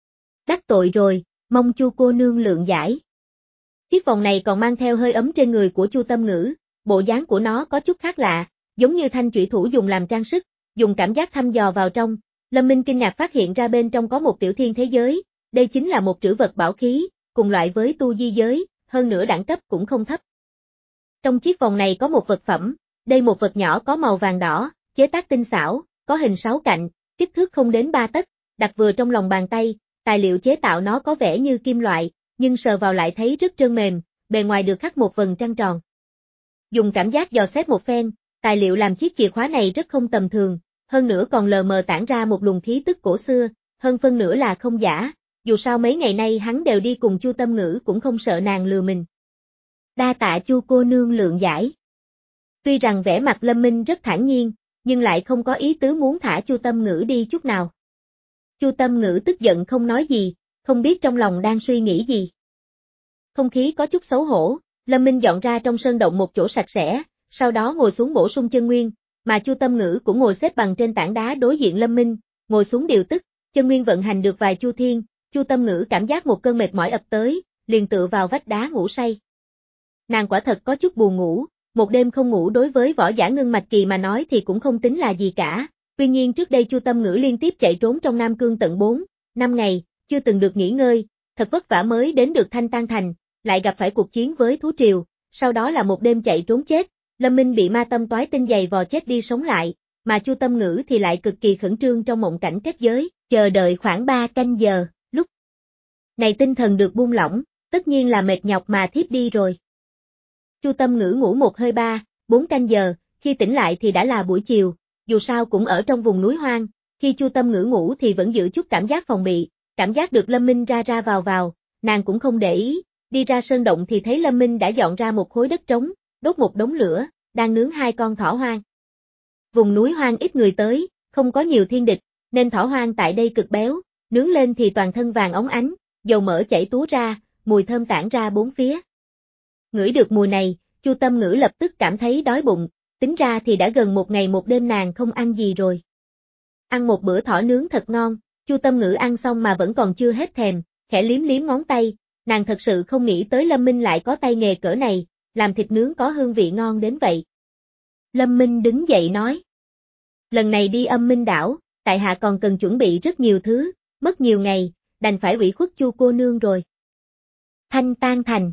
Đắc tội rồi, mong Chu cô nương lượng giải. Chiếc vòng này còn mang theo hơi ấm trên người của Chu Tâm Ngữ, bộ dáng của nó có chút khác lạ, giống như thanh chủy thủ dùng làm trang sức, dùng cảm giác thăm dò vào trong. Lâm Minh kinh ngạc phát hiện ra bên trong có một tiểu thiên thế giới, đây chính là một trữ vật bảo khí, cùng loại với tu di giới, hơn nữa đẳng cấp cũng không thấp. Trong chiếc vòng này có một vật phẩm, đây một vật nhỏ có màu vàng đỏ, chế tác tinh xảo, có hình sáu cạnh, kích thước không đến ba tấc, đặt vừa trong lòng bàn tay, tài liệu chế tạo nó có vẻ như kim loại, nhưng sờ vào lại thấy rất trơn mềm, bề ngoài được khắc một vầng trăng tròn. Dùng cảm giác dò xét một phen, tài liệu làm chiếc chìa khóa này rất không tầm thường, hơn nữa còn lờ mờ tản ra một luồng khí tức cổ xưa, hơn phân nửa là không giả, dù sao mấy ngày nay hắn đều đi cùng Chu Tâm Ngữ cũng không sợ nàng lừa mình. Đa tạ Chu cô nương lượng giải. Tuy rằng vẻ mặt Lâm Minh rất thản nhiên, nhưng lại không có ý tứ muốn thả Chu Tâm Ngữ đi chút nào. Chu Tâm Ngữ tức giận không nói gì, không biết trong lòng đang suy nghĩ gì. Không khí có chút xấu hổ, Lâm Minh dọn ra trong sơn động một chỗ sạch sẽ, sau đó ngồi xuống bổ sung chân nguyên, mà Chu Tâm Ngữ cũng ngồi xếp bằng trên tảng đá đối diện Lâm Minh, ngồi xuống điều tức, chân nguyên vận hành được vài chu thiên, Chu Tâm Ngữ cảm giác một cơn mệt mỏi ập tới, liền tựa vào vách đá ngủ say. Nàng quả thật có chút buồn ngủ, một đêm không ngủ đối với võ giả ngưng mạch kỳ mà nói thì cũng không tính là gì cả, tuy nhiên trước đây Chu Tâm Ngữ liên tiếp chạy trốn trong Nam Cương tận bốn, năm ngày, chưa từng được nghỉ ngơi, thật vất vả mới đến được Thanh Tan Thành, lại gặp phải cuộc chiến với thú triều, sau đó là một đêm chạy trốn chết, Lâm Minh bị ma tâm toái tinh dày vò chết đi sống lại, mà Chu Tâm Ngữ thì lại cực kỳ khẩn trương trong mộng cảnh kết giới, chờ đợi khoảng ba canh giờ, lúc này tinh thần được buông lỏng, tất nhiên là mệt nhọc mà thiếp đi rồi. Chu Tâm Ngữ ngủ một hơi ba, bốn canh giờ, khi tỉnh lại thì đã là buổi chiều, dù sao cũng ở trong vùng núi hoang, khi Chu Tâm Ngữ ngủ thì vẫn giữ chút cảm giác phòng bị, cảm giác được Lâm Minh ra ra vào vào, nàng cũng không để ý, đi ra sơn động thì thấy Lâm Minh đã dọn ra một khối đất trống, đốt một đống lửa, đang nướng hai con thỏ hoang. Vùng núi hoang ít người tới, không có nhiều thiên địch, nên thỏ hoang tại đây cực béo, nướng lên thì toàn thân vàng óng ánh, dầu mỡ chảy túa ra, mùi thơm tản ra bốn phía. Ngửi được mùi này, Chu Tâm Ngữ lập tức cảm thấy đói bụng, tính ra thì đã gần một ngày một đêm nàng không ăn gì rồi. Ăn một bữa thỏ nướng thật ngon, Chu Tâm Ngữ ăn xong mà vẫn còn chưa hết thèm, khẽ liếm liếm ngón tay, nàng thật sự không nghĩ tới Lâm Minh lại có tay nghề cỡ này, làm thịt nướng có hương vị ngon đến vậy. Lâm Minh đứng dậy nói. Lần này đi Âm Minh đảo, tại hạ còn cần chuẩn bị rất nhiều thứ, mất nhiều ngày, đành phải ủy khuất Chu cô nương rồi. Thanh Tan Thành.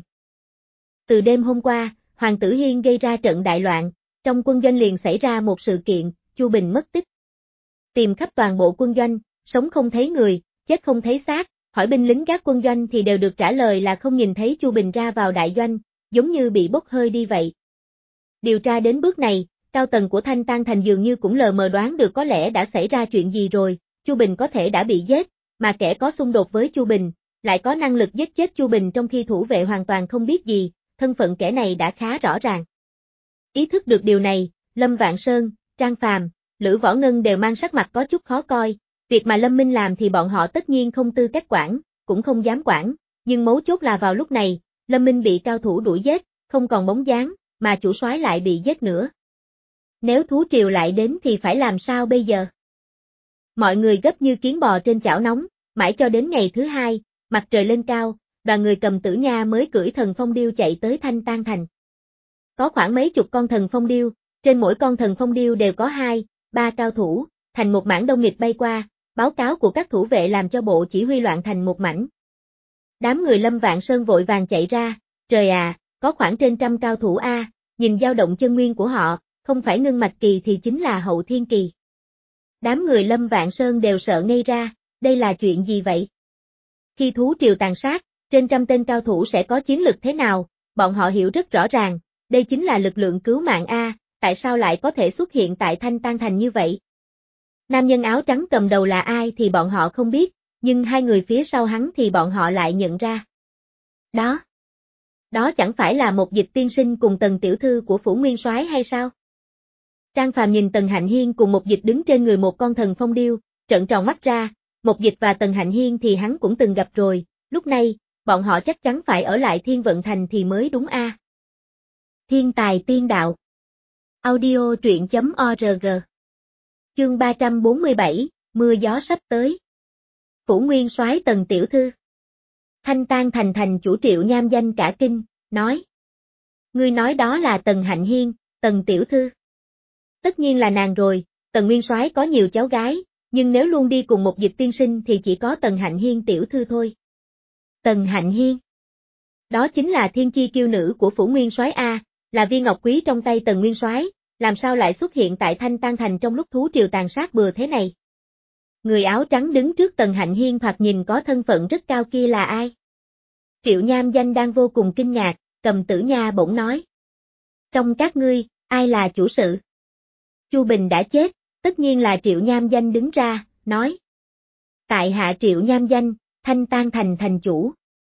Từ đêm hôm qua, Hoàng tử Hiên gây ra trận đại loạn, trong quân doanh liền xảy ra một sự kiện, Chu Bình mất tích. Tìm khắp toàn bộ quân doanh, sống không thấy người, chết không thấy xác, hỏi binh lính gác quân doanh thì đều được trả lời là không nhìn thấy Chu Bình ra vào đại doanh, giống như bị bốc hơi đi vậy. Điều tra đến bước này, cao tầng của Thanh Tan Thành dường như cũng lờ mờ đoán được có lẽ đã xảy ra chuyện gì rồi, Chu Bình có thể đã bị giết, mà kẻ có xung đột với Chu Bình, lại có năng lực giết chết Chu Bình trong khi thủ vệ hoàn toàn không biết gì, thân phận kẻ này đã khá rõ ràng. Ý thức được điều này, Lâm Vạn Sơn, Trang Phàm, Lữ Võ Ngân đều mang sắc mặt có chút khó coi, việc mà Lâm Minh làm thì bọn họ tất nhiên không tư cách quản, cũng không dám quản, nhưng mấu chốt là vào lúc này, Lâm Minh bị cao thủ đuổi giết, không còn bóng dáng, mà chủ soái lại bị giết nữa. Nếu thú triều lại đến thì phải làm sao bây giờ? Mọi người gấp như kiến bò trên chảo nóng, mãi cho đến ngày thứ hai, mặt trời lên cao, đoàn người Cầm Tử Nha mới cưỡi thần phong điêu chạy tới Thanh Tan Thành. Có khoảng mấy chục con thần phong điêu, trên mỗi con thần phong điêu đều có hai, ba cao thủ, thành một mảng đông nghịt bay qua, báo cáo của các thủ vệ làm cho bộ chỉ huy loạn thành một mảnh. Đám người Lâm Vạn Sơn vội vàng chạy ra, trời à, có khoảng trên trăm cao thủ a, nhìn dao động chân nguyên của họ, không phải ngưng mạch kỳ thì chính là hậu thiên kỳ. Đám người Lâm Vạn Sơn đều sợ ngây ra, đây là chuyện gì vậy? Khi thú triều tàn sát, Trên trăm tên cao thủ sẽ có chiến lực thế nào, bọn họ hiểu rất rõ ràng, đây chính là lực lượng cứu mạng A, tại sao lại có thể xuất hiện tại Thanh Tang Thành như vậy? Nam nhân áo trắng cầm đầu là ai thì bọn họ không biết, nhưng hai người phía sau hắn thì bọn họ lại nhận ra. Đó, đó chẳng phải là một Dịch tiên sinh cùng Tần tiểu thư của Phủ Nguyên Soái hay sao? Trang Phàm nhìn Tần Hạnh Hiên cùng một Dịch đứng trên người một con thần phong điêu, trợn tròn mắt ra, một Dịch và Tần Hạnh Hiên thì hắn cũng từng gặp rồi, lúc này, bọn họ chắc chắn phải ở lại Thiên Vận Thành thì mới đúng a. À. Thiên tài tiên đạo. Audio truyện chấm org. Chương ba trăm bốn mươi bảy, mưa gió sắp tới. Phủ Nguyên Soái Tần tiểu thư. Thanh Tang Thành thành chủ Triệu Nham Danh cả kinh, nói: "Ngươi nói đó là Tần Hạnh Hiên, Tần tiểu thư?" Tất nhiên là nàng rồi, Tần Nguyên Soái có nhiều cháu gái, nhưng nếu luôn đi cùng một Dịch tiên sinh thì chỉ có Tần Hạnh Hiên tiểu thư thôi. Tần Hạnh Hiên. Đó chính là thiên chi kiêu nữ của Phủ Nguyên Soái a, là viên ngọc quý trong tay Tần Nguyên Soái, làm sao lại xuất hiện tại Thanh Tang Thành trong lúc thú triều tàn sát bừa thế này? Người áo trắng đứng trước Tần Hạnh Hiên thoạt nhìn có thân phận rất cao kia là ai? Triệu Nham Danh đang vô cùng kinh ngạc, Cầm Tử Nha bỗng nói: "Trong các ngươi, ai là chủ sự?" Chu Bình đã chết, tất nhiên là Triệu Nham Danh đứng ra, nói: "Tại hạ Triệu Nham Danh, Thanh Tang Thành thành chủ."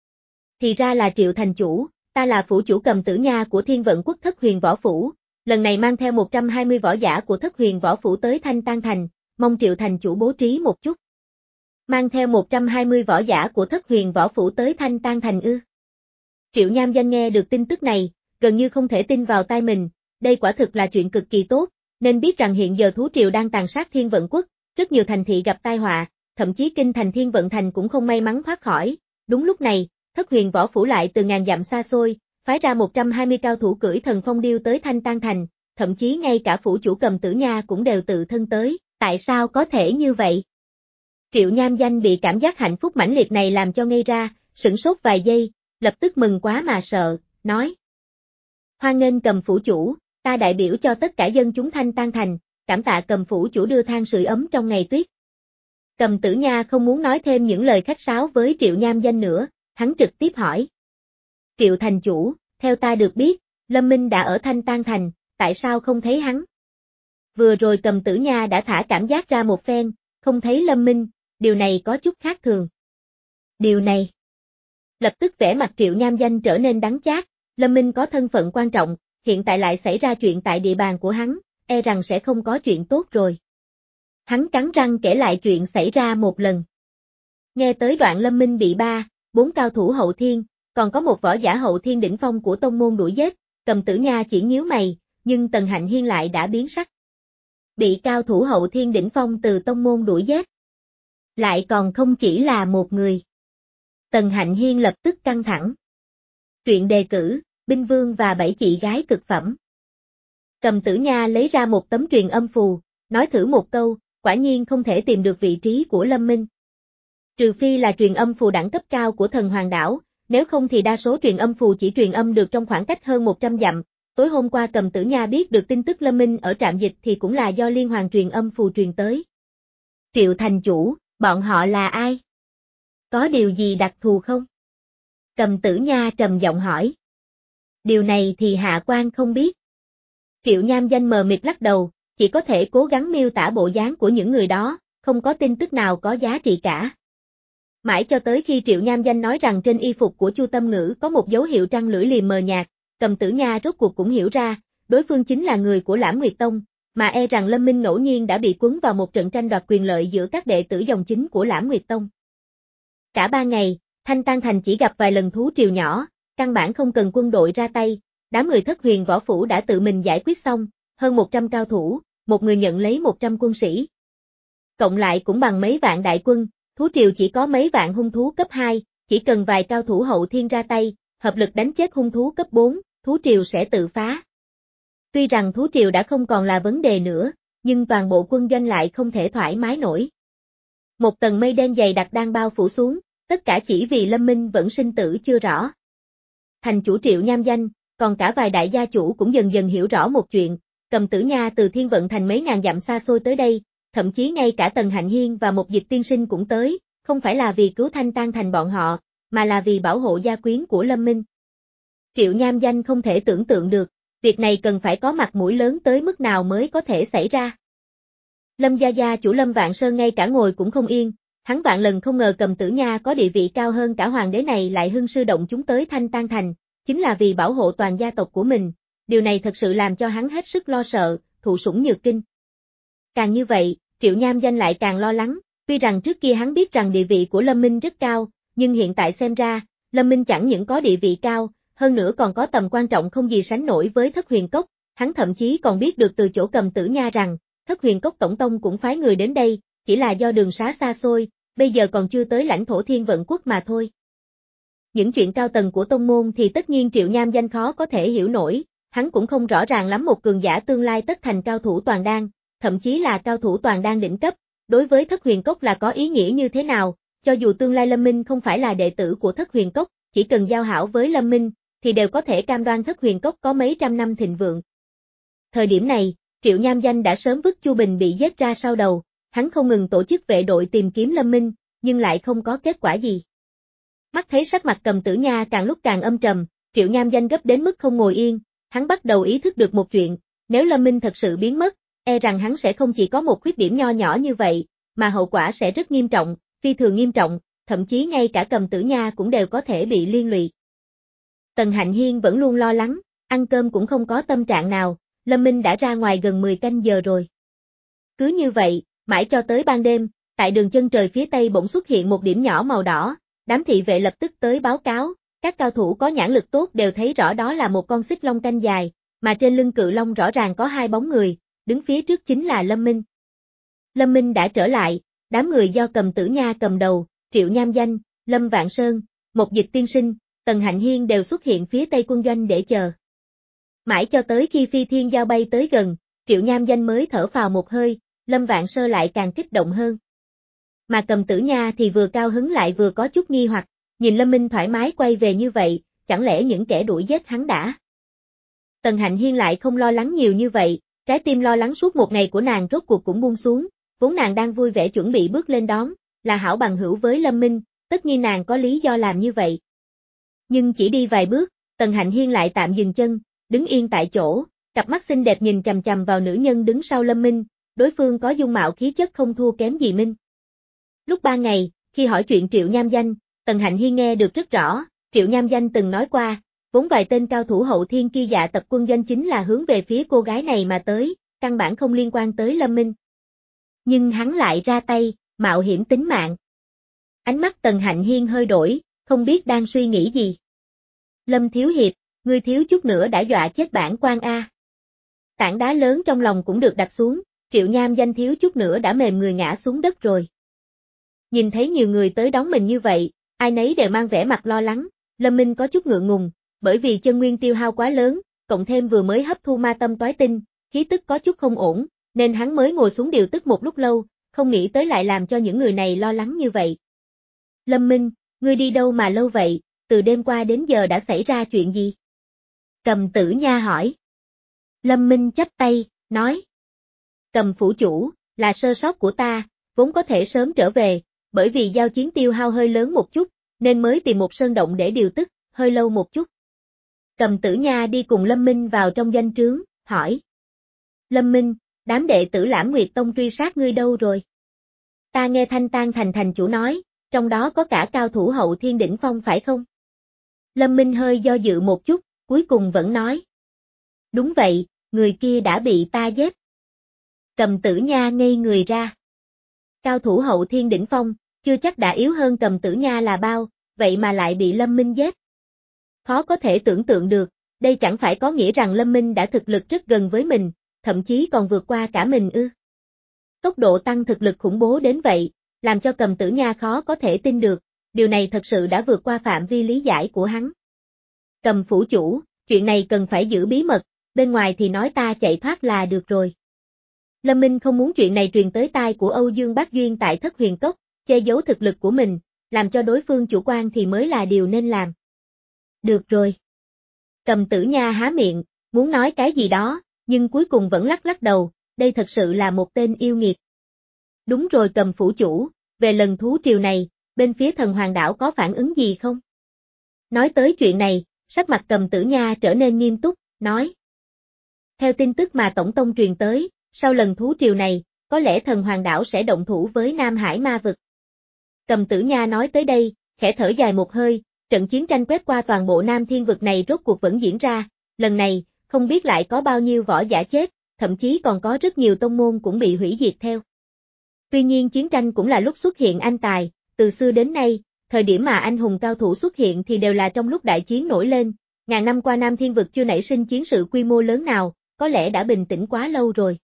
Thì ra là Triệu thành chủ, ta là phủ chủ Cầm Tử Nha của Thiên Vận Quốc Thất Huyền Võ Phủ, lần này mang theo một trăm hai mươi võ giả của Thất Huyền Võ Phủ tới Thanh Tang Thành, mong Triệu thành chủ bố trí một chút. Mang theo một trăm hai mươi võ giả của Thất Huyền Võ Phủ tới Thanh Tang Thành ư? Triệu Nham Danh nghe được tin tức này, gần như không thể tin vào tai mình, đây quả thực là chuyện cực kỳ tốt, nên biết rằng hiện giờ thú triều đang tàn sát Thiên Vận Quốc, rất nhiều thành thị gặp tai họa, thậm chí kinh thành Thiên Vận Thành cũng không may mắn thoát khỏi. Đúng lúc này, Thất Huyền Võ Phủ lại từ ngàn dặm xa xôi, phái ra một trăm hai mươi cao thủ cưỡi thần phong điêu tới Thanh Tang Thành, thậm chí ngay cả phủ chủ Cầm Tử Nha cũng đều tự thân tới, tại sao có thể như vậy? Triệu Nham Danh bị cảm giác hạnh phúc mãnh liệt này làm cho ngây ra, sửng sốt vài giây, lập tức mừng quá mà sợ, nói: "Hoan nghênh Cầm phủ chủ, ta đại biểu cho tất cả dân chúng Thanh Tang Thành, cảm tạ Cầm phủ chủ đưa than sưởi ấm trong ngày tuyết." Cầm Tử Nha không muốn nói thêm những lời khách sáo với Triệu Nham Danh nữa, hắn trực tiếp hỏi: "Triệu thành chủ, theo ta được biết, Lâm Minh đã ở Thanh Tang Thành, tại sao không thấy hắn?" Vừa rồi Cầm Tử Nha đã thả cảm giác ra một phen, không thấy Lâm Minh, điều này có chút khác thường. Điều này. Lập tức vẻ mặt Triệu Nham Danh trở nên đắng chát, Lâm Minh có thân phận quan trọng, hiện tại lại xảy ra chuyện tại địa bàn của hắn, e rằng sẽ không có chuyện tốt rồi. Hắn cắn răng kể lại chuyện xảy ra một lần. Nghe tới đoạn Lâm Minh bị ba, bốn cao thủ hậu thiên, còn có một võ giả hậu thiên đỉnh phong của tông môn đuổi giết, Cầm Tử Nha chỉ nhíu mày, nhưng Tần Hạnh Hiên lại đã biến sắc. Bị cao thủ hậu thiên đỉnh phong từ tông môn đuổi giết. Lại còn không chỉ là một người. Tần Hạnh Hiên lập tức căng thẳng. Truyện đề cử, Binh Vương và bảy chị gái cực phẩm. Cầm Tử Nha lấy ra một tấm truyền âm phù, nói thử một câu, quả nhiên không thể tìm được vị trí của Lâm Minh. Trừ phi là truyền âm phù đẳng cấp cao của Thần Hoàng Đảo, nếu không thì đa số truyền âm phù chỉ truyền âm được trong khoảng cách hơn một trăm dặm. Tối hôm qua Cầm Tử Nha biết được tin tức Lâm Minh ở trạm dịch thì cũng là do liên hoàng truyền âm phù truyền tới. Triệu thành chủ, bọn họ là ai? Có điều gì đặc thù không? Cầm Tử Nha trầm giọng hỏi. Điều này thì hạ quan không biết. Triệu Nham Danh mờ mịt lắc đầu, chỉ có thể cố gắng miêu tả bộ dáng của những người đó, không có tin tức nào có giá trị cả. Mãi cho tới khi Triệu Nham Danh nói rằng trên y phục của Chu Tâm Ngữ có một dấu hiệu trăng lưỡi liềm mờ nhạt, Cầm Tử Nha rốt cuộc cũng hiểu ra, đối phương chính là người của Lãm Nguyệt Tông, mà e rằng Lâm Minh ngẫu nhiên đã bị cuốn vào một trận tranh đoạt quyền lợi giữa các đệ tử dòng chính của Lãm Nguyệt Tông. Cả ba ngày, Thanh Tang Thành chỉ gặp vài lần thú triều nhỏ, căn bản không cần quân đội ra tay, đám người Thất Huyền Võ Phủ đã tự mình giải quyết xong, hơn một trăm cao thủ, một người nhận lấy một trăm quân sĩ. Cộng lại cũng bằng mấy vạn đại quân, thú triều chỉ có mấy vạn hung thú cấp hai, chỉ cần vài cao thủ hậu thiên ra tay, hợp lực đánh chết hung thú cấp bốn, thú triều sẽ tự phá. Tuy rằng thú triều đã không còn là vấn đề nữa, nhưng toàn bộ quân doanh lại không thể thoải mái nổi. Một tầng mây đen dày đặc đang bao phủ xuống, tất cả chỉ vì Lâm Minh vẫn sinh tử chưa rõ. Thành chủ Triệu Nham Danh, còn cả vài đại gia chủ cũng dần dần hiểu rõ một chuyện, Cầm Tử Nha từ Thiên Vận Thành mấy ngàn dặm xa xôi tới đây, thậm chí ngay cả Tần Hạnh Hiên và một Dịch tiên sinh cũng tới, không phải là vì cứu Thanh Tang Thành bọn họ, mà là vì bảo hộ gia quyến của Lâm Minh. Triệu Nham Danh không thể tưởng tượng được, việc này cần phải có mặt mũi lớn tới mức nào mới có thể xảy ra. Lâm gia gia chủ Lâm Vạn Sơn ngay cả ngồi cũng không yên, hắn vạn lần không ngờ Cầm Tử Nha có địa vị cao hơn cả hoàng đế này lại hưng sư động chúng tới Thanh Tan Thành, chính là vì bảo hộ toàn gia tộc của mình, điều này thật sự làm cho hắn hết sức lo sợ, thụ sủng nhược kinh. Càng như vậy, Triệu Nham Danh lại càng lo lắng, tuy rằng trước kia hắn biết rằng địa vị của Lâm Minh rất cao, nhưng hiện tại xem ra, Lâm Minh chẳng những có địa vị cao, hơn nữa còn có tầm quan trọng không gì sánh nổi với Thất Huyền Cốc, hắn thậm chí còn biết được từ chỗ Cầm Tử Nha rằng, Thất Huyền Cốc tổng tông cũng phái người đến đây, chỉ là do đường xá xa xôi, bây giờ còn chưa tới lãnh thổ Thiên Vận Quốc mà thôi. Những chuyện cao tầng của tông môn thì tất nhiên Triệu Nham Danh khó có thể hiểu nổi, hắn cũng không rõ ràng lắm một cường giả tương lai tất thành cao thủ toàn đan, thậm chí là cao thủ toàn đan đỉnh cấp, đối với Thất Huyền Cốc là có ý nghĩa như thế nào, cho dù tương lai Lâm Minh không phải là đệ tử của Thất Huyền Cốc, chỉ cần giao hảo với Lâm Minh, thì đều có thể cam đoan Thất Huyền Cốc có mấy trăm năm thịnh vượng. Thời điểm này, Triệu Nham Danh đã sớm vứt Chu Bình bị giết ra sau đầu, hắn không ngừng tổ chức vệ đội tìm kiếm Lâm Minh, nhưng lại không có kết quả gì. Mắt thấy sắc mặt Cầm Tử Nha càng lúc càng âm trầm, Triệu Nham Danh gấp đến mức không ngồi yên, hắn bắt đầu ý thức được một chuyện, nếu Lâm Minh thật sự biến mất, e rằng hắn sẽ không chỉ có một khuyết điểm nho nhỏ như vậy, mà hậu quả sẽ rất nghiêm trọng, phi thường nghiêm trọng, thậm chí ngay cả Cầm Tử Nha cũng đều có thể bị liên lụy. Tần Hạnh Hiên vẫn luôn lo lắng, ăn cơm cũng không có tâm trạng nào, Lâm Minh đã ra ngoài gần mười canh giờ rồi. Cứ như vậy, mãi cho tới ban đêm, tại đường chân trời phía tây bỗng xuất hiện một điểm nhỏ màu đỏ, đám thị vệ lập tức tới báo cáo, các cao thủ có nhãn lực tốt đều thấy rõ đó là một con xích long canh dài, mà trên lưng cự long rõ ràng có hai bóng người, đứng phía trước chính là Lâm Minh. Lâm Minh đã trở lại, đám người do Cầm Tử Nha cầm đầu, Triệu Nham Danh, Lâm Vạn Sơn, Một Dịch Tiên Sinh, Tần Hạnh Hiên đều xuất hiện phía tây quân doanh để chờ. Mãi cho tới khi phi thiên giao bay tới gần, Triệu Nham Danh mới thở phào một hơi, Lâm Vạn Sơ lại càng kích động hơn. Mà Cầm Tử Nha thì vừa cao hứng lại vừa có chút nghi hoặc, nhìn Lâm Minh thoải mái quay về như vậy, chẳng lẽ những kẻ đuổi giết hắn đã. Tần Hạnh Hiên lại không lo lắng nhiều như vậy, trái tim lo lắng suốt một ngày của nàng rốt cuộc cũng buông xuống, vốn nàng đang vui vẻ chuẩn bị bước lên đón, là hảo bằng hữu với Lâm Minh, tất nhiên nàng có lý do làm như vậy. Nhưng chỉ đi vài bước, Tần Hạnh Hiên lại tạm dừng chân, đứng yên tại chỗ, cặp mắt xinh đẹp nhìn chằm chằm vào nữ nhân đứng sau Lâm Minh, đối phương có dung mạo khí chất không thua kém gì Minh. Lúc ba ngày, khi hỏi chuyện Triệu Nham Danh, Tần Hạnh Hiên nghe được rất rõ, Triệu Nham Danh từng nói qua, vốn vài tên cao thủ hậu thiên kia dạ tập quân doanh chính là hướng về phía cô gái này mà tới, căn bản không liên quan tới Lâm Minh. Nhưng hắn lại ra tay, mạo hiểm tính mạng. Ánh mắt Tần Hạnh Hiên hơi đổi, không biết đang suy nghĩ gì. Lâm Thiếu Hiệp, ngươi thiếu chút nữa đã dọa chết bản quan A. Tảng đá lớn trong lòng cũng được đặt xuống, Triệu Nham Danh thiếu chút nữa đã mềm người ngã xuống đất rồi. Nhìn thấy nhiều người tới đón mình như vậy, ai nấy đều mang vẻ mặt lo lắng, Lâm Minh có chút ngượng ngùng, bởi vì chân nguyên tiêu hao quá lớn, cộng thêm vừa mới hấp thu ma tâm toái tinh, khí tức có chút không ổn, nên hắn mới ngồi xuống điều tức một lúc lâu, không nghĩ tới lại làm cho những người này lo lắng như vậy. Lâm Minh, ngươi đi đâu mà lâu vậy, từ đêm qua đến giờ đã xảy ra chuyện gì? Cầm Tử Nha hỏi. Lâm Minh chắp tay, nói. Cầm phủ chủ, là sơ sót của ta, vốn có thể sớm trở về, bởi vì giao chiến tiêu hao hơi lớn một chút, nên mới tìm một sơn động để điều tức, hơi lâu một chút. Cầm Tử Nha đi cùng Lâm Minh vào trong doanh trướng, hỏi. Lâm Minh, đám đệ tử Lãm Nguyệt Tông truy sát ngươi đâu rồi? Ta nghe Thanh Tan Thành thành chủ nói, trong đó có cả cao thủ hậu thiên đỉnh phong phải không? Lâm Minh hơi do dự một chút, cuối cùng vẫn nói. Đúng vậy, người kia đã bị ta giết. Cầm Tử Nha ngây người ra. Cao thủ hậu thiên đỉnh phong, chưa chắc đã yếu hơn Cầm Tử Nha là bao, vậy mà lại bị Lâm Minh giết. Khó có thể tưởng tượng được, đây chẳng phải có nghĩa rằng Lâm Minh đã thực lực rất gần với mình, thậm chí còn vượt qua cả mình ư. Tốc độ tăng thực lực khủng bố đến vậy, làm cho Cầm Tử Nha khó có thể tin được, điều này thật sự đã vượt qua phạm vi lý giải của hắn. Cầm phủ chủ, chuyện này cần phải giữ bí mật, bên ngoài thì nói ta chạy thoát là được rồi. Lâm Minh không muốn chuyện này truyền tới tai của Âu Dương Bác Duyên tại Thất Huyền Cốc, che giấu thực lực của mình, làm cho đối phương chủ quan thì mới là điều nên làm. Được rồi. Cầm Tử Nha há miệng, muốn nói cái gì đó, nhưng cuối cùng vẫn lắc lắc đầu, đây thật sự là một tên yêu nghiệt. Đúng rồi Cầm phủ chủ, về lần thú triều này, bên phía thần hoàng đảo có phản ứng gì không? Nói tới chuyện này, sắc mặt Cầm Tử Nha trở nên nghiêm túc, nói. Theo tin tức mà Tổng Tông truyền tới, sau lần thú triều này, có lẽ thần hoàng đảo sẽ động thủ với Nam Hải ma vực. Cầm Tử Nha nói tới đây, khẽ thở dài một hơi, trận chiến tranh quét qua toàn bộ Nam Thiên vực này rốt cuộc vẫn diễn ra, lần này, không biết lại có bao nhiêu võ giả chết, thậm chí còn có rất nhiều tông môn cũng bị hủy diệt theo. Tuy nhiên chiến tranh cũng là lúc xuất hiện anh tài, từ xưa đến nay, thời điểm mà anh hùng cao thủ xuất hiện thì đều là trong lúc đại chiến nổi lên, ngàn năm qua Nam Thiên vực chưa nảy sinh chiến sự quy mô lớn nào, có lẽ đã bình tĩnh quá lâu rồi.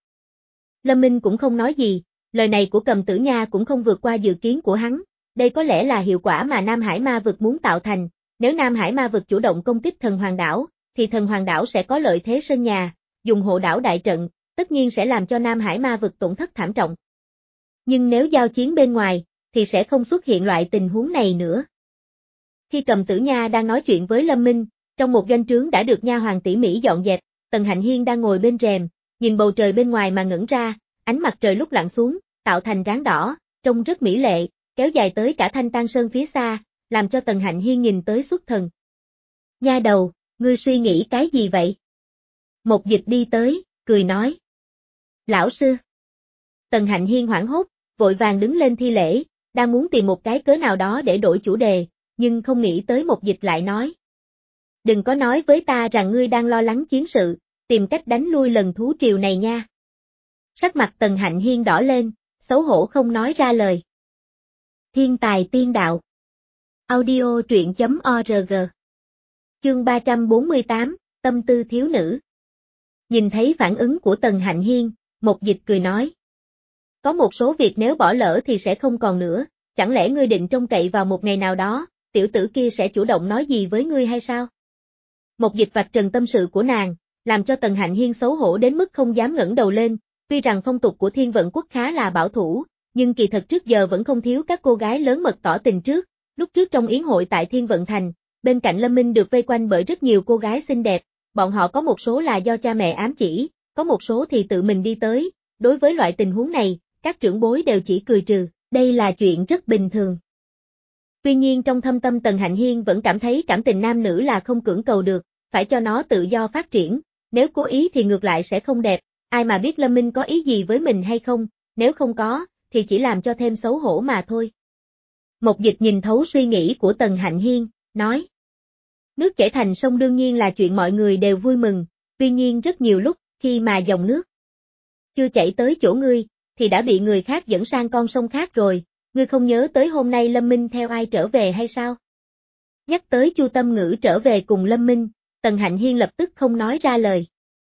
Lâm Minh cũng không nói gì, lời này của Cầm Tử Nha cũng không vượt qua dự kiến của hắn, đây có lẽ là hiệu quả mà Nam Hải ma vực muốn tạo thành, nếu Nam Hải ma vực chủ động công kích thần hoàng đảo, thì thần hoàng đảo sẽ có lợi thế sân nhà, dùng hộ đảo đại trận, tất nhiên sẽ làm cho Nam Hải ma vực tổn thất thảm trọng. Nhưng nếu giao chiến bên ngoài, thì sẽ không xuất hiện loại tình huống này nữa. Khi Cầm Tử Nha đang nói chuyện với Lâm Minh, trong một doanh trướng đã được nha hoàn tỉ mỉ dọn dẹp, Tần Hạnh Hiên đang ngồi bên rèm, nhìn bầu trời bên ngoài mà ngẩng ra, ánh mặt trời lúc lặn xuống, tạo thành ráng đỏ, trông rất mỹ lệ, kéo dài tới cả Thanh Tang Sơn phía xa, làm cho Tần Hạnh Hiên nhìn tới xuất thần. Nha đầu, ngươi suy nghĩ cái gì vậy? Một Dịch đi tới, cười nói. Lão sư. Tần Hạnh Hiên hoảng hốt, vội vàng đứng lên thi lễ, đang muốn tìm một cái cớ nào đó để đổi chủ đề, nhưng không nghĩ tới Một Dịch lại nói. Đừng có nói với ta rằng ngươi đang lo lắng chiến sự, tìm cách đánh lui lần thú triều này nha. Sắc mặt Tần Hạnh Hiên đỏ lên, xấu hổ không nói ra lời. Thiên tài tiên đạo. Audio truyện chấm org. Chương ba trăm bốn mươi tám, Tâm tư thiếu nữ. Nhìn thấy phản ứng của Tần Hạnh Hiên, Một Dịch cười nói. Có một số việc nếu bỏ lỡ thì sẽ không còn nữa, chẳng lẽ ngươi định trông cậy vào một ngày nào đó, tiểu tử kia sẽ chủ động nói gì với ngươi hay sao? Một Dịch vạch trần tâm sự của nàng, làm cho Tần Hạnh Hiên xấu hổ đến mức không dám ngẩng đầu lên, tuy rằng phong tục của Thiên Vận Quốc khá là bảo thủ, nhưng kỳ thật trước giờ vẫn không thiếu các cô gái lớn mật tỏ tình trước, lúc trước trong yến hội tại Thiên Vận Thành, bên cạnh Lâm Minh được vây quanh bởi rất nhiều cô gái xinh đẹp, bọn họ có một số là do cha mẹ ám chỉ, có một số thì tự mình đi tới, đối với loại tình huống này, các trưởng bối đều chỉ cười trừ, đây là chuyện rất bình thường. Tuy nhiên trong thâm tâm Tần Hạnh Hiên vẫn cảm thấy cảm tình nam nữ là không cưỡng cầu được, phải cho nó tự do phát triển, nếu cố ý thì ngược lại sẽ không đẹp, ai mà biết Lâm Minh có ý gì với mình hay không, nếu không có, thì chỉ làm cho thêm xấu hổ mà thôi. Một Dịch nhìn thấu suy nghĩ của Tần Hạnh Hiên, nói. Nước chảy thành sông đương nhiên là chuyện mọi người đều vui mừng, tuy nhiên rất nhiều lúc, khi mà dòng nước chưa chảy tới chỗ ngươi, thì đã bị người khác dẫn sang con sông khác rồi, ngươi không nhớ tới hôm nay Lâm Minh theo ai trở về hay sao? Nhắc tới Chu Tâm Ngữ trở về cùng Lâm Minh, Tần Hạnh Hiên lập tức không nói ra lời.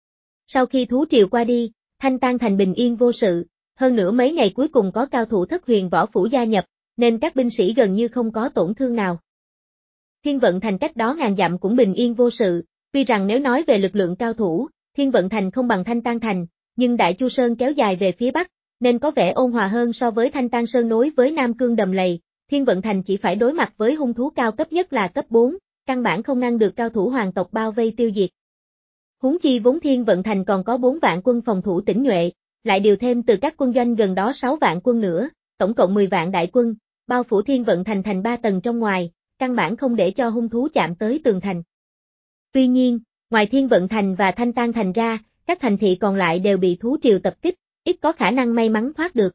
Sau khi thú triều qua đi, Thanh Tang Thành bình yên vô sự, hơn nữa mấy ngày cuối cùng có cao thủ Thất Huyền Võ Phủ gia nhập, nên các binh sĩ gần như không có tổn thương nào. Thiên Vận Thành cách đó ngàn dặm cũng bình yên vô sự, tuy rằng nếu nói về lực lượng cao thủ, Thiên Vận Thành không bằng Thanh Tang Thành, nhưng Đại Chu Sơn kéo dài về phía bắc, nên có vẻ ôn hòa hơn so với Thanh Tang Sơn nối với Nam Cương đầm lầy, Thiên Vận Thành chỉ phải đối mặt với hung thú cao cấp nhất là cấp bốn, căn bản không ngăn được cao thủ hoàng tộc bao vây tiêu diệt. Huống chi vốn Thiên Vận Thành còn có bốn vạn quân phòng thủ tinh nhuệ, lại điều thêm từ các quân doanh gần đó sáu vạn quân nữa, tổng cộng mười vạn đại quân, bao phủ Thiên Vận Thành thành ba tầng trong ngoài, căn bản không để cho hung thú chạm tới tường thành. Tuy nhiên, ngoài Thiên Vận Thành và Thanh Tang Thành ra, các thành thị còn lại đều bị thú triều tập kích, ít có khả năng may mắn thoát được.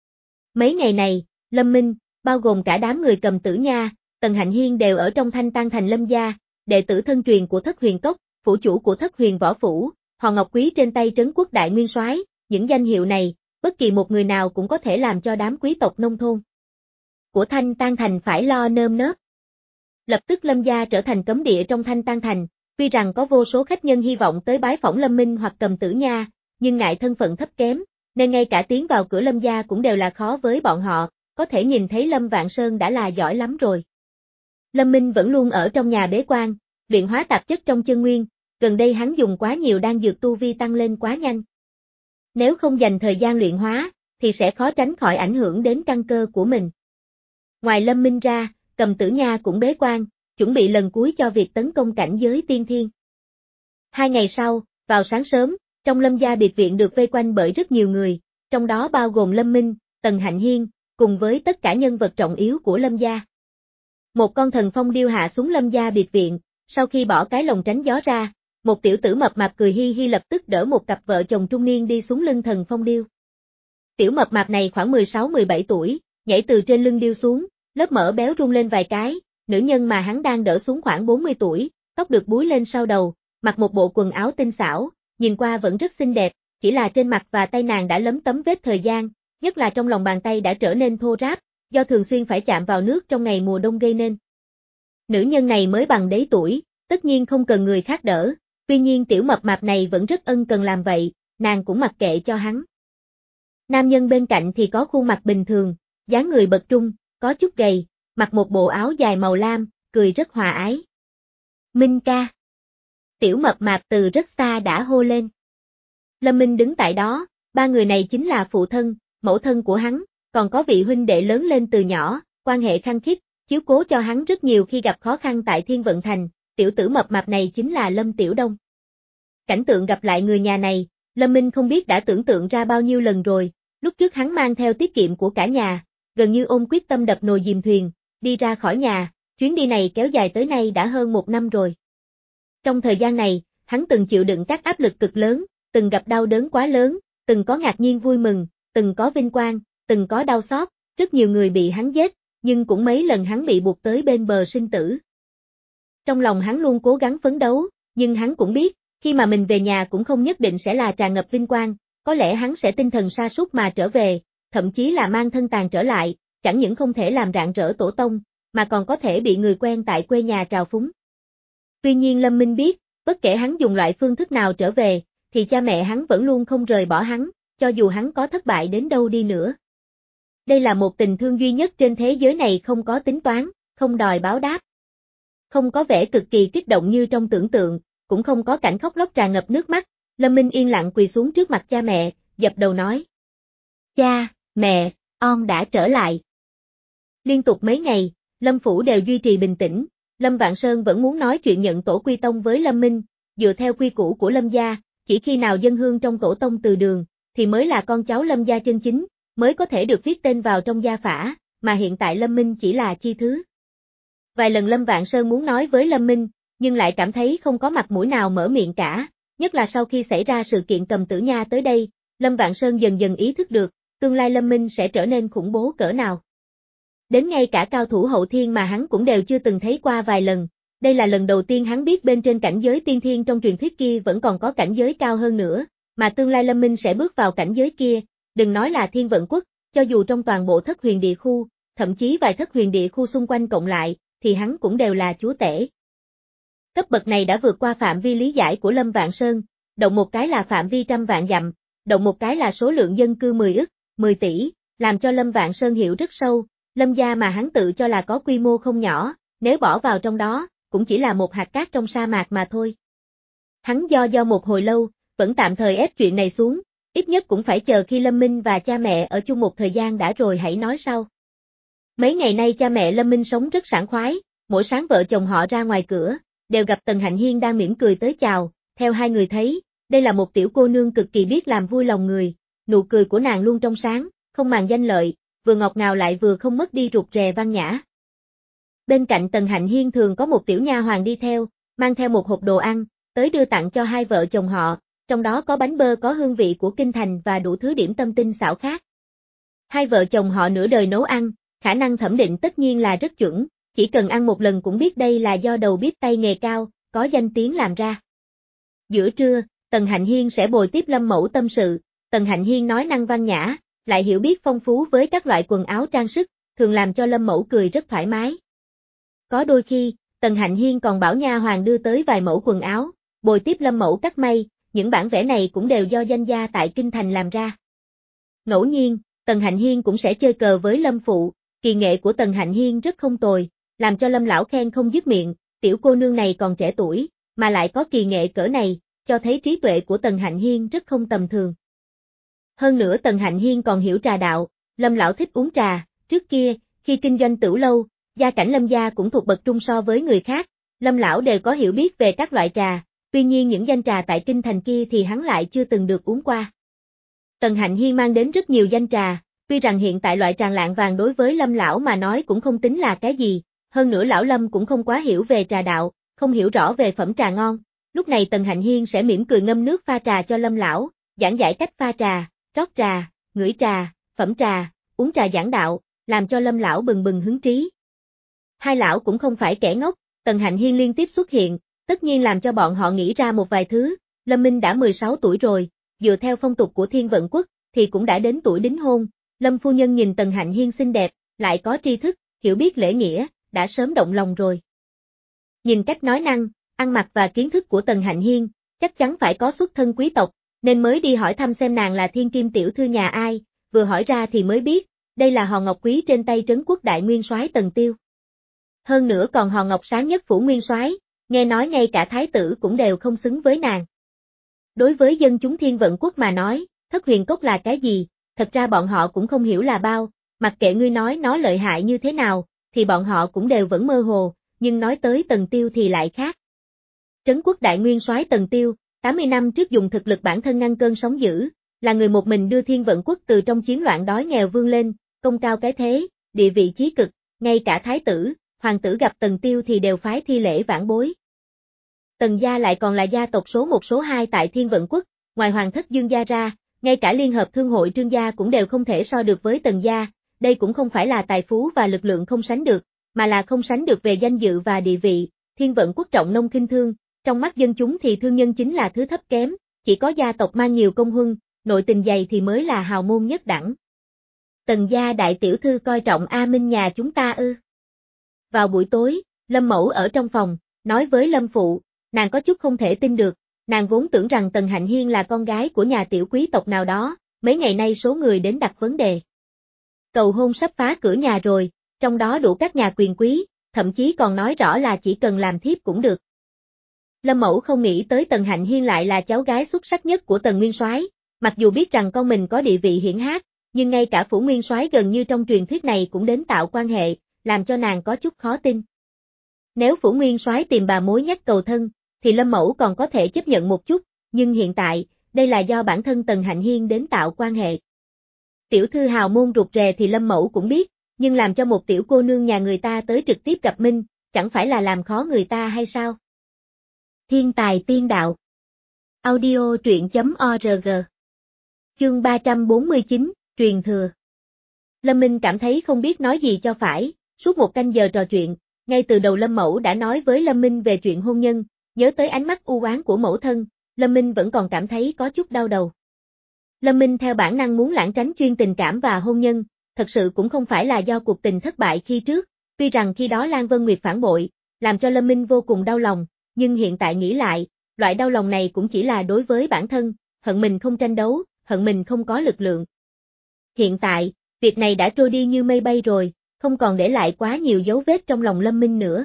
Mấy ngày này, Lâm Minh, bao gồm cả đám người Cầm Tử Nha, Tần Hạnh Hiên đều ở trong Thanh Tang Thành Lâm gia, đệ tử thân truyền của Thất Huyền Cốc, phủ chủ của Thất Huyền Võ Phủ, Hòn Ngọc Quý trên tay Trấn Quốc Đại Nguyên Soái, những danh hiệu này, bất kỳ một người nào cũng có thể làm cho đám quý tộc nông thôn của Thanh Tang Thành phải lo nơm nớp. Lập tức Lâm gia trở thành cấm địa trong Thanh Tang Thành, tuy rằng có vô số khách nhân hy vọng tới bái phỏng Lâm Minh hoặc Cầm Tử Nha, nhưng ngại thân phận thấp kém, nên ngay cả tiến vào cửa Lâm gia cũng đều là khó với bọn họ, có thể nhìn thấy Lâm Vạn Sơn đã là giỏi lắm rồi. Lâm Minh vẫn luôn ở trong nhà bế quan, luyện hóa tạp chất trong chân nguyên, gần đây hắn dùng quá nhiều đan dược tu vi tăng lên quá nhanh. Nếu không dành thời gian luyện hóa, thì sẽ khó tránh khỏi ảnh hưởng đến căn cơ của mình. Ngoài Lâm Minh ra, Cầm Tử Nha cũng bế quan, chuẩn bị lần cuối cho việc tấn công cảnh giới tiên thiên. Hai ngày sau, vào sáng sớm, trong Lâm gia biệt viện được vây quanh bởi rất nhiều người, trong đó bao gồm Lâm Minh, Tần Hạnh Hiên, cùng với tất cả nhân vật trọng yếu của Lâm gia. Một con thần phong điêu hạ xuống Lâm gia biệt viện, sau khi bỏ cái lồng tránh gió ra, một tiểu tử mập mạp cười hi hi lập tức đỡ một cặp vợ chồng trung niên đi xuống lưng thần phong điêu. Tiểu mập mạp này khoảng mười sáu mười bảy tuổi, nhảy từ trên lưng điêu xuống, lớp mỡ béo rung lên vài cái, nữ nhân mà hắn đang đỡ xuống khoảng bốn mươi tuổi, tóc được búi lên sau đầu, mặc một bộ quần áo tinh xảo, nhìn qua vẫn rất xinh đẹp, chỉ là trên mặt và tay nàng đã lấm tấm vết thời gian, nhất là trong lòng bàn tay đã trở nên thô ráp, do thường xuyên phải chạm vào nước trong ngày mùa đông gây nên. Nữ nhân này mới bằng đấy tuổi, tất nhiên không cần người khác đỡ, tuy nhiên tiểu mập mạp này vẫn rất ân cần làm vậy, nàng cũng mặc kệ cho hắn. Nam nhân bên cạnh thì có khuôn mặt bình thường, dáng người bậc trung, có chút gầy, mặc một bộ áo dài màu lam, cười rất hòa ái. Minh ca. Tiểu mập mạp từ rất xa đã hô lên. Lâm Minh đứng tại đó, ba người này chính là phụ thân, mẫu thân của hắn, còn có vị huynh đệ lớn lên từ nhỏ, quan hệ khăng khít, chiếu cố cho hắn rất nhiều khi gặp khó khăn tại Thiên Vận Thành, tiểu tử mập mạp này chính là Lâm Tiểu Đông. Cảnh tượng gặp lại người nhà này, Lâm Minh không biết đã tưởng tượng ra bao nhiêu lần rồi, lúc trước hắn mang theo tiết kiệm của cả nhà, gần như ôm quyết tâm đập nồi dìm thuyền, đi ra khỏi nhà, chuyến đi này kéo dài tới nay đã hơn một năm rồi. Trong thời gian này, hắn từng chịu đựng các áp lực cực lớn, từng gặp đau đớn quá lớn, từng có ngạc nhiên vui mừng, từng có vinh quang, từng có đau xót, rất nhiều người bị hắn giết, nhưng cũng mấy lần hắn bị buộc tới bên bờ sinh tử. Trong lòng hắn luôn cố gắng phấn đấu, nhưng hắn cũng biết, khi mà mình về nhà cũng không nhất định sẽ là tràn ngập vinh quang, có lẽ hắn sẽ tinh thần sa sút mà trở về, thậm chí là mang thân tàn trở lại, chẳng những không thể làm rạng rỡ tổ tông, mà còn có thể bị người quen tại quê nhà trào phúng. Tuy nhiên Lâm Minh biết, bất kể hắn dùng loại phương thức nào trở về, thì cha mẹ hắn vẫn luôn không rời bỏ hắn, cho dù hắn có thất bại đến đâu đi nữa. Đây là một tình thương duy nhất trên thế giới này không có tính toán, không đòi báo đáp. Không có vẻ cực kỳ kích động như trong tưởng tượng, cũng không có cảnh khóc lóc tràn ngập nước mắt, Lâm Minh yên lặng quỳ xuống trước mặt cha mẹ, dập đầu nói. Cha, mẹ, con đã trở lại. Liên tục mấy ngày, Lâm Phủ đều duy trì bình tĩnh, Lâm Vạn Sơn vẫn muốn nói chuyện nhận tổ quy tông với Lâm Minh, dựa theo quy củ của Lâm gia, chỉ khi nào dân hương trong tổ tông từ đường, thì mới là con cháu Lâm gia chân chính, mới có thể được viết tên vào trong gia phả, mà hiện tại Lâm Minh chỉ là chi thứ. Vài lần Lâm Vạn Sơn muốn nói với Lâm Minh, nhưng lại cảm thấy không có mặt mũi nào mở miệng cả, nhất là sau khi xảy ra sự kiện Cầm Tử Nha tới đây, Lâm Vạn Sơn dần dần ý thức được, tương lai Lâm Minh sẽ trở nên khủng bố cỡ nào. Đến ngay cả cao thủ hậu thiên mà hắn cũng đều chưa từng thấy qua vài lần, đây là lần đầu tiên hắn biết bên trên cảnh giới tiên thiên trong truyền thuyết kia vẫn còn có cảnh giới cao hơn nữa, mà tương lai Lâm Minh sẽ bước vào cảnh giới kia, đừng nói là Thiên Vận Quốc, cho dù trong toàn bộ thất huyền địa khu, thậm chí vài thất huyền địa khu xung quanh cộng lại, thì hắn cũng đều là chúa tể. Cấp bậc này đã vượt qua phạm vi lý giải của Lâm Vạn Sơn, động một cái là phạm vi trăm vạn dặm, động một cái là số lượng dân cư mười ức, mười tỷ, làm cho Lâm Vạn Sơn hiểu rất sâu, Lâm gia mà hắn tự cho là có quy mô không nhỏ, nếu bỏ vào trong đó, cũng chỉ là một hạt cát trong sa mạc mà thôi. Hắn do do một hồi lâu, vẫn tạm thời ép chuyện này xuống, ít nhất cũng phải chờ khi Lâm Minh và cha mẹ ở chung một thời gian đã rồi hãy nói sau. Mấy ngày nay cha mẹ Lâm Minh sống rất sảng khoái, mỗi sáng vợ chồng họ ra ngoài cửa, đều gặp Tần Hạnh Hiên đang mỉm cười tới chào, theo hai người thấy, đây là một tiểu cô nương cực kỳ biết làm vui lòng người, nụ cười của nàng luôn trong sáng, không màng danh lợi, vừa ngọt ngào lại vừa không mất đi rụt rè văn nhã. Bên cạnh Tần Hạnh Hiên thường có một tiểu nha hoàn đi theo, mang theo một hộp đồ ăn, tới đưa tặng cho hai vợ chồng họ, trong đó có bánh bơ có hương vị của kinh thành và đủ thứ điểm tâm tinh xảo khác. Hai vợ chồng họ nửa đời nấu ăn, khả năng thẩm định tất nhiên là rất chuẩn, chỉ cần ăn một lần cũng biết đây là do đầu bếp tay nghề cao, có danh tiếng làm ra. Giữa trưa, Tần Hạnh Hiên sẽ bồi tiếp Lâm Mẫu tâm sự, Tần Hạnh Hiên nói năng văn nhã, lại hiểu biết phong phú với các loại quần áo trang sức, thường làm cho Lâm Mẫu cười rất thoải mái. Có đôi khi, Tần Hạnh Hiên còn bảo nha hoàn đưa tới vài mẫu quần áo, bồi tiếp Lâm Mẫu cắt may, những bản vẽ này cũng đều do danh gia tại Kinh Thành làm ra. Ngẫu nhiên, Tần Hạnh Hiên cũng sẽ chơi cờ với Lâm Phụ, kỳ nghệ của Tần Hạnh Hiên rất không tồi, làm cho Lâm lão khen không dứt miệng, tiểu cô nương này còn trẻ tuổi, mà lại có kỳ nghệ cỡ này, cho thấy trí tuệ của Tần Hạnh Hiên rất không tầm thường. Hơn nữa Tần Hạnh Hiên còn hiểu trà đạo, Lâm lão thích uống trà, trước kia, khi kinh doanh tửu lâu, gia cảnh Lâm gia cũng thuộc bậc trung so với người khác, Lâm lão đều có hiểu biết về các loại trà, tuy nhiên những danh trà tại kinh thành kia thì hắn lại chưa từng được uống qua. Tần Hạnh Hiên mang đến rất nhiều danh trà, Tuy rằng hiện tại loại tràng lạng vàng đối với Lâm lão mà nói cũng không tính là cái gì, hơn nữa lão Lâm cũng không quá hiểu về trà đạo, không hiểu rõ về phẩm trà ngon. Lúc này Tần Hạnh Hiên sẽ mỉm cười ngâm nước pha trà cho Lâm lão, giảng giải cách pha trà, rót trà, ngửi trà, phẩm trà, uống trà giảng đạo, làm cho Lâm lão bừng bừng hứng trí. Hai lão cũng không phải kẻ ngốc, Tần Hạnh Hiên liên tiếp xuất hiện, tất nhiên làm cho bọn họ nghĩ ra một vài thứ. Lâm Minh đã mười sáu tuổi rồi, dựa theo phong tục của Thiên Vận Quốc, thì cũng đã đến tuổi đính hôn. Lâm phu nhân nhìn Tần Hạnh Hiên xinh đẹp, lại có tri thức, hiểu biết lễ nghĩa, đã sớm động lòng rồi. Nhìn cách nói năng, ăn mặc và kiến thức của Tần Hạnh Hiên, chắc chắn phải có xuất thân quý tộc, nên mới đi hỏi thăm xem nàng là thiên kim tiểu thư nhà ai, vừa hỏi ra thì mới biết, đây là hòn ngọc quý trên tay trấn quốc đại nguyên soái Tần Tiêu. Hơn nữa còn hòn ngọc sáng nhất phủ nguyên soái, nghe nói ngay cả thái tử cũng đều không xứng với nàng. Đối với dân chúng Thiên Vận Quốc mà nói, thất huyền cốc là cái gì, thật ra bọn họ cũng không hiểu là bao, mặc kệ ngươi nói nó lợi hại như thế nào, thì bọn họ cũng đều vẫn mơ hồ, nhưng nói tới Tần Tiêu thì lại khác. Trấn quốc đại nguyên soái Tần Tiêu, tám mươi năm trước dùng thực lực bản thân ngăn cơn sóng dữ, là người một mình đưa Thiên Vận Quốc từ trong chiến loạn đói nghèo vươn lên, công cao cái thế, địa vị chí cực, ngay cả thái tử, hoàng tử gặp Tần Tiêu thì đều phái thi lễ vãn bối. Tần gia lại còn là gia tộc số một số hai tại Thiên Vận Quốc, ngoài hoàng thất Dương gia ra, ngay cả liên hợp thương hội Trương gia cũng đều không thể so được với Tần gia, đây cũng không phải là tài phú và lực lượng không sánh được, mà là không sánh được về danh dự và địa vị. Thiên Vận Quốc trọng nông khinh thương, trong mắt dân chúng thì thương nhân chính là thứ thấp kém, chỉ có gia tộc mang nhiều công huân, nội tình dày thì mới là hào môn nhất đẳng. Tần gia đại tiểu thư coi trọng A Minh nhà chúng ta ư? Vào buổi tối, Lâm Mẫu ở trong phòng, nói với Lâm phụ, nàng có chút không thể tin được, nàng vốn tưởng rằng Tần Hạnh Hiên là con gái của nhà tiểu quý tộc nào đó, mấy ngày nay số người đến đặt vấn đề. Cầu hôn sắp phá cửa nhà rồi, trong đó đủ các nhà quyền quý, thậm chí còn nói rõ là chỉ cần làm thiếp cũng được. Lâm Mẫu không nghĩ tới Tần Hạnh Hiên lại là cháu gái xuất sắc nhất của Tần Nguyên Soái, mặc dù biết rằng con mình có địa vị hiển hách, nhưng ngay cả phủ Nguyên Soái gần như trong truyền thuyết này cũng đến tạo quan hệ, làm cho nàng có chút khó tin. Nếu phủ Nguyên Soái tìm bà mối nhắc cầu thân, thì Lâm Mẫu còn có thể chấp nhận một chút, nhưng hiện tại, đây là do bản thân Tần Hạnh Hiên đến tạo quan hệ. Tiểu thư hào môn rụt rè thì Lâm Mẫu cũng biết, nhưng làm cho một tiểu cô nương nhà người ta tới trực tiếp gặp Minh, chẳng phải là làm khó người ta hay sao? Thiên tài tiên đạo. Audio truyện chấm org. Chương ba trăm bốn mươi chín, truyền thừa. Lâm Minh cảm thấy không biết nói gì cho phải, suốt một canh giờ trò chuyện, ngay từ đầu Lâm Mẫu đã nói với Lâm Minh về chuyện hôn nhân, nhớ tới ánh mắt u oán của mẫu thân, Lâm Minh vẫn còn cảm thấy có chút đau đầu. Lâm Minh theo bản năng muốn lảng tránh chuyên tình cảm và hôn nhân, thật sự cũng không phải là do cuộc tình thất bại khi trước, tuy rằng khi đó Lan Vân Nguyệt phản bội, làm cho Lâm Minh vô cùng đau lòng, nhưng hiện tại nghĩ lại, loại đau lòng này cũng chỉ là đối với bản thân, hận mình không tranh đấu, hận mình không có lực lượng. Hiện tại, việc này đã trôi đi như mây bay rồi, không còn để lại quá nhiều dấu vết trong lòng Lâm Minh nữa.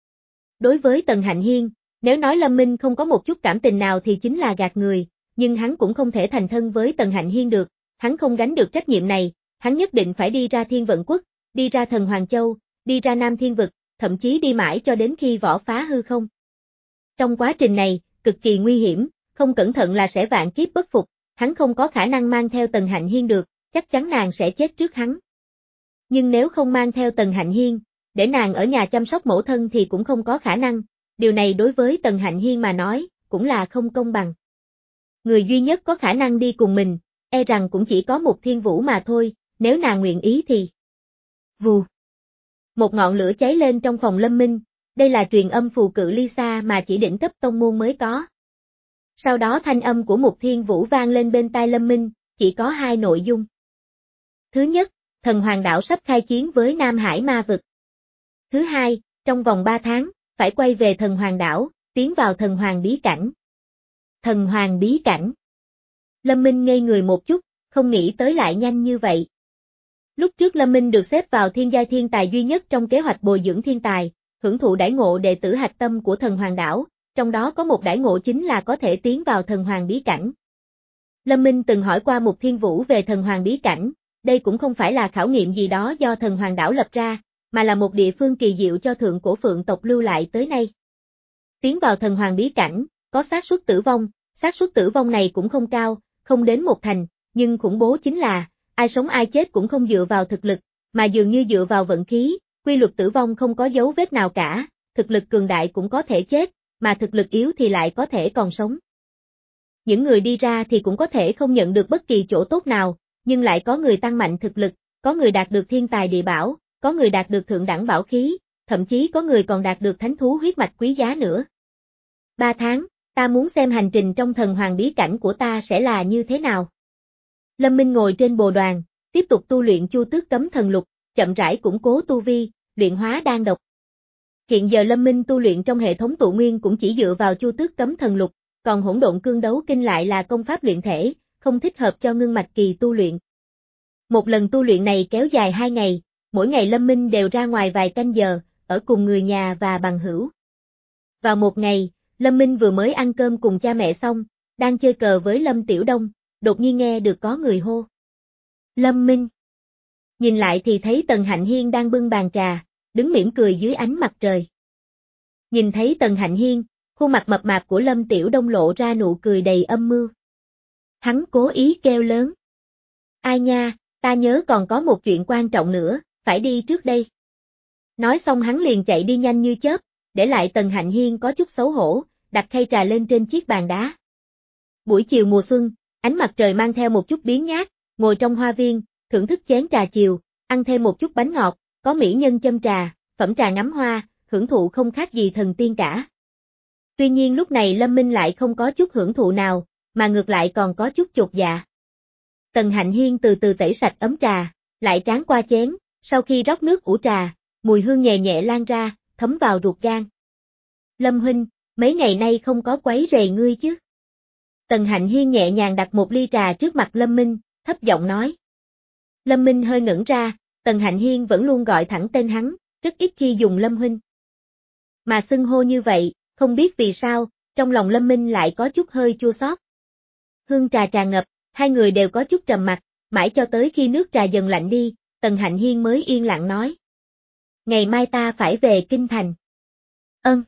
Đối với Tần Hạnh Hiên, nếu nói Lâm Minh không có một chút cảm tình nào thì chính là gạt người, nhưng hắn cũng không thể thành thân với Tần Hạnh Hiên được, hắn không gánh được trách nhiệm này, hắn nhất định phải đi ra Thiên Vận Quốc, đi ra Thần Hoàng Châu, đi ra Nam Thiên Vực, thậm chí đi mãi cho đến khi võ phá hư không. Trong quá trình này, cực kỳ nguy hiểm, không cẩn thận là sẽ vạn kiếp bất phục, hắn không có khả năng mang theo Tần Hạnh Hiên được, chắc chắn nàng sẽ chết trước hắn. Nhưng nếu không mang theo Tần Hạnh Hiên, để nàng ở nhà chăm sóc mẫu thân thì cũng không có khả năng, điều này đối với Tần Hạnh Hiên mà nói, cũng là không công bằng. Người duy nhất có khả năng đi cùng mình, e rằng cũng chỉ có một Thiên Vũ mà thôi, nếu nàng nguyện ý thì. Vù. Một ngọn lửa cháy lên trong phòng Lâm Minh, đây là truyền âm phù cự ly xa mà chỉ đỉnh cấp tông môn mới có. Sau đó thanh âm của một Thiên Vũ vang lên bên tai Lâm Minh, chỉ có hai nội dung. Thứ nhất, Thần Hoàng đảo sắp khai chiến với Nam Hải ma vực. Thứ hai, trong vòng ba tháng, phải quay về Thần Hoàng đảo, tiến vào Thần Hoàng bí cảnh. Thần Hoàng bí cảnh. Lâm Minh ngây người một chút, không nghĩ tới lại nhanh như vậy. Lúc trước Lâm Minh được xếp vào thiên giai thiên tài duy nhất trong kế hoạch bồi dưỡng thiên tài, hưởng thụ đãi ngộ đệ tử hạch tâm của Thần Hoàng đảo, trong đó có một đãi ngộ chính là có thể tiến vào Thần Hoàng bí cảnh. Lâm Minh từng hỏi qua một Thiên Vũ về Thần Hoàng bí cảnh, đây cũng không phải là khảo nghiệm gì đó do Thần Hoàng đảo lập ra, mà là một địa phương kỳ diệu cho thượng cổ phượng tộc lưu lại tới nay. Tiến vào Thần Hoàng bí cảnh, có xác suất tử vong, xác suất tử vong này cũng không cao, không đến một thành, nhưng khủng bố chính là, ai sống ai chết cũng không dựa vào thực lực, mà dường như dựa vào vận khí, quy luật tử vong không có dấu vết nào cả, thực lực cường đại cũng có thể chết, mà thực lực yếu thì lại có thể còn sống. Những người đi ra thì cũng có thể không nhận được bất kỳ chỗ tốt nào, nhưng lại có người tăng mạnh thực lực, có người đạt được thiên tài địa bảo, có người đạt được thượng đẳng bảo khí, thậm chí có người còn đạt được thánh thú huyết mạch quý giá nữa. Ba tháng, ta muốn xem hành trình trong thần hoàng bí cảnh của ta sẽ là như thế nào. Lâm Minh ngồi trên bồ đoàn, tiếp tục tu luyện Chu Tước Cấm Thần Lục, chậm rãi củng cố tu vi, luyện hóa đan độc. Hiện giờ Lâm Minh tu luyện trong hệ thống tụ nguyên cũng chỉ dựa vào Chu Tước Cấm Thần Lục, còn Hỗn Độn Cương Đấu Kinh lại là công pháp luyện thể, không thích hợp cho ngưng mạch kỳ tu luyện. Một lần tu luyện này kéo dài hai ngày, mỗi ngày Lâm Minh đều ra ngoài vài canh giờ, ở cùng người nhà và bằng hữu. Vào một ngày, Lâm Minh vừa mới ăn cơm cùng cha mẹ xong, đang chơi cờ với Lâm Tiểu Đông, đột nhiên nghe được có người hô. Lâm Minh. Nhìn lại thì thấy Tần Hạnh Hiên đang bưng bàn trà, đứng mỉm cười dưới ánh mặt trời. Nhìn thấy Tần Hạnh Hiên, khuôn mặt mập mạp của Lâm Tiểu Đông lộ ra nụ cười đầy âm mưu. Hắn cố ý kêu lớn. Ai nha, ta nhớ còn có một chuyện quan trọng nữa, phải đi trước đây. Nói xong hắn liền chạy đi nhanh như chớp, để lại Tần Hạnh Hiên có chút xấu hổ, đặt khay trà lên trên chiếc bàn đá. Buổi chiều mùa xuân, ánh mặt trời mang theo một chút biếng nhác, ngồi trong hoa viên, thưởng thức chén trà chiều, ăn thêm một chút bánh ngọt, có mỹ nhân châm trà, phẩm trà ngắm hoa, hưởng thụ không khác gì thần tiên cả. Tuy nhiên lúc này Lâm Minh lại không có chút hưởng thụ nào, mà ngược lại còn có chút chột dạ. Tần Hạnh Hiên từ từ tẩy sạch ấm trà, lại tráng qua chén, sau khi rót nước ủ trà, mùi hương nhẹ nhẹ lan ra, thấm vào ruột gan. Lâm huynh, mấy ngày nay không có quấy rầy ngươi chứ? Tần Hạnh Hiên nhẹ nhàng đặt một ly trà trước mặt Lâm Minh, thấp giọng nói. Lâm Minh hơi ngẩn ra, Tần Hạnh Hiên vẫn luôn gọi thẳng tên hắn, rất ít khi dùng Lâm huynh. Mà xưng hô như vậy, không biết vì sao, trong lòng Lâm Minh lại có chút hơi chua xót. Hương trà tràn ngập, hai người đều có chút trầm mặc, mãi cho tới khi nước trà dần lạnh đi, Tần Hạnh Hiên mới yên lặng nói. Ngày mai ta phải về Kinh Thành. Ân.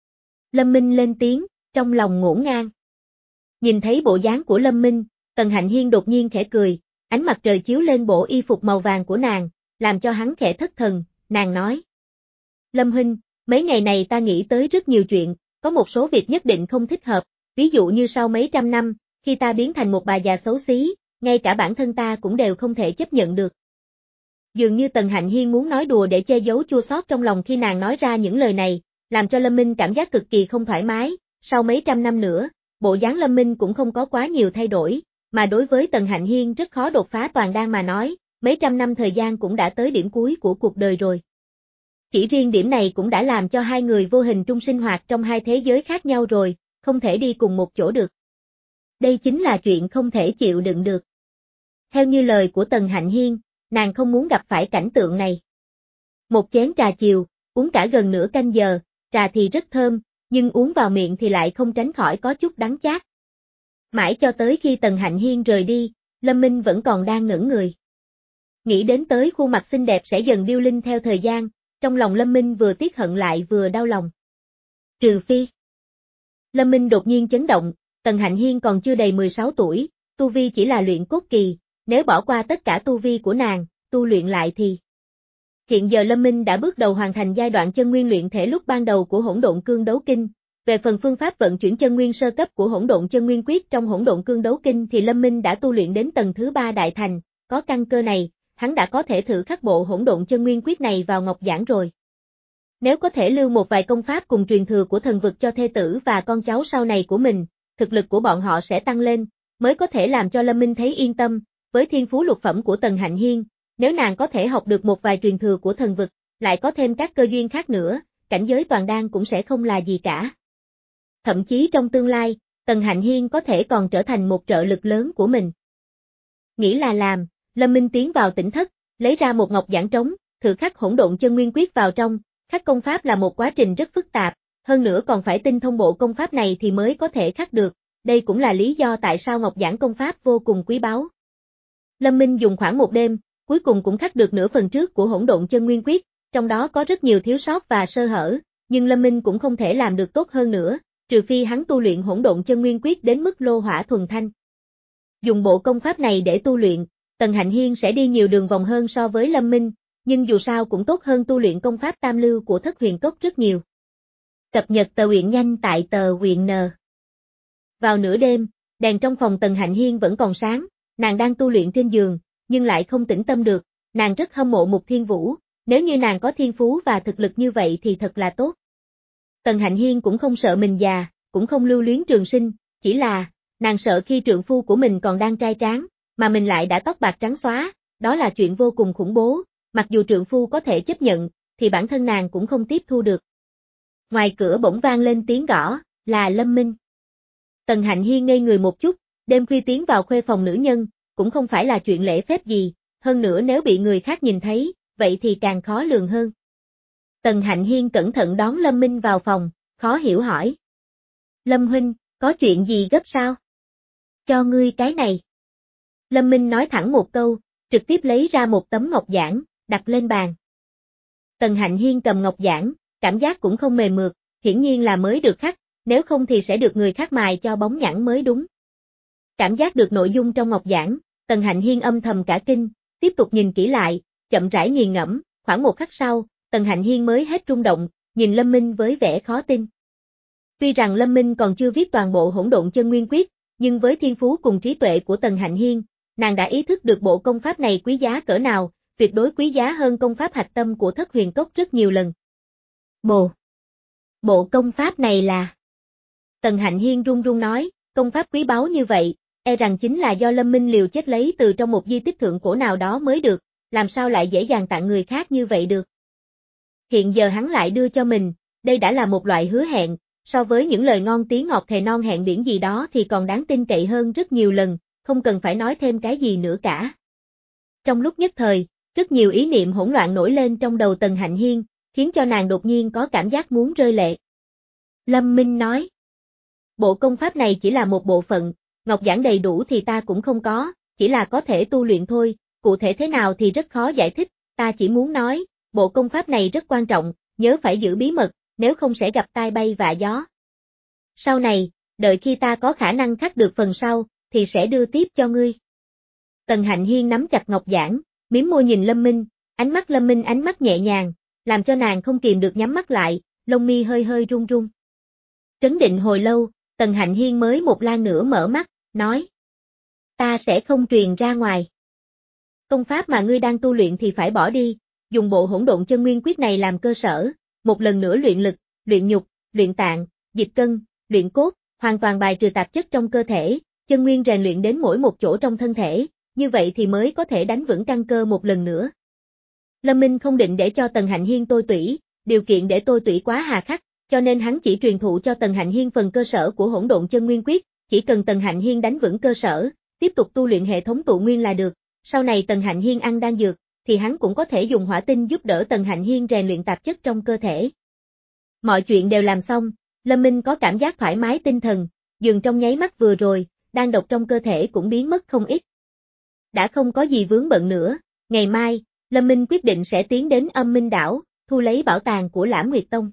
Lâm Minh lên tiếng, trong lòng ngổn ngang. Nhìn thấy bộ dáng của Lâm Minh, Tần Hạnh Hiên đột nhiên khẽ cười, ánh mặt trời chiếu lên bộ y phục màu vàng của nàng, làm cho hắn khẽ thất thần, nàng nói. Lâm huynh, mấy ngày này ta nghĩ tới rất nhiều chuyện, có một số việc nhất định không thích hợp, ví dụ như sau mấy trăm năm, khi ta biến thành một bà già xấu xí, ngay cả bản thân ta cũng đều không thể chấp nhận được. Dường như Tần Hạnh Hiên muốn nói đùa để che giấu chua xót trong lòng khi nàng nói ra những lời này, làm cho Lâm Minh cảm giác cực kỳ không thoải mái, sau mấy trăm năm nữa, bộ dáng Lâm Minh cũng không có quá nhiều thay đổi, mà đối với Tần Hạnh Hiên rất khó đột phá toàn đan mà nói, mấy trăm năm thời gian cũng đã tới điểm cuối của cuộc đời rồi. Chỉ riêng điểm này cũng đã làm cho hai người vô hình trung sinh hoạt trong hai thế giới khác nhau rồi, không thể đi cùng một chỗ được. Đây chính là chuyện không thể chịu đựng được. Theo như lời của Tần Hạnh Hiên, nàng không muốn gặp phải cảnh tượng này. Một chén trà chiều, uống cả gần nửa canh giờ, trà thì rất thơm, nhưng uống vào miệng thì lại không tránh khỏi có chút đắng chát. Mãi cho tới khi Tần Hạnh Hiên rời đi, Lâm Minh vẫn còn đang ngẩn người. Nghĩ đến tới khuôn mặt xinh đẹp sẽ dần điêu linh theo thời gian, trong lòng Lâm Minh vừa tiếc hận lại vừa đau lòng. Trừ phi. Lâm Minh đột nhiên chấn động, Tần Hạnh Hiên còn chưa đầy mười sáu tuổi, tu vi chỉ là luyện cốt kỳ, nếu bỏ qua tất cả tu vi của nàng, tu luyện lại thì. Hiện giờ Lâm Minh đã bước đầu hoàn thành giai đoạn chân nguyên luyện thể lúc ban đầu của Hỗn Độn Cương Đấu Kinh. Về phần phương pháp vận chuyển chân nguyên sơ cấp của Hỗn Độn Chân Nguyên Quyết trong Hỗn Độn Cương Đấu Kinh thì Lâm Minh đã tu luyện đến tầng thứ ba đại thành, có căn cơ này, hắn đã có thể thử khắc bộ Hỗn Độn Chân Nguyên Quyết này vào ngọc giản rồi. Nếu có thể lưu một vài công pháp cùng truyền thừa của thần vực cho thê tử và con cháu sau này của mình, thực lực của bọn họ sẽ tăng lên, mới có thể làm cho Lâm Minh thấy yên tâm, với thiên phú lục phẩm của Tần Hạnh Hiên, nếu nàng có thể học được một vài truyền thừa của thần vực, lại có thêm các cơ duyên khác nữa, cảnh giới toàn đan cũng sẽ không là gì cả. Thậm chí trong tương lai, Tần Hạnh Hiên có thể còn trở thành một trợ lực lớn của mình. Nghĩ là làm, Lâm Minh tiến vào tỉnh thất, lấy ra một ngọc giản trống, thử khắc Hỗn Độn Chân Nguyên Quyết vào trong, khắc công pháp là một quá trình rất phức tạp, hơn nữa còn phải tinh thông bộ công pháp này thì mới có thể khắc được, đây cũng là lý do tại sao ngọc giản công pháp vô cùng quý báu. Lâm Minh dùng khoảng một đêm, cuối cùng cũng khắc được nửa phần trước của Hỗn Độn Chân Nguyên Quyết, trong đó có rất nhiều thiếu sót và sơ hở, nhưng Lâm Minh cũng không thể làm được tốt hơn nữa, trừ phi hắn tu luyện Hỗn Độn Chân Nguyên Quyết đến mức lô hỏa thuần thanh. Dùng bộ công pháp này để tu luyện, Tần Hạnh Hiên sẽ đi nhiều đường vòng hơn so với Lâm Minh, nhưng dù sao cũng tốt hơn tu luyện công pháp tam lưu của Thất Huyền Cốc rất nhiều. Cập nhật tờ truyện nhanh tại tờ truyện N. Vào nửa đêm, đèn trong phòng Tần Hạnh Hiên vẫn còn sáng, nàng đang tu luyện trên giường, nhưng lại không tĩnh tâm được, nàng rất hâm mộ Mục Thiên Vũ, nếu như nàng có thiên phú và thực lực như vậy thì thật là tốt. Tần Hạnh Hiên cũng không sợ mình già, cũng không lưu luyến trường sinh, chỉ là, nàng sợ khi trượng phu của mình còn đang trai tráng, mà mình lại đã tóc bạc trắng xóa, đó là chuyện vô cùng khủng bố, mặc dù trượng phu có thể chấp nhận, thì bản thân nàng cũng không tiếp thu được. Ngoài cửa bỗng vang lên tiếng gõ, là Lâm Minh. Tần Hạnh Hiên ngây người một chút, đêm khuya tiến vào khuê phòng nữ nhân, cũng không phải là chuyện lễ phép gì, hơn nữa nếu bị người khác nhìn thấy, vậy thì càng khó lường hơn. Tần Hạnh Hiên cẩn thận đón Lâm Minh vào phòng, khó hiểu hỏi. Lâm huynh, có chuyện gì gấp sao? Cho ngươi cái này. Lâm Minh nói thẳng một câu, trực tiếp lấy ra một tấm ngọc giản, đặt lên bàn. Tần Hạnh Hiên cầm ngọc giản, cảm giác cũng không mềm mượt, hiển nhiên là mới được khắc, nếu không thì sẽ được người khác mài cho bóng nhẵn mới đúng. Cảm giác được nội dung trong ngọc giản, Tần Hạnh Hiên âm thầm cả kinh, tiếp tục nhìn kỹ lại, chậm rãi nghiền ngẫm, khoảng một khắc sau, Tần Hạnh Hiên mới hết rung động, nhìn Lâm Minh với vẻ khó tin. Tuy rằng Lâm Minh còn chưa viết toàn bộ Hỗn Độn Chân Nguyên Quyết, nhưng với thiên phú cùng trí tuệ của Tần Hạnh Hiên, nàng đã ý thức được bộ công pháp này quý giá cỡ nào, tuyệt đối quý giá hơn công pháp hạch tâm của Thất Huyền Cốc rất nhiều lần. Bộ Bộ công pháp này là... Tần Hạnh Hiên run run nói, công pháp quý báu như vậy, e rằng chính là do Lâm Minh liều chết lấy từ trong một di tích thượng cổ nào đó mới được, làm sao lại dễ dàng tặng người khác như vậy được. Hiện giờ hắn lại đưa cho mình, đây đã là một loại hứa hẹn, so với những lời ngon tiếng ngọt thề non hẹn biển gì đó thì còn đáng tin cậy hơn rất nhiều lần, không cần phải nói thêm cái gì nữa cả. Trong lúc nhất thời, rất nhiều ý niệm hỗn loạn nổi lên trong đầu Tần Hạnh Hiên, khiến cho nàng đột nhiên có cảm giác muốn rơi lệ. Lâm Minh nói, bộ công pháp này chỉ là một bộ phận, ngọc giản đầy đủ thì ta cũng không có, chỉ là có thể tu luyện thôi, cụ thể thế nào thì rất khó giải thích, ta chỉ muốn nói, bộ công pháp này rất quan trọng, nhớ phải giữ bí mật, nếu không sẽ gặp tai bay vạ gió. Sau này, đợi khi ta có khả năng khắc được phần sau, thì sẽ đưa tiếp cho ngươi. Tần Hạnh Hiên nắm chặt ngọc giản, mím môi nhìn Lâm Minh, ánh mắt Lâm Minh ánh mắt nhẹ nhàng, làm cho nàng không kìm được nhắm mắt lại, lông mi hơi hơi run run. Trấn định hồi lâu, Tần Hạnh Hiên mới một lan nữa mở mắt, nói. Ta sẽ không truyền ra ngoài. Công pháp mà ngươi đang tu luyện thì phải bỏ đi, dùng bộ Hỗn Độn Chân Nguyên Quyết này làm cơ sở, một lần nữa luyện lực, luyện nhục, luyện tạng, dịch cân, luyện cốt, hoàn toàn bài trừ tạp chất trong cơ thể, chân nguyên rèn luyện đến mỗi một chỗ trong thân thể, như vậy thì mới có thể đánh vững căn cơ một lần nữa. Lâm Minh không định để cho Tần Hạnh Hiên tôi tủy, điều kiện để tôi tủy quá hà khắc, cho nên hắn chỉ truyền thụ cho Tần Hạnh Hiên phần cơ sở của Hỗn Độn Chân Nguyên Quyết, chỉ cần Tần Hạnh Hiên đánh vững cơ sở, tiếp tục tu luyện hệ thống tụ nguyên là được, sau này Tần Hạnh Hiên ăn đan dược, thì hắn cũng có thể dùng hỏa tinh giúp đỡ Tần Hạnh Hiên rèn luyện tạp chất trong cơ thể. Mọi chuyện đều làm xong, Lâm Minh có cảm giác thoải mái tinh thần, dường trong nháy mắt vừa rồi, đan độc trong cơ thể cũng biến mất không ít. Đã không có gì vướng bận nữa, ngày mai, Lâm Minh quyết định sẽ tiến đến Âm Minh Đảo, thu lấy bảo tàng của Lãm Nguyệt Tông.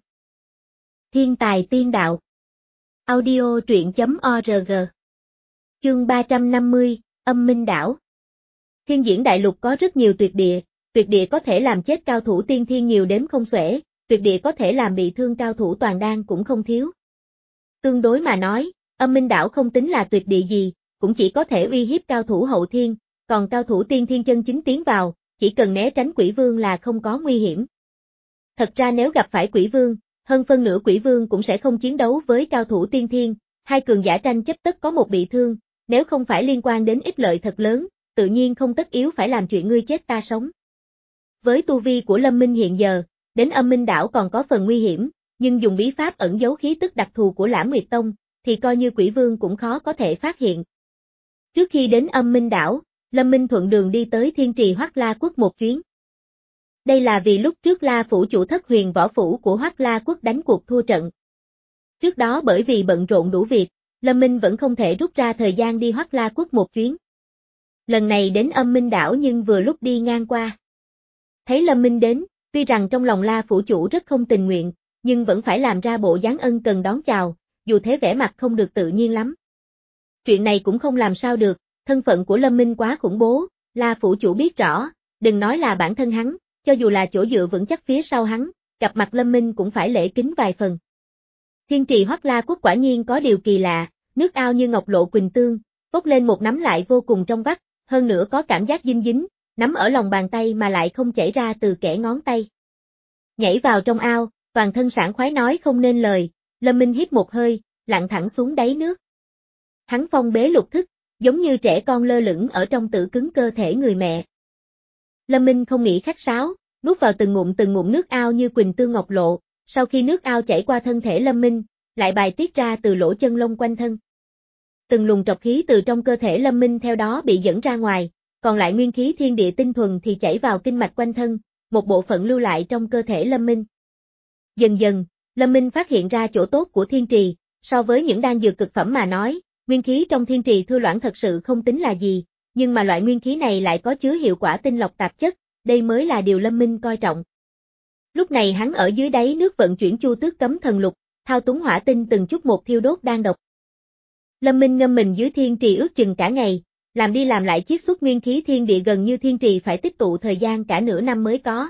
Thiên tài tiên đạo. Audio truyện chấm org. Chương ba trăm năm mươi, Âm Minh Đảo. Thiên diễn đại lục có rất nhiều tuyệt địa, tuyệt địa có thể làm chết cao thủ tiên thiên nhiều đếm không xuể, tuyệt địa có thể làm bị thương cao thủ toàn đan cũng không thiếu. Tương đối mà nói, Âm Minh Đảo không tính là tuyệt địa gì, cũng chỉ có thể uy hiếp cao thủ hậu thiên, còn cao thủ tiên thiên chân chính tiến vào, chỉ cần né tránh quỷ vương là không có nguy hiểm. Thật ra nếu gặp phải quỷ vương, hơn phân nửa quỷ vương cũng sẽ không chiến đấu với cao thủ tiên thiên, hai cường giả tranh chấp tất có một bị thương, nếu không phải liên quan đến ích lợi thật lớn, tự nhiên không tất yếu phải làm chuyện ngươi chết ta sống. Với tu vi của Lâm Minh hiện giờ, đến Âm Minh Đảo còn có phần nguy hiểm, nhưng dùng bí pháp ẩn giấu khí tức đặc thù của Lãm Nguyệt Tông, thì coi như quỷ vương cũng khó có thể phát hiện. Trước khi đến Âm Minh Đảo, Lâm Minh thuận đường đi tới Thiên Trì Hoắc La Quốc một chuyến. Đây là vì lúc trước La phủ chủ Thất Huyền võ phủ của Hoắc La Quốc đánh cuộc thua trận. Trước đó bởi vì bận rộn đủ việc, Lâm Minh vẫn không thể rút ra thời gian đi Hoắc La Quốc một chuyến. Lần này đến Âm Minh Đảo nhưng vừa lúc đi ngang qua. Thấy Lâm Minh đến, tuy rằng trong lòng La phủ chủ rất không tình nguyện, nhưng vẫn phải làm ra bộ dáng ân cần đón chào, dù thế vẻ mặt không được tự nhiên lắm. Chuyện này cũng không làm sao được, thân phận của Lâm Minh quá khủng bố, La phủ chủ biết rõ, đừng nói là bản thân hắn, cho dù là chỗ dựa vững chắc phía sau hắn, gặp mặt Lâm Minh cũng phải lễ kính vài phần. Thiên trì Hoắc La Quốc quả nhiên có điều kỳ lạ, nước ao như ngọc lộ quỳnh tương, vốc lên một nắm lại vô cùng trong vắt, hơn nữa có cảm giác dinh dính, nắm ở lòng bàn tay mà lại không chảy ra từ kẽ ngón tay. Nhảy vào trong ao, toàn thân sảng khoái nói không nên lời, Lâm Minh hít một hơi, lặn thẳng xuống đáy nước. Hắn phong bế lục thức, giống như trẻ con lơ lửng ở trong tử cứng cơ thể người mẹ. Lâm Minh không nghĩ khách sáo, nuốt vào từng ngụm từng ngụm nước ao như quỳnh tương ngọc lộ, sau khi nước ao chảy qua thân thể Lâm Minh, lại bài tiết ra từ lỗ chân lông quanh thân. Từng luồng trọc khí từ trong cơ thể Lâm Minh theo đó bị dẫn ra ngoài, còn lại nguyên khí thiên địa tinh thuần thì chảy vào kinh mạch quanh thân, một bộ phận lưu lại trong cơ thể Lâm Minh. Dần dần, Lâm Minh phát hiện ra chỗ tốt của thiên trì, so với những đan dược cực phẩm mà nói, nguyên khí trong thiên trì thư loãng thật sự không tính là gì, nhưng mà loại nguyên khí này lại có chứa hiệu quả tinh lọc tạp chất, đây mới là điều Lâm Minh coi trọng. Lúc này hắn ở dưới đáy nước vận chuyển chu tước cấm thần lục, thao túng hỏa tinh từng chút một thiêu đốt đan độc. Lâm Minh ngâm mình dưới thiên trì ước chừng cả ngày, làm đi làm lại chiết xuất nguyên khí thiên địa gần như thiên trì phải tích tụ thời gian cả nửa năm mới có.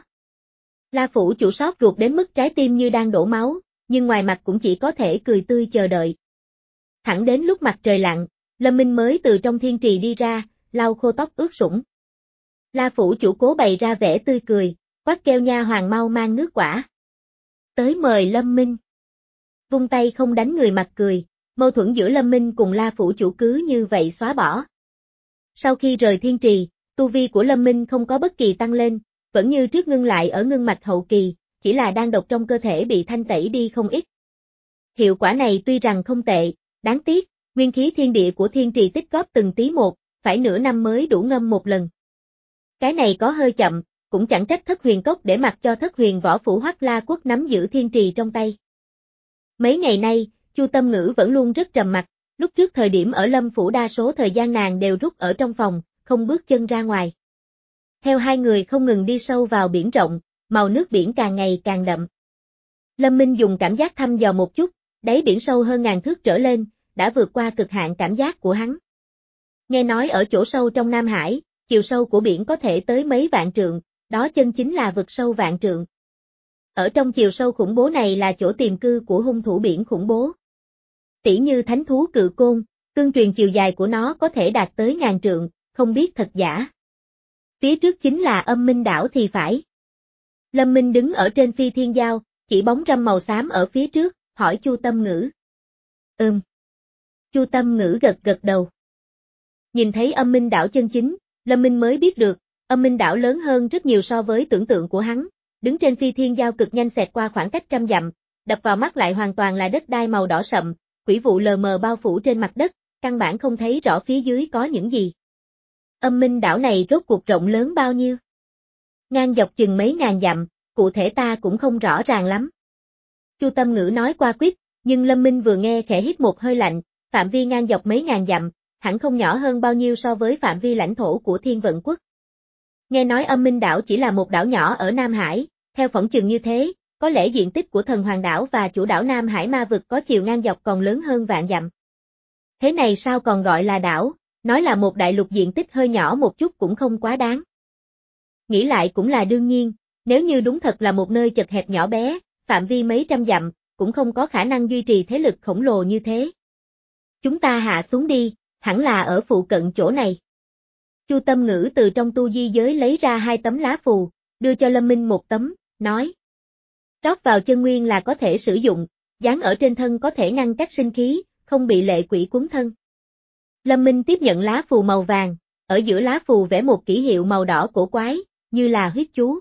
La phủ chủ sốt ruột đến mức trái tim như đang đổ máu, nhưng ngoài mặt cũng chỉ có thể cười tươi chờ đợi. Thẳng đến lúc mặt trời lặn, Lâm Minh mới từ trong thiên trì đi ra, lau khô tóc ướt sũng. La phủ chủ cố bày ra vẻ tươi cười, quát kêu nha hoàng mau mang nước quả. Tới mời Lâm Minh. Vung tay không đánh người mặt cười, mâu thuẫn giữa Lâm Minh cùng La phủ chủ cứ như vậy xóa bỏ. Sau khi rời thiên trì, tu vi của Lâm Minh không có bất kỳ tăng lên, vẫn như trước ngưng lại ở ngưng mạch hậu kỳ, chỉ là đan độc trong cơ thể bị thanh tẩy đi không ít. Hiệu quả này tuy rằng không tệ, đáng tiếc, nguyên khí thiên địa của thiên trì tích góp từng tí một, phải nửa năm mới đủ ngâm một lần. Cái này có hơi chậm, cũng chẳng trách Thất Huyền Cốc để mặc cho Thất Huyền Võ Phủ Hoắc La Quốc nắm giữ thiên trì trong tay. Mấy ngày nay, Chu Tâm Ngữ vẫn luôn rất trầm mặc, lúc trước thời điểm ở Lâm Phủ đa số thời gian nàng đều rút ở trong phòng, không bước chân ra ngoài. Theo hai người không ngừng đi sâu vào biển rộng, màu nước biển càng ngày càng đậm. Lâm Minh dùng cảm giác thăm dò một chút, đáy biển sâu hơn ngàn thước trở lên, đã vượt qua cực hạn cảm giác của hắn. Nghe nói ở chỗ sâu trong Nam Hải, chiều sâu của biển có thể tới mấy vạn trượng, đó chân chính là vực sâu vạn trượng. Ở trong chiều sâu khủng bố này là chỗ tiềm cư của hung thủ biển khủng bố. Tỉ như thánh thú cự côn, tương truyền chiều dài của nó có thể đạt tới ngàn trượng, không biết thật giả. Phía trước chính là Âm Minh đảo thì phải. Lâm Minh đứng ở trên phi thiên giao, chỉ bóng râm màu xám ở phía trước, hỏi Chu Tâm Ngữ. Ừm. Chu Tâm Ngữ gật gật đầu. Nhìn thấy Âm Minh đảo chân chính, Lâm Minh mới biết được, Âm Minh đảo lớn hơn rất nhiều so với tưởng tượng của hắn, đứng trên phi thiên giao cực nhanh xẹt qua khoảng cách trăm dặm, đập vào mắt lại hoàn toàn là đất đai màu đỏ sậm, quỷ vụ lờ mờ bao phủ trên mặt đất, căn bản không thấy rõ phía dưới có những gì. Âm Minh đảo này rốt cuộc rộng lớn bao nhiêu? Ngang dọc chừng mấy ngàn dặm, cụ thể ta cũng không rõ ràng lắm. Chu Tâm Ngữ nói qua quyết, nhưng Lâm Minh vừa nghe khẽ hít một hơi lạnh, phạm vi ngang dọc mấy ngàn dặm, hẳn không nhỏ hơn bao nhiêu so với phạm vi lãnh thổ của Thiên Vận Quốc. Nghe nói Âm Minh đảo chỉ là một đảo nhỏ ở Nam Hải, theo phỏng chừng như thế, có lẽ diện tích của Thần Hoàng đảo và chủ đảo Nam Hải ma vực có chiều ngang dọc còn lớn hơn vạn dặm. Thế này sao còn gọi là đảo, nói là một đại lục diện tích hơi nhỏ một chút cũng không quá đáng. Nghĩ lại cũng là đương nhiên, nếu như đúng thật là một nơi chật hẹp nhỏ bé, phạm vi mấy trăm dặm, cũng không có khả năng duy trì thế lực khổng lồ như thế. Chúng ta hạ xuống đi, hẳn là ở phụ cận chỗ này. Chu Tâm Ngữ từ trong tu di giới lấy ra hai tấm lá phù, đưa cho Lâm Minh một tấm, nói. Rót vào chân nguyên là có thể sử dụng, dán ở trên thân có thể ngăn cách sinh khí, không bị lệ quỷ cuốn thân. Lâm Minh tiếp nhận lá phù màu vàng, ở giữa lá phù vẽ một kỷ hiệu màu đỏ cổ quái, như là huyết chú.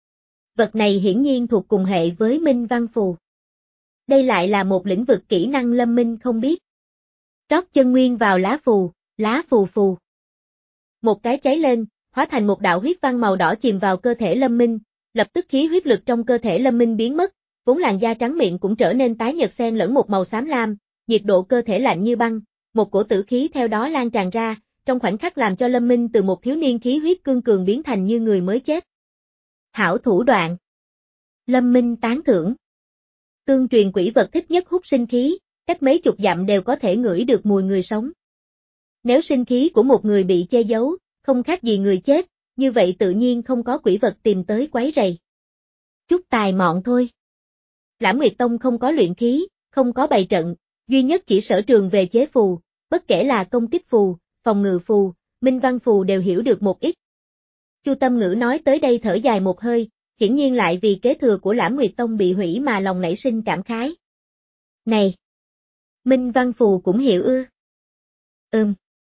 Vật này hiển nhiên thuộc cùng hệ với Minh Văn phù. Đây lại là một lĩnh vực kỹ năng Lâm Minh không biết. Rót chân nguyên vào lá phù, lá phù phù. Một cái cháy lên, hóa thành một đạo huyết văn màu đỏ chìm vào cơ thể Lâm Minh, lập tức khí huyết lực trong cơ thể Lâm Minh biến mất, vốn làn da trắng miệng cũng trở nên tái nhợt xen lẫn một màu xám lam, nhiệt độ cơ thể lạnh như băng, một cổ tử khí theo đó lan tràn ra, trong khoảnh khắc làm cho Lâm Minh từ một thiếu niên khí huyết cương cường biến thành như người mới chết. Hảo thủ đoạn. Lâm Minh tán thưởng. Tương truyền quỷ vật thích nhất hút sinh khí, cách mấy chục dặm đều có thể ngửi được mùi người sống. Nếu sinh khí của một người bị che giấu, không khác gì người chết, như vậy tự nhiên không có quỷ vật tìm tới quấy rầy. Chút tài mọn thôi. Lãm Nguyệt Tông không có luyện khí, không có bày trận, duy nhất chỉ sở trường về chế phù, bất kể là công kích phù, phòng ngự phù, minh văn phù đều hiểu được một ít. Chu Tâm Ngữ nói tới đây thở dài một hơi, hiển nhiên lại vì kế thừa của Lãm Nguyệt Tông bị hủy mà lòng nảy sinh cảm khái. Này! Minh văn phù cũng hiểu ư? Ừm.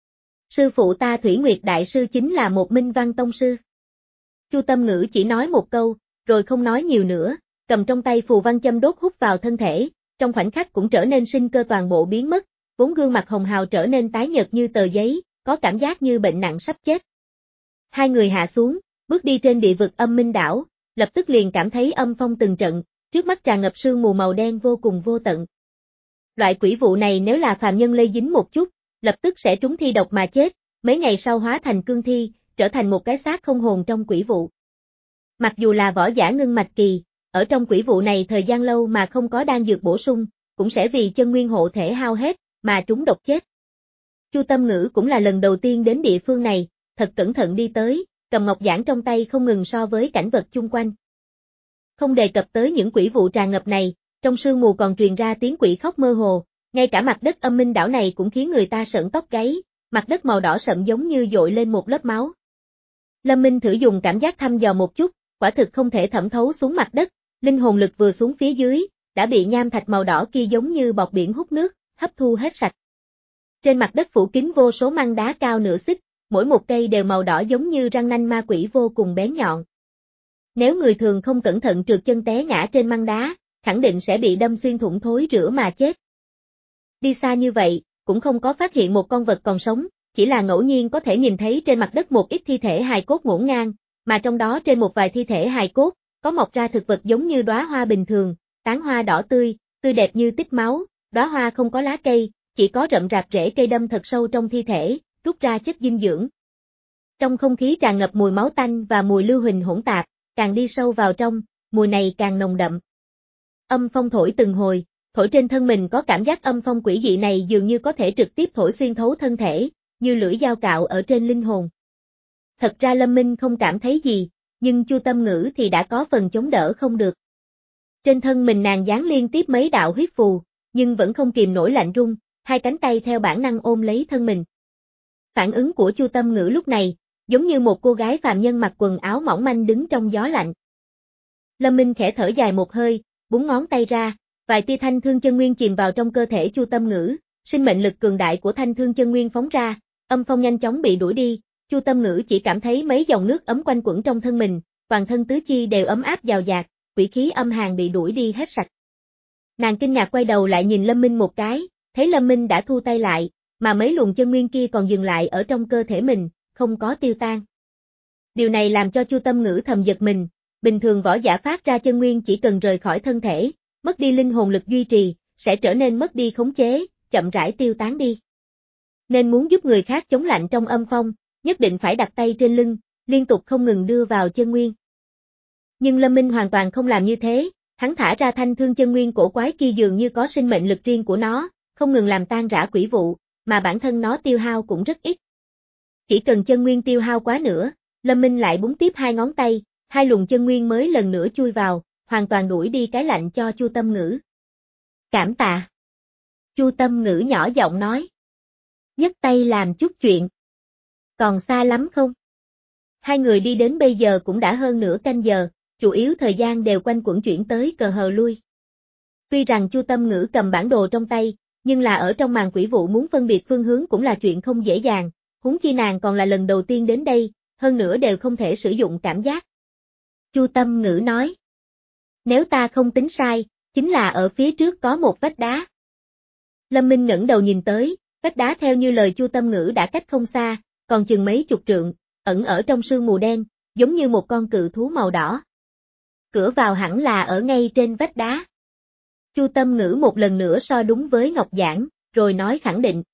Sư phụ ta Thủy Nguyệt Đại Sư chính là một minh văn tông sư. Chu Tâm Ngữ chỉ nói một câu, rồi không nói nhiều nữa, cầm trong tay phù văn châm đốt hút vào thân thể, trong khoảnh khắc cũng trở nên sinh cơ toàn bộ biến mất, vốn gương mặt hồng hào trở nên tái nhợt như tờ giấy, có cảm giác như bệnh nặng sắp chết. Hai người hạ xuống, bước đi trên địa vực âm minh đảo, lập tức liền cảm thấy âm phong từng trận, trước mắt tràn ngập sương mù màu đen vô cùng vô tận. Loại quỷ vụ này nếu là phàm nhân lây dính một chút, lập tức sẽ trúng thi độc mà chết, mấy ngày sau hóa thành cương thi, trở thành một cái xác không hồn trong quỷ vụ. Mặc dù là võ giả ngưng mạch kỳ, ở trong quỷ vụ này thời gian lâu mà không có đan dược bổ sung, cũng sẽ vì chân nguyên hộ thể hao hết, mà trúng độc chết. Chu Tâm Ngữ cũng là lần đầu tiên đến địa phương này, thật cẩn thận đi tới, cầm ngọc giản trong tay không ngừng so với cảnh vật chung quanh. Không đề cập tới những quỷ vụ tràn ngập này, trong sương mù còn truyền ra tiếng quỷ khóc mơ hồ, ngay cả mặt đất âm minh đảo này cũng khiến người ta sởn tóc gáy, mặt đất màu đỏ sậm giống như dội lên một lớp máu. Lâm Minh thử dùng cảm giác thăm dò một chút, quả thực không thể thẩm thấu xuống mặt đất, linh hồn lực vừa xuống phía dưới, đã bị nham thạch màu đỏ kia giống như bọt biển hút nước, hấp thu hết sạch. Trên mặt đất phủ kín vô số măng đá cao nửa xích, mỗi một cây đều màu đỏ giống như răng nanh ma quỷ vô cùng bén nhọn. Nếu người thường không cẩn thận trượt chân té ngã trên măng đá, khẳng định sẽ bị đâm xuyên thủng thối rữa mà chết. Đi xa như vậy, cũng không có phát hiện một con vật còn sống, chỉ là ngẫu nhiên có thể nhìn thấy trên mặt đất một ít thi thể hài cốt ngổn ngang, mà trong đó trên một vài thi thể hài cốt, có mọc ra thực vật giống như đóa hoa bình thường, tán hoa đỏ tươi, tươi đẹp như tích máu, đóa hoa không có lá cây, chỉ có rậm rạp rễ cây đâm thật sâu trong thi thể, rút ra chất dinh dưỡng. Trong không khí tràn ngập mùi máu tanh và mùi lưu huỳnh hỗn tạp, càng đi sâu vào trong, mùi này càng nồng đậm. Âm phong thổi từng hồi, thổi trên thân mình có cảm giác âm phong quỷ dị này dường như có thể trực tiếp thổi xuyên thấu thân thể, như lưỡi dao cạo ở trên linh hồn. Thật ra Lâm Minh không cảm thấy gì, nhưng Chu Tâm Ngữ thì đã có phần chống đỡ không được. Trên thân mình nàng dán liên tiếp mấy đạo huyết phù, nhưng vẫn không kìm nổi lạnh run, hai cánh tay theo bản năng ôm lấy thân mình. Phản ứng của Chu Tâm Ngữ lúc này, giống như một cô gái phàm nhân mặc quần áo mỏng manh đứng trong gió lạnh. Lâm Minh khẽ thở dài một hơi, búng ngón tay ra, vài tia thanh thương chân nguyên chìm vào trong cơ thể Chu Tâm Ngữ, sinh mệnh lực cường đại của thanh thương chân nguyên phóng ra, âm phong nhanh chóng bị đuổi đi, Chu Tâm Ngữ chỉ cảm thấy mấy dòng nước ấm quanh quẩn trong thân mình, toàn thân tứ chi đều ấm áp dào dạt, quỷ khí âm hàn bị đuổi đi hết sạch. Nàng kinh ngạc quay đầu lại nhìn Lâm Minh một cái, thấy Lâm Minh đã thu tay lại, mà mấy luồng chân nguyên kia còn dừng lại ở trong cơ thể mình, không có tiêu tan. Điều này làm cho Chu Tâm Ngữ thầm giật mình, bình thường võ giả phát ra chân nguyên chỉ cần rời khỏi thân thể, mất đi linh hồn lực duy trì, sẽ trở nên mất đi khống chế, chậm rãi tiêu tán đi. Nên muốn giúp người khác chống lạnh trong âm phong, nhất định phải đặt tay trên lưng, liên tục không ngừng đưa vào chân nguyên. Nhưng Lâm Minh hoàn toàn không làm như thế, hắn thả ra thanh thương chân nguyên cổ quái kia dường như có sinh mệnh lực riêng của nó, không ngừng làm tan rã quỷ vụ, mà bản thân nó tiêu hao cũng rất ít. Chỉ cần chân nguyên tiêu hao quá nữa, Lâm Minh lại búng tiếp hai ngón tay, hai luồng chân nguyên mới lần nữa chui vào, hoàn toàn đuổi đi cái lạnh cho Chu Tâm Ngữ. Cảm tạ. Chu Tâm Ngữ nhỏ giọng nói. Nhấc tay làm chút chuyện. Còn xa lắm không? Hai người đi đến bây giờ cũng đã hơn nửa canh giờ, chủ yếu thời gian đều quanh quẩn chuyển tới cờ hờ lui. Tuy rằng Chu Tâm Ngữ cầm bản đồ trong tay, nhưng là ở trong màn quỷ vụ muốn phân biệt phương hướng cũng là chuyện không dễ dàng, huống chi nàng còn là lần đầu tiên đến đây, hơn nữa đều không thể sử dụng cảm giác. Chu Tâm Ngữ nói. Nếu ta không tính sai, chính là ở phía trước có một vách đá. Lâm Minh ngẩng đầu nhìn tới, vách đá theo như lời Chu Tâm Ngữ đã cách không xa, còn chừng mấy chục trượng, ẩn ở trong sương mù đen, giống như một con cự thú màu đỏ. Cửa vào hẳn là ở ngay trên vách đá. Chu Tâm Ngữ một lần nữa so đúng với ngọc giản, rồi nói khẳng định.